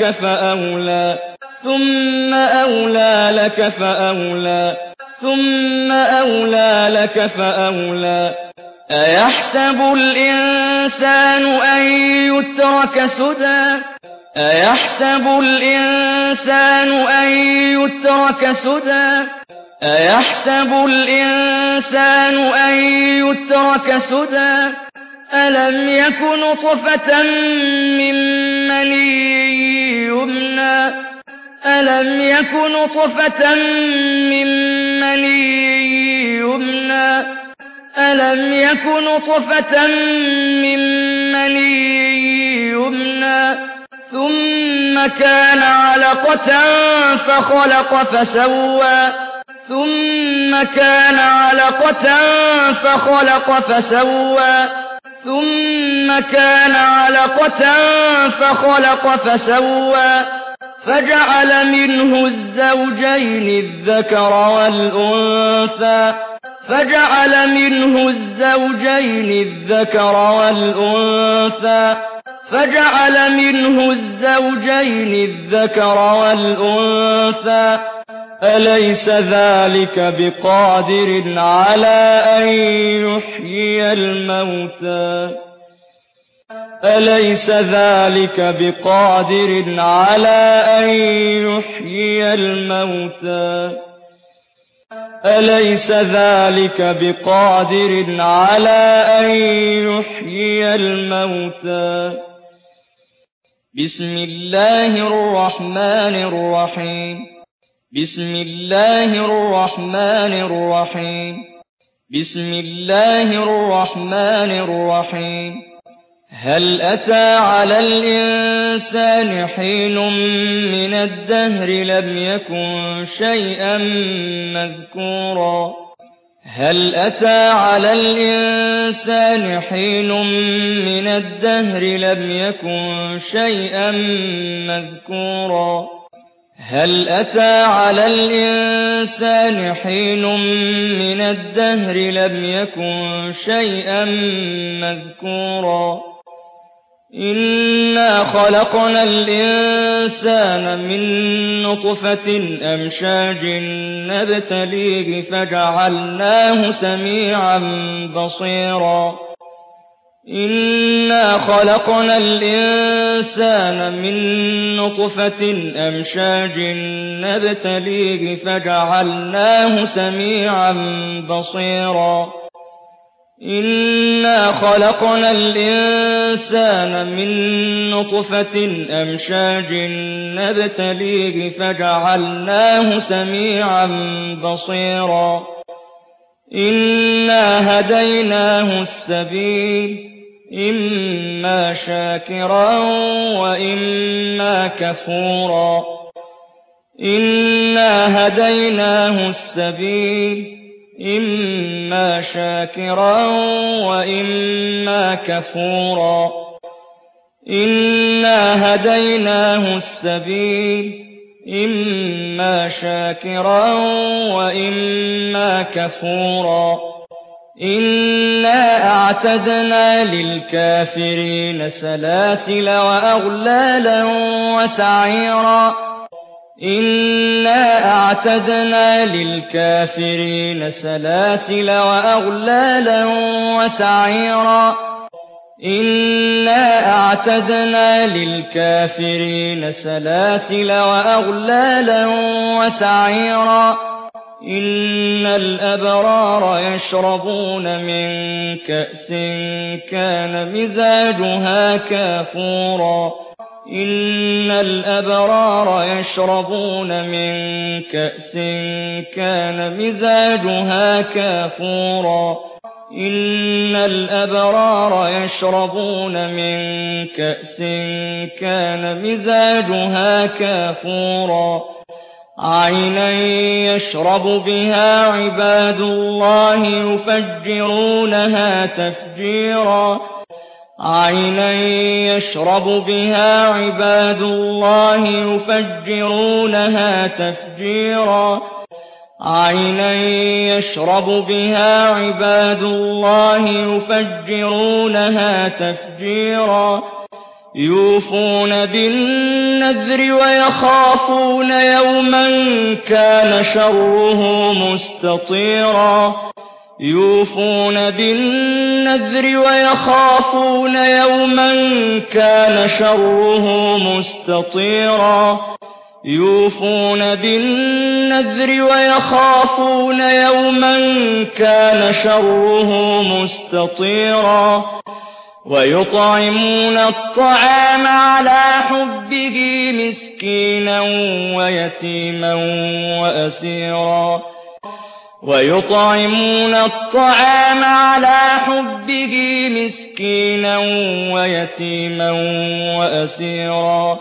لك فأولى أيحسب الإنسان أن يترك سدى أيحسب الإنسان أن يترك سدى أيحسب الإنسان أن يترك سدى ألم يك نطفة من مني يمنى ألم يك نطفة من مني يمنى ألم يك نطفة من مني يمنى ثم كان علقة فخلق فسوى ثم كان علقة فخلق فسوى ثم كان علقة فخلق فسوى فجعل منه الزوجين الذكر والأنثى فجعل منه الزوجين الذكر والأنثى فجعل منه الزوجين الذكر والأنثى أليس ذلك بقادر على أن يحيي الموتى أليس ذلك بقادر على أن يحيي الموتى أليس ذلك بقادر على أن يحيي الموتى بسم الله الرحمن الرحيم بسم الله الرحمن الرحيم بسم الله الرحمن الرحيم هل أتى على الإنسان حين من الدهر لم يكن شيئا مذكورا هل أتى على الإنسان حين من الدهر لم يكن شيئا مذكورا هل أتى على الإنسان حين من الدهر لم يكن شيئا مذكورا إنا خلقنا الإنسان من نطفة أمشاج نبتليه فجعلناه سميعا بصيرا إنا خلقنا الإنسان من نطفة أمشاج نبتليه فجعلناه سميعا بصيرا إنا خلقنا الإنسان من نطفة أمشاج نبتليه فجعلناه سميعا بصيرا إنا هديناه السبيل إما شاكرا وإما كفورا إنا هديناه السبيل إما شاكرا وإما كفورا إنا هديناه السبيل إما شاكرا وإما كفورا إنا أعتدنا للكافرين سلاسل وأغلالا وسعيرا إنا أعتدنا للكافرين سلاسل وأغلالا وسعيرا إنا أعتدنا للكافرين سلاسل وأغلالا وسعيرا إن الأبرار يشربون من كأس كان مزاجها كافورا إن الأبرار يشربون من كأس كان مزاجها كافورا إن الأبرار يشربون من كأس كان مزاجها كافورا عينا يشرب بها عباد الله يفجرونها تفجيرا عينا يشرب بها عباد الله يفجرونها تفجيرا عينا يشرب بها عباد الله يفجرونها تفجيرا يوفون بالنذر ويخافون يوما كان شره مستطيرا يوفون بالنذر ويخافون يوما كان شره مستطيرا يوفون بالنذر ويخافون يوما كان شره مستطيرا ويطعمون الطعام على حبه مسكينا ويتيما وأسيرا ويطعمون الطعام على حبه مسكينا ويتيما وأسيرا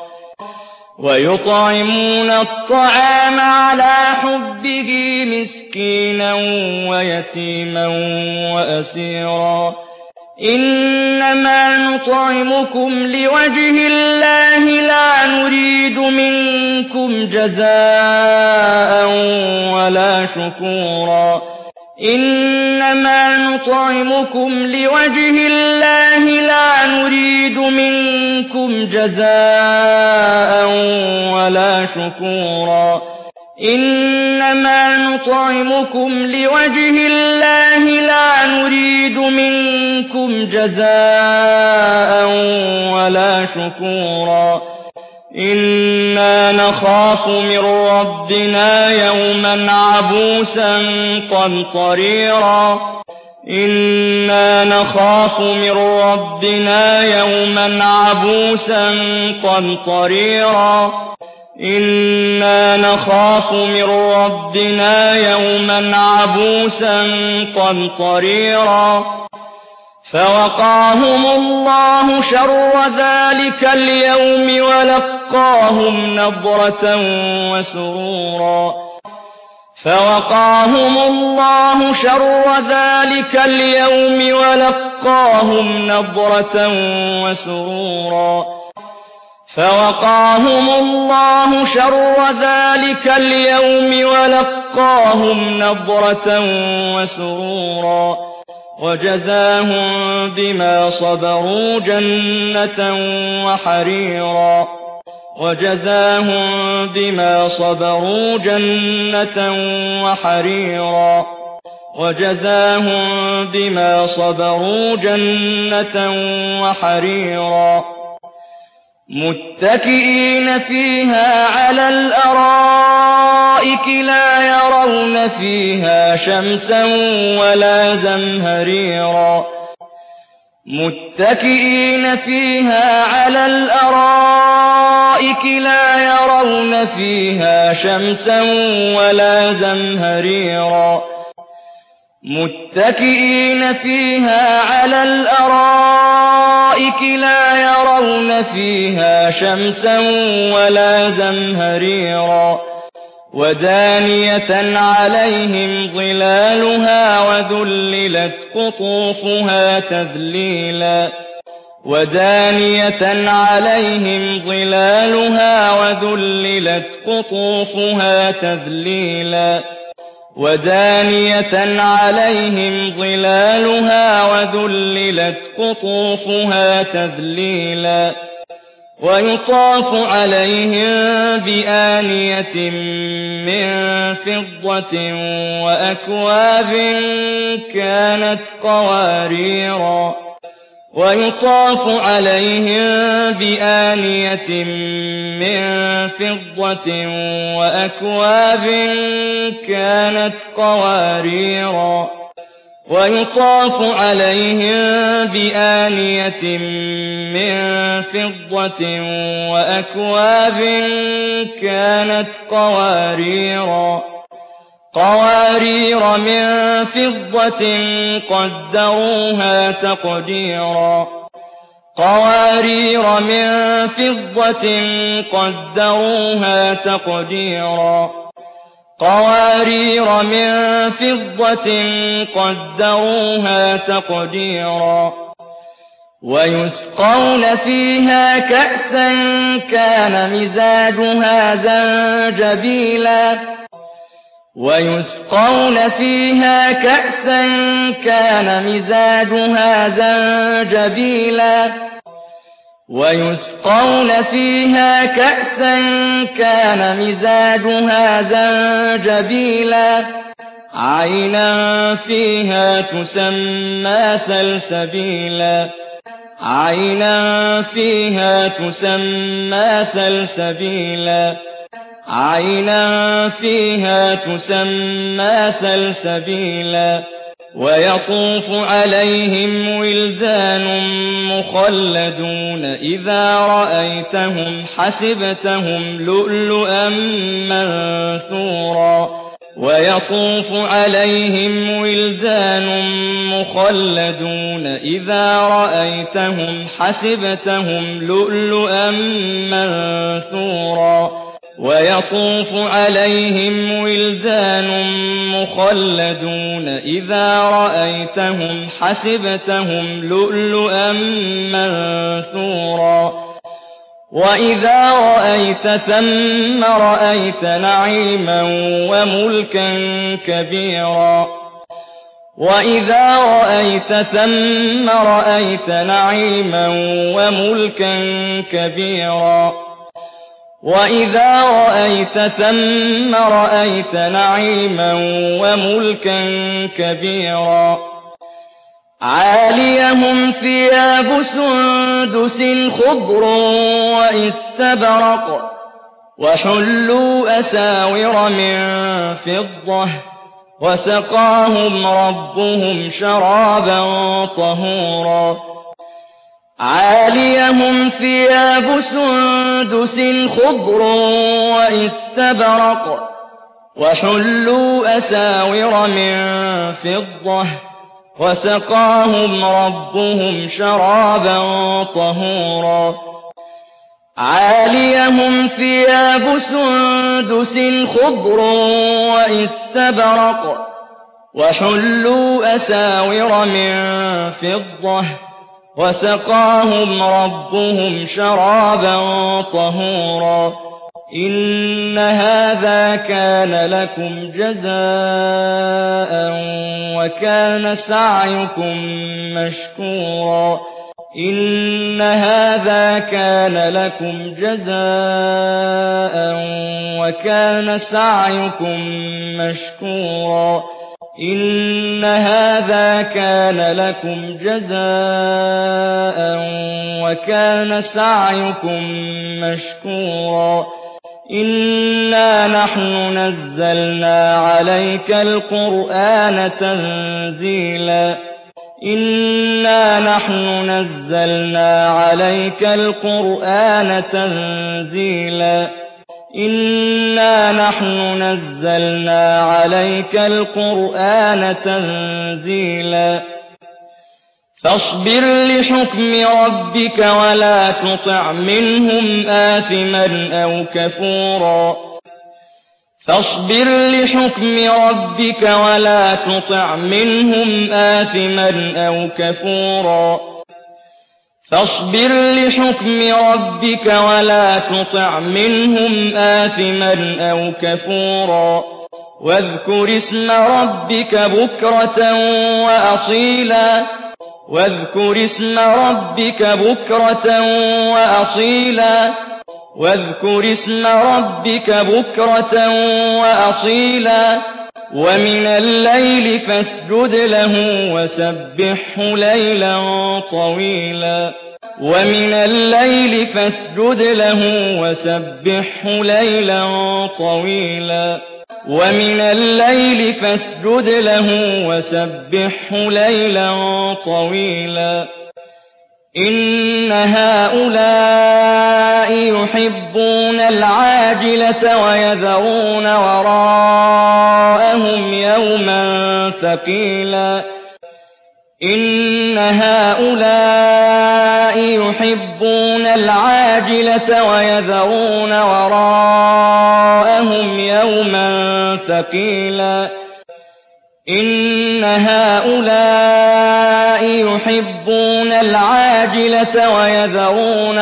ويطعمون الطعام على حبه مسكينا ويتيما وأسيرا إنما نطعمكم لوجه الله لا نريد منكم جزاء ولا شكورا إنما نطعمكم لوجه الله لا نريد منكم جزاء ولا شكورا إنما نطعمكم لوجه الله لا نريد منكم جزاء ولا شكورا إنا نخاف من ربنا يوما عبوسا قمطريرا إنا نخاف من ربنا يوما عبوسا قمطريرا إنا نخاف من ربنا يوما عبوسا قمطريرا فوقاهم الله شر ذلك اليوم ولقاهم نضرة وسرورا فوقاهم الله شر ذلك اليوم ولقاهم نضرة وسرورا فوقاهم الله شر ذلك اليوم ولقاهم نضرة وسرورا وجزاهم بما صبروا جنة وحريرا وجزاهم بما صبروا جنة وحريرا وجزاهم بما صبروا جنة وحريرا متكئين فيها على الأرائك لا يرون فيها شمسا ولا زمهريرا متكئين فيها على الأرائك لا يرون فيها شمسا ولا زمهريرا متكئين فيها على الأرائك لا يرون فيها شمسا ولا زمهريرا ودانية عليهم ظلالها وذللت قطوفها تذليلا ودانية عليهم ظلالها وذللت قطوفها تذليلا ودانية عليهم ظلالها وذللت قطوفها تذليلا ويطاف عليهم بآنية من فضة وأكواب كانت قواريرا ويطاف عليهم بآنية من فضة وأكواب كانت قواريرا ويطاف عليهم بآنية من فضة وأكواب كانت قوارير من فضة قدروها تقديرا قوارير من فضة قدروها تقديرا قوارير من فضة قدروها تقديرا ويسقون فيها كأسا كان مزاجها زنجبيلا ويسقون فيها كأسا كان مزاجها زنجبيلا ويسقون فيها كأسا كان مزاجها زنجبيلا عينا فيها تسمى سلسبيلا عينا فيها تسمى سلسبيلا عينا فيها تسمى سلسبيلا ويطوف عليهم ولدان مخلدون إذا رأيتهم حسبتهم لؤلؤا منثورا ويطوف عليهم ولدان مخلدون إذا رأيتهم حسبتهم لؤلؤا منثورا ويطوف عليهم ولدان مخلدون إذا رأيتهم حسبتهم لؤلؤا منثورا وإذا رأيت ثم رأيت نعيما وملكا كبيرا وإذا رأيت ثم رأيت نعيما وملكا كبيرا وإذا رأيت ثم رأيت نعيما وملكا كبيرا عاليهم ثياب سندس خضر واستبرق وحلوا أساور من فضة وسقاهم ربهم شرابا طهورا عاليهم ثياب سندس خضر واستبرق وحلوا أساور من فضة وسقاهم ربهم شرابا طهورا عاليهم ثياب سندس خضر واستبرق وحلوا أساور من فضة وسقاهم ربهم شرابا طهورا إن هذا كان لكم جزاء وكان سعيكم مشكورا إن هذا كان لكم جزاء وكان سعيكم مشكورا إن هذا كان لكم جزاء وكان سعيكم مشكورا إنا نحن نزلنا عليك القرآن تنزيلا إنا نحن نزلنا عليك القرآن تنزيلا إنا نحن نزلنا عليك القرآن تنزيلا فاصبر لحكم ربك ولا تطع منهم آثما أو كفورا فاصبر لحكم ربك ولا تطع منهم آثما أو كفورا فاصبر لحكم ربك ولا تطع منهم آثما أو كفورا واذكر اسم ربك بكرة وأصيلا واذكر اسم ربك بكرة وأصيلا واذكر اسم ربك بكرة وأصيلا ومن الليل فاسجد له وسبحه ليلا طويلا ومن الليل فاسجد له وسبحه ليلا طويلا ومن الليل فاسجد له وسبحه ليلا طويلا إن هؤلاء يحبون العاجلة ويذرون وراءهم يوما ثقيلا إن هؤلاء يحبون العاجلة ويذرون وراءهم يوما ثقيلا إن هؤلاء يحبون العاجلة ويذرون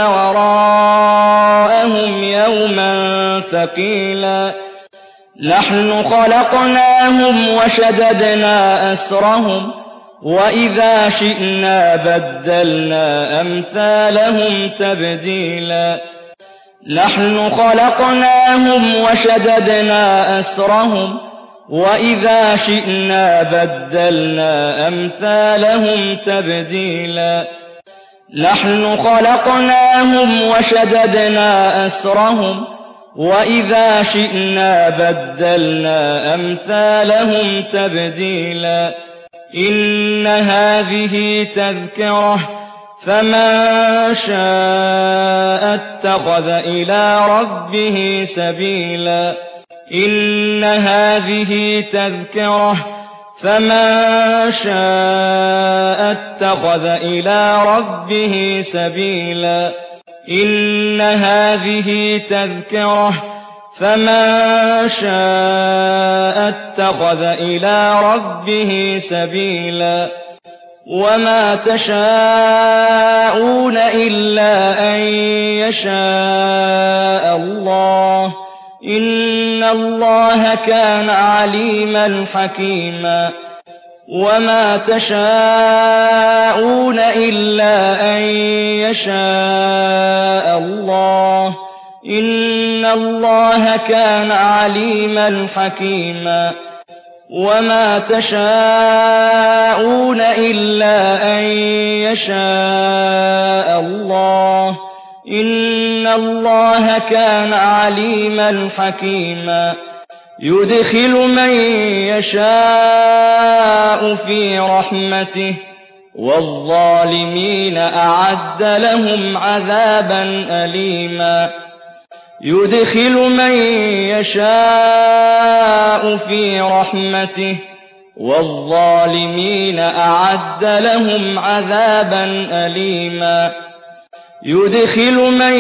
وراءهم يوما ثقيلا نحن خلقناهم وشددنا أسرهم وإذا شئنا بدلنا أمثالهم تبديلا نحن خلقناهم وشددنا أسرهم وإذا شئنا بدلنا أمثالهم تبديلا نحن خلقناهم وشددنا أسرهم وإذا شئنا بدلنا أمثالهم تبديلا إن هذه تذكرة فمن شاء اتخذ إلى ربه سبيلا إن هذه تذكرة فمن شاء اتخذ إلى ربه سبيلا إن هذه تذكرة فمن شاء اتخذ إلى ربه سبيلا وما تشاءون إلا أن يشاء الله إن الله كان عليما حكيما وما تشاءون إلا أن يشاء الله إن الله كان عليما حكيما وما تشاءون إلا أن يشاء الله إن الله كان عليما حكيما يدخل من يشاء في رحمته والظالمين أعد لهم عذابا أليما يدخل من يشاء في رحمته والظالمين أعد لهم عذابا أليما يدخل من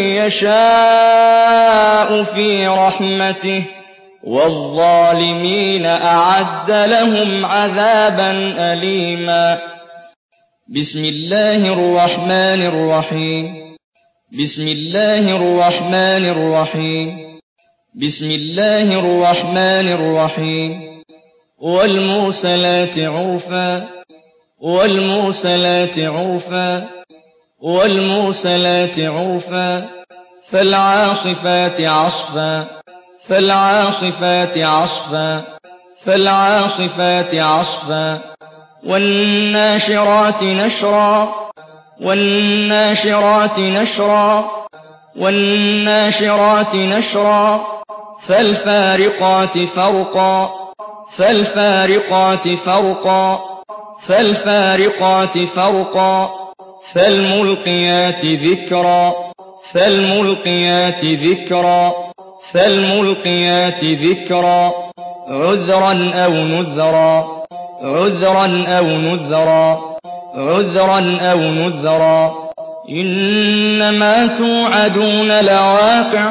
يشاء في رحمته والظالمين أعد لهم عذابا أليما بسم الله الرحمن الرحيم بسم الله الرحمن الرحيم بسم الله الرحمن الرحيم والمرسلات عرفا والمرسلات عرفا والمرسلات عرفا فالعاصفات عصفا فالعاصفات عصفا فالعاصفات عصفا والناشرات نشرا والناشرات نشرا والناشرات نشرا فالفارقات فرقا فالفارقات فرقا فالفارقات فرقا فالملقيات ذكرا فالملقيات ذكرا فالملقيات ذكرا عذرا أو نذرا عذرا أو نذرا عذرا أو نذرا إنما توعدون لواقع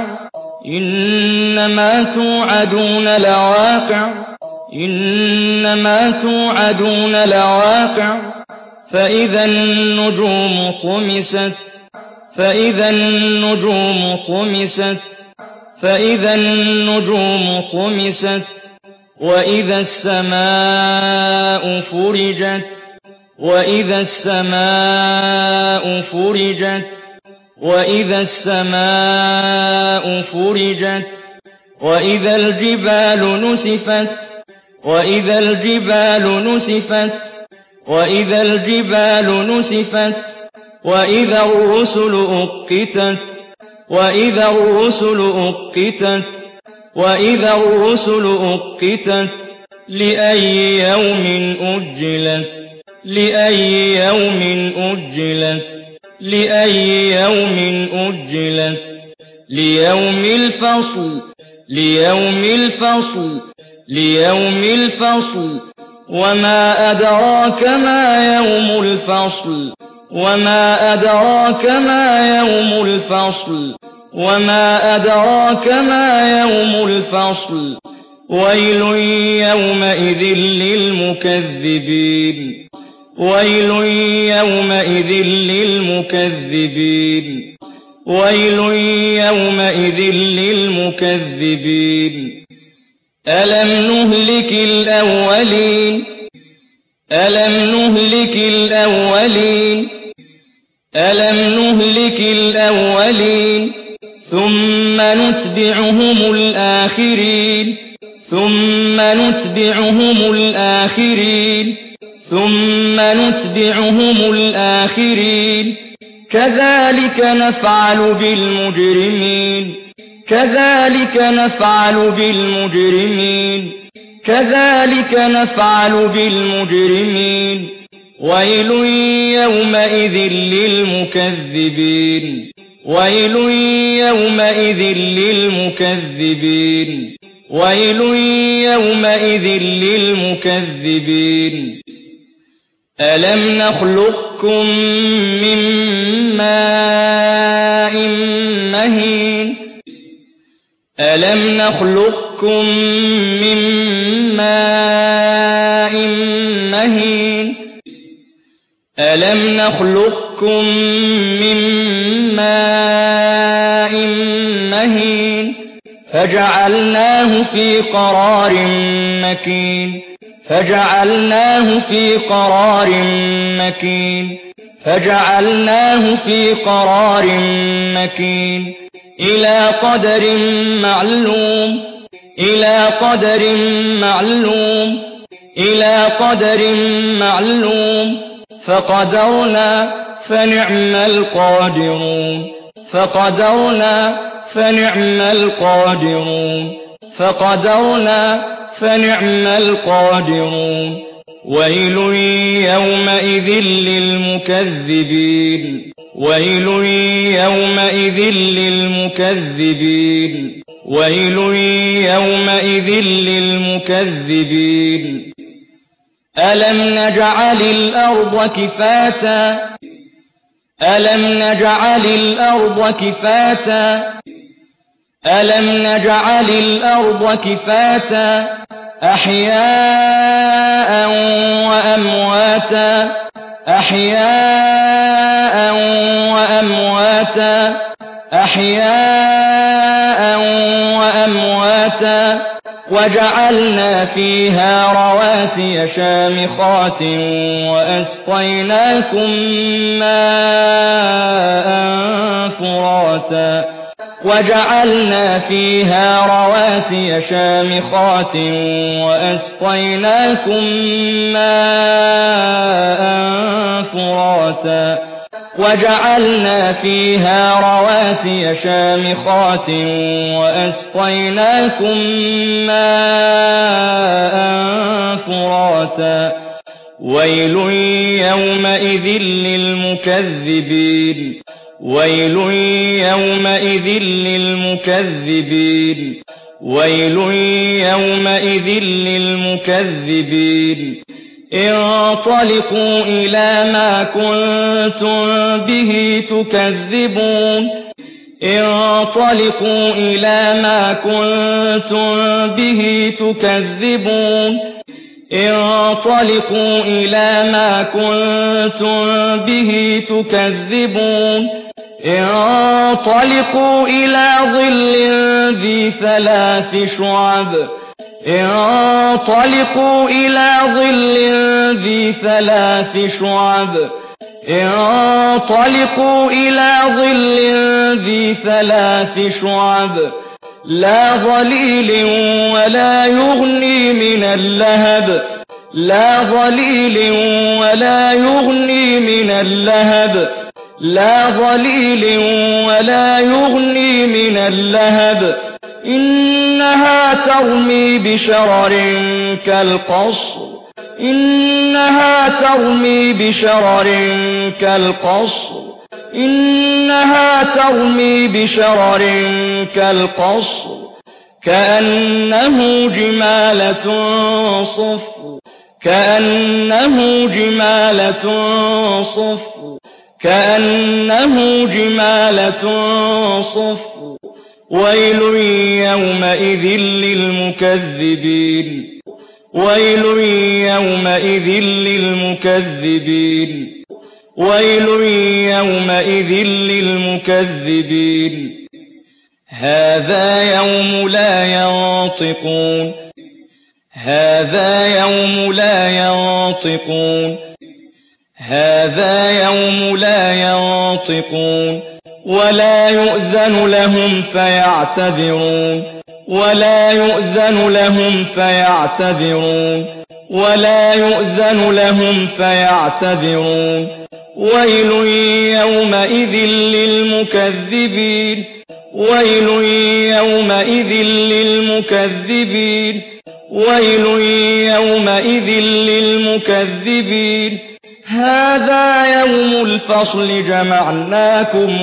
إنما توعدون لواقع إنما توعدون لواقع فإذا النجوم طمست فإذا النجوم طمست فإذا النجوم طمست وإذا السماء فرجت وإذا السماء فرجت وإذا السماء فرجت وإذا الجبال نسفت وإذا الجبال نسفت وإذا الجبال نسفت وإذا الرسل أقتت وإذا الرسل أقتت وإذا الرسل أقتت لأي يوم أجلت لأي يوم أجلت لأي يوم أجلت ليوم الفصل ليوم الفصل ليوم الفصل وما أدراك ما يوم الفصل وما أدراك ما يوم الفصل وما أدراك ما يوم الفصل ويل يومئذ للمكذبين ويل يومئذ للمكذبين ويل يومئذ للمكذبين ألم نهلك الأولين ألم نهلك الأولين ألم نهلك الأولين ثم نتبعهم الآخرين ثم نتبعهم الآخرين كذلك نفعل بالمجرمين ويل يومئذ للمكذبين ألم نخلقكم من ماء مهين فجعلناه في قرار مكين إلى قدر معلوم فقدرنا فنعم القادرون ويل يومئذ للمكذبين ألم نجعل الأرض كفاتا أحياء وأمواتا وجعلنا فيها رواسي شامخات وأسقيناكم ماء فراتا ويل يومئذ للمكذبين انطلقوا إلى ما كنتم به تكذبون انطلقوا إلى ظل ذي ثلاث شعب انطلقوا إلى ظل ذي ثلاث شعب لا ظليل ولا يغني من اللهب إنها ترمي بشرر كالقصر كأنه جمالة صفر ويل يومئذ للمكذبين هذا يوم لا ينطقون ولا يؤذن لهم فيعتذرون ولا يؤذن لهم فيعتذرون ويل يومئذ للمكذبين هذا يوم الفصل جمعناكم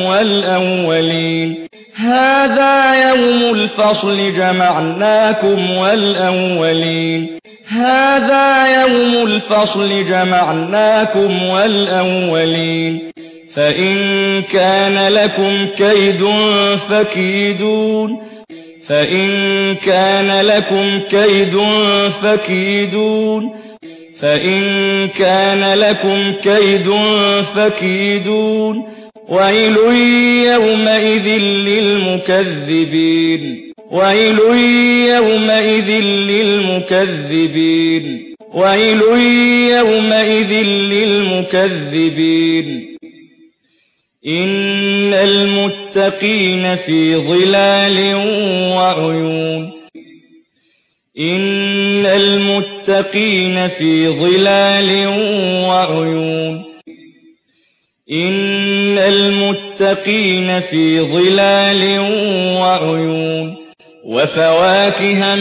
والأولين فإن كان لكم كيد فكيدون ويل يومئذ للمكذبين إن المتقين في ظلال وعيون إن المتقين في ظلال وعيون وفواكه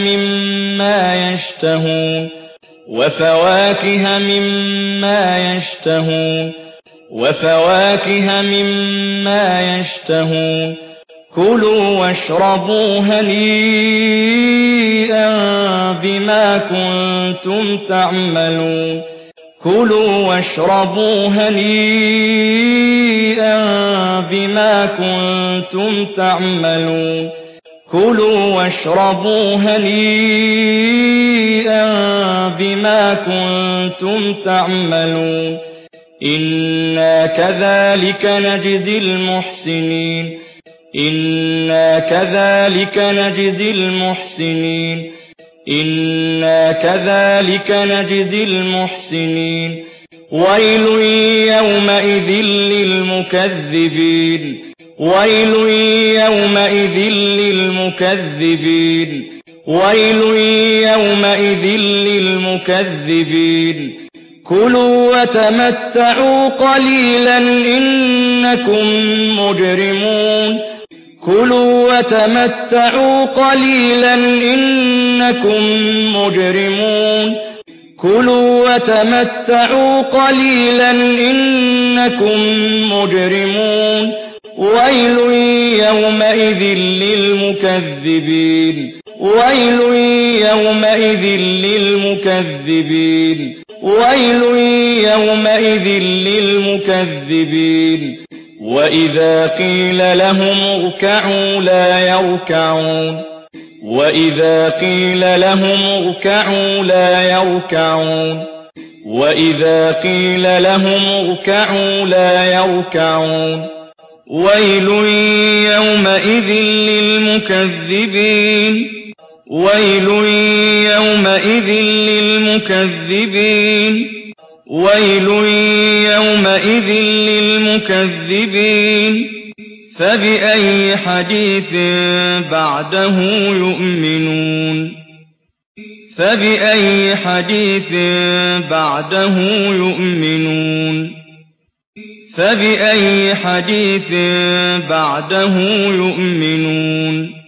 مما يشتهون كلوا واشربوا هنيئا بما كنتم تعملون إنا كذلك نجزي المحسنين ويل يومئذ للمكذبين كلوا وتمتعوا قليلا إنكم مجرمون ويل يومئذ للمكذبين وإذا قيل لهم اركعوا لا يركعون ويل يومئذ للمكذبين فبأي حديث بعده يؤمنون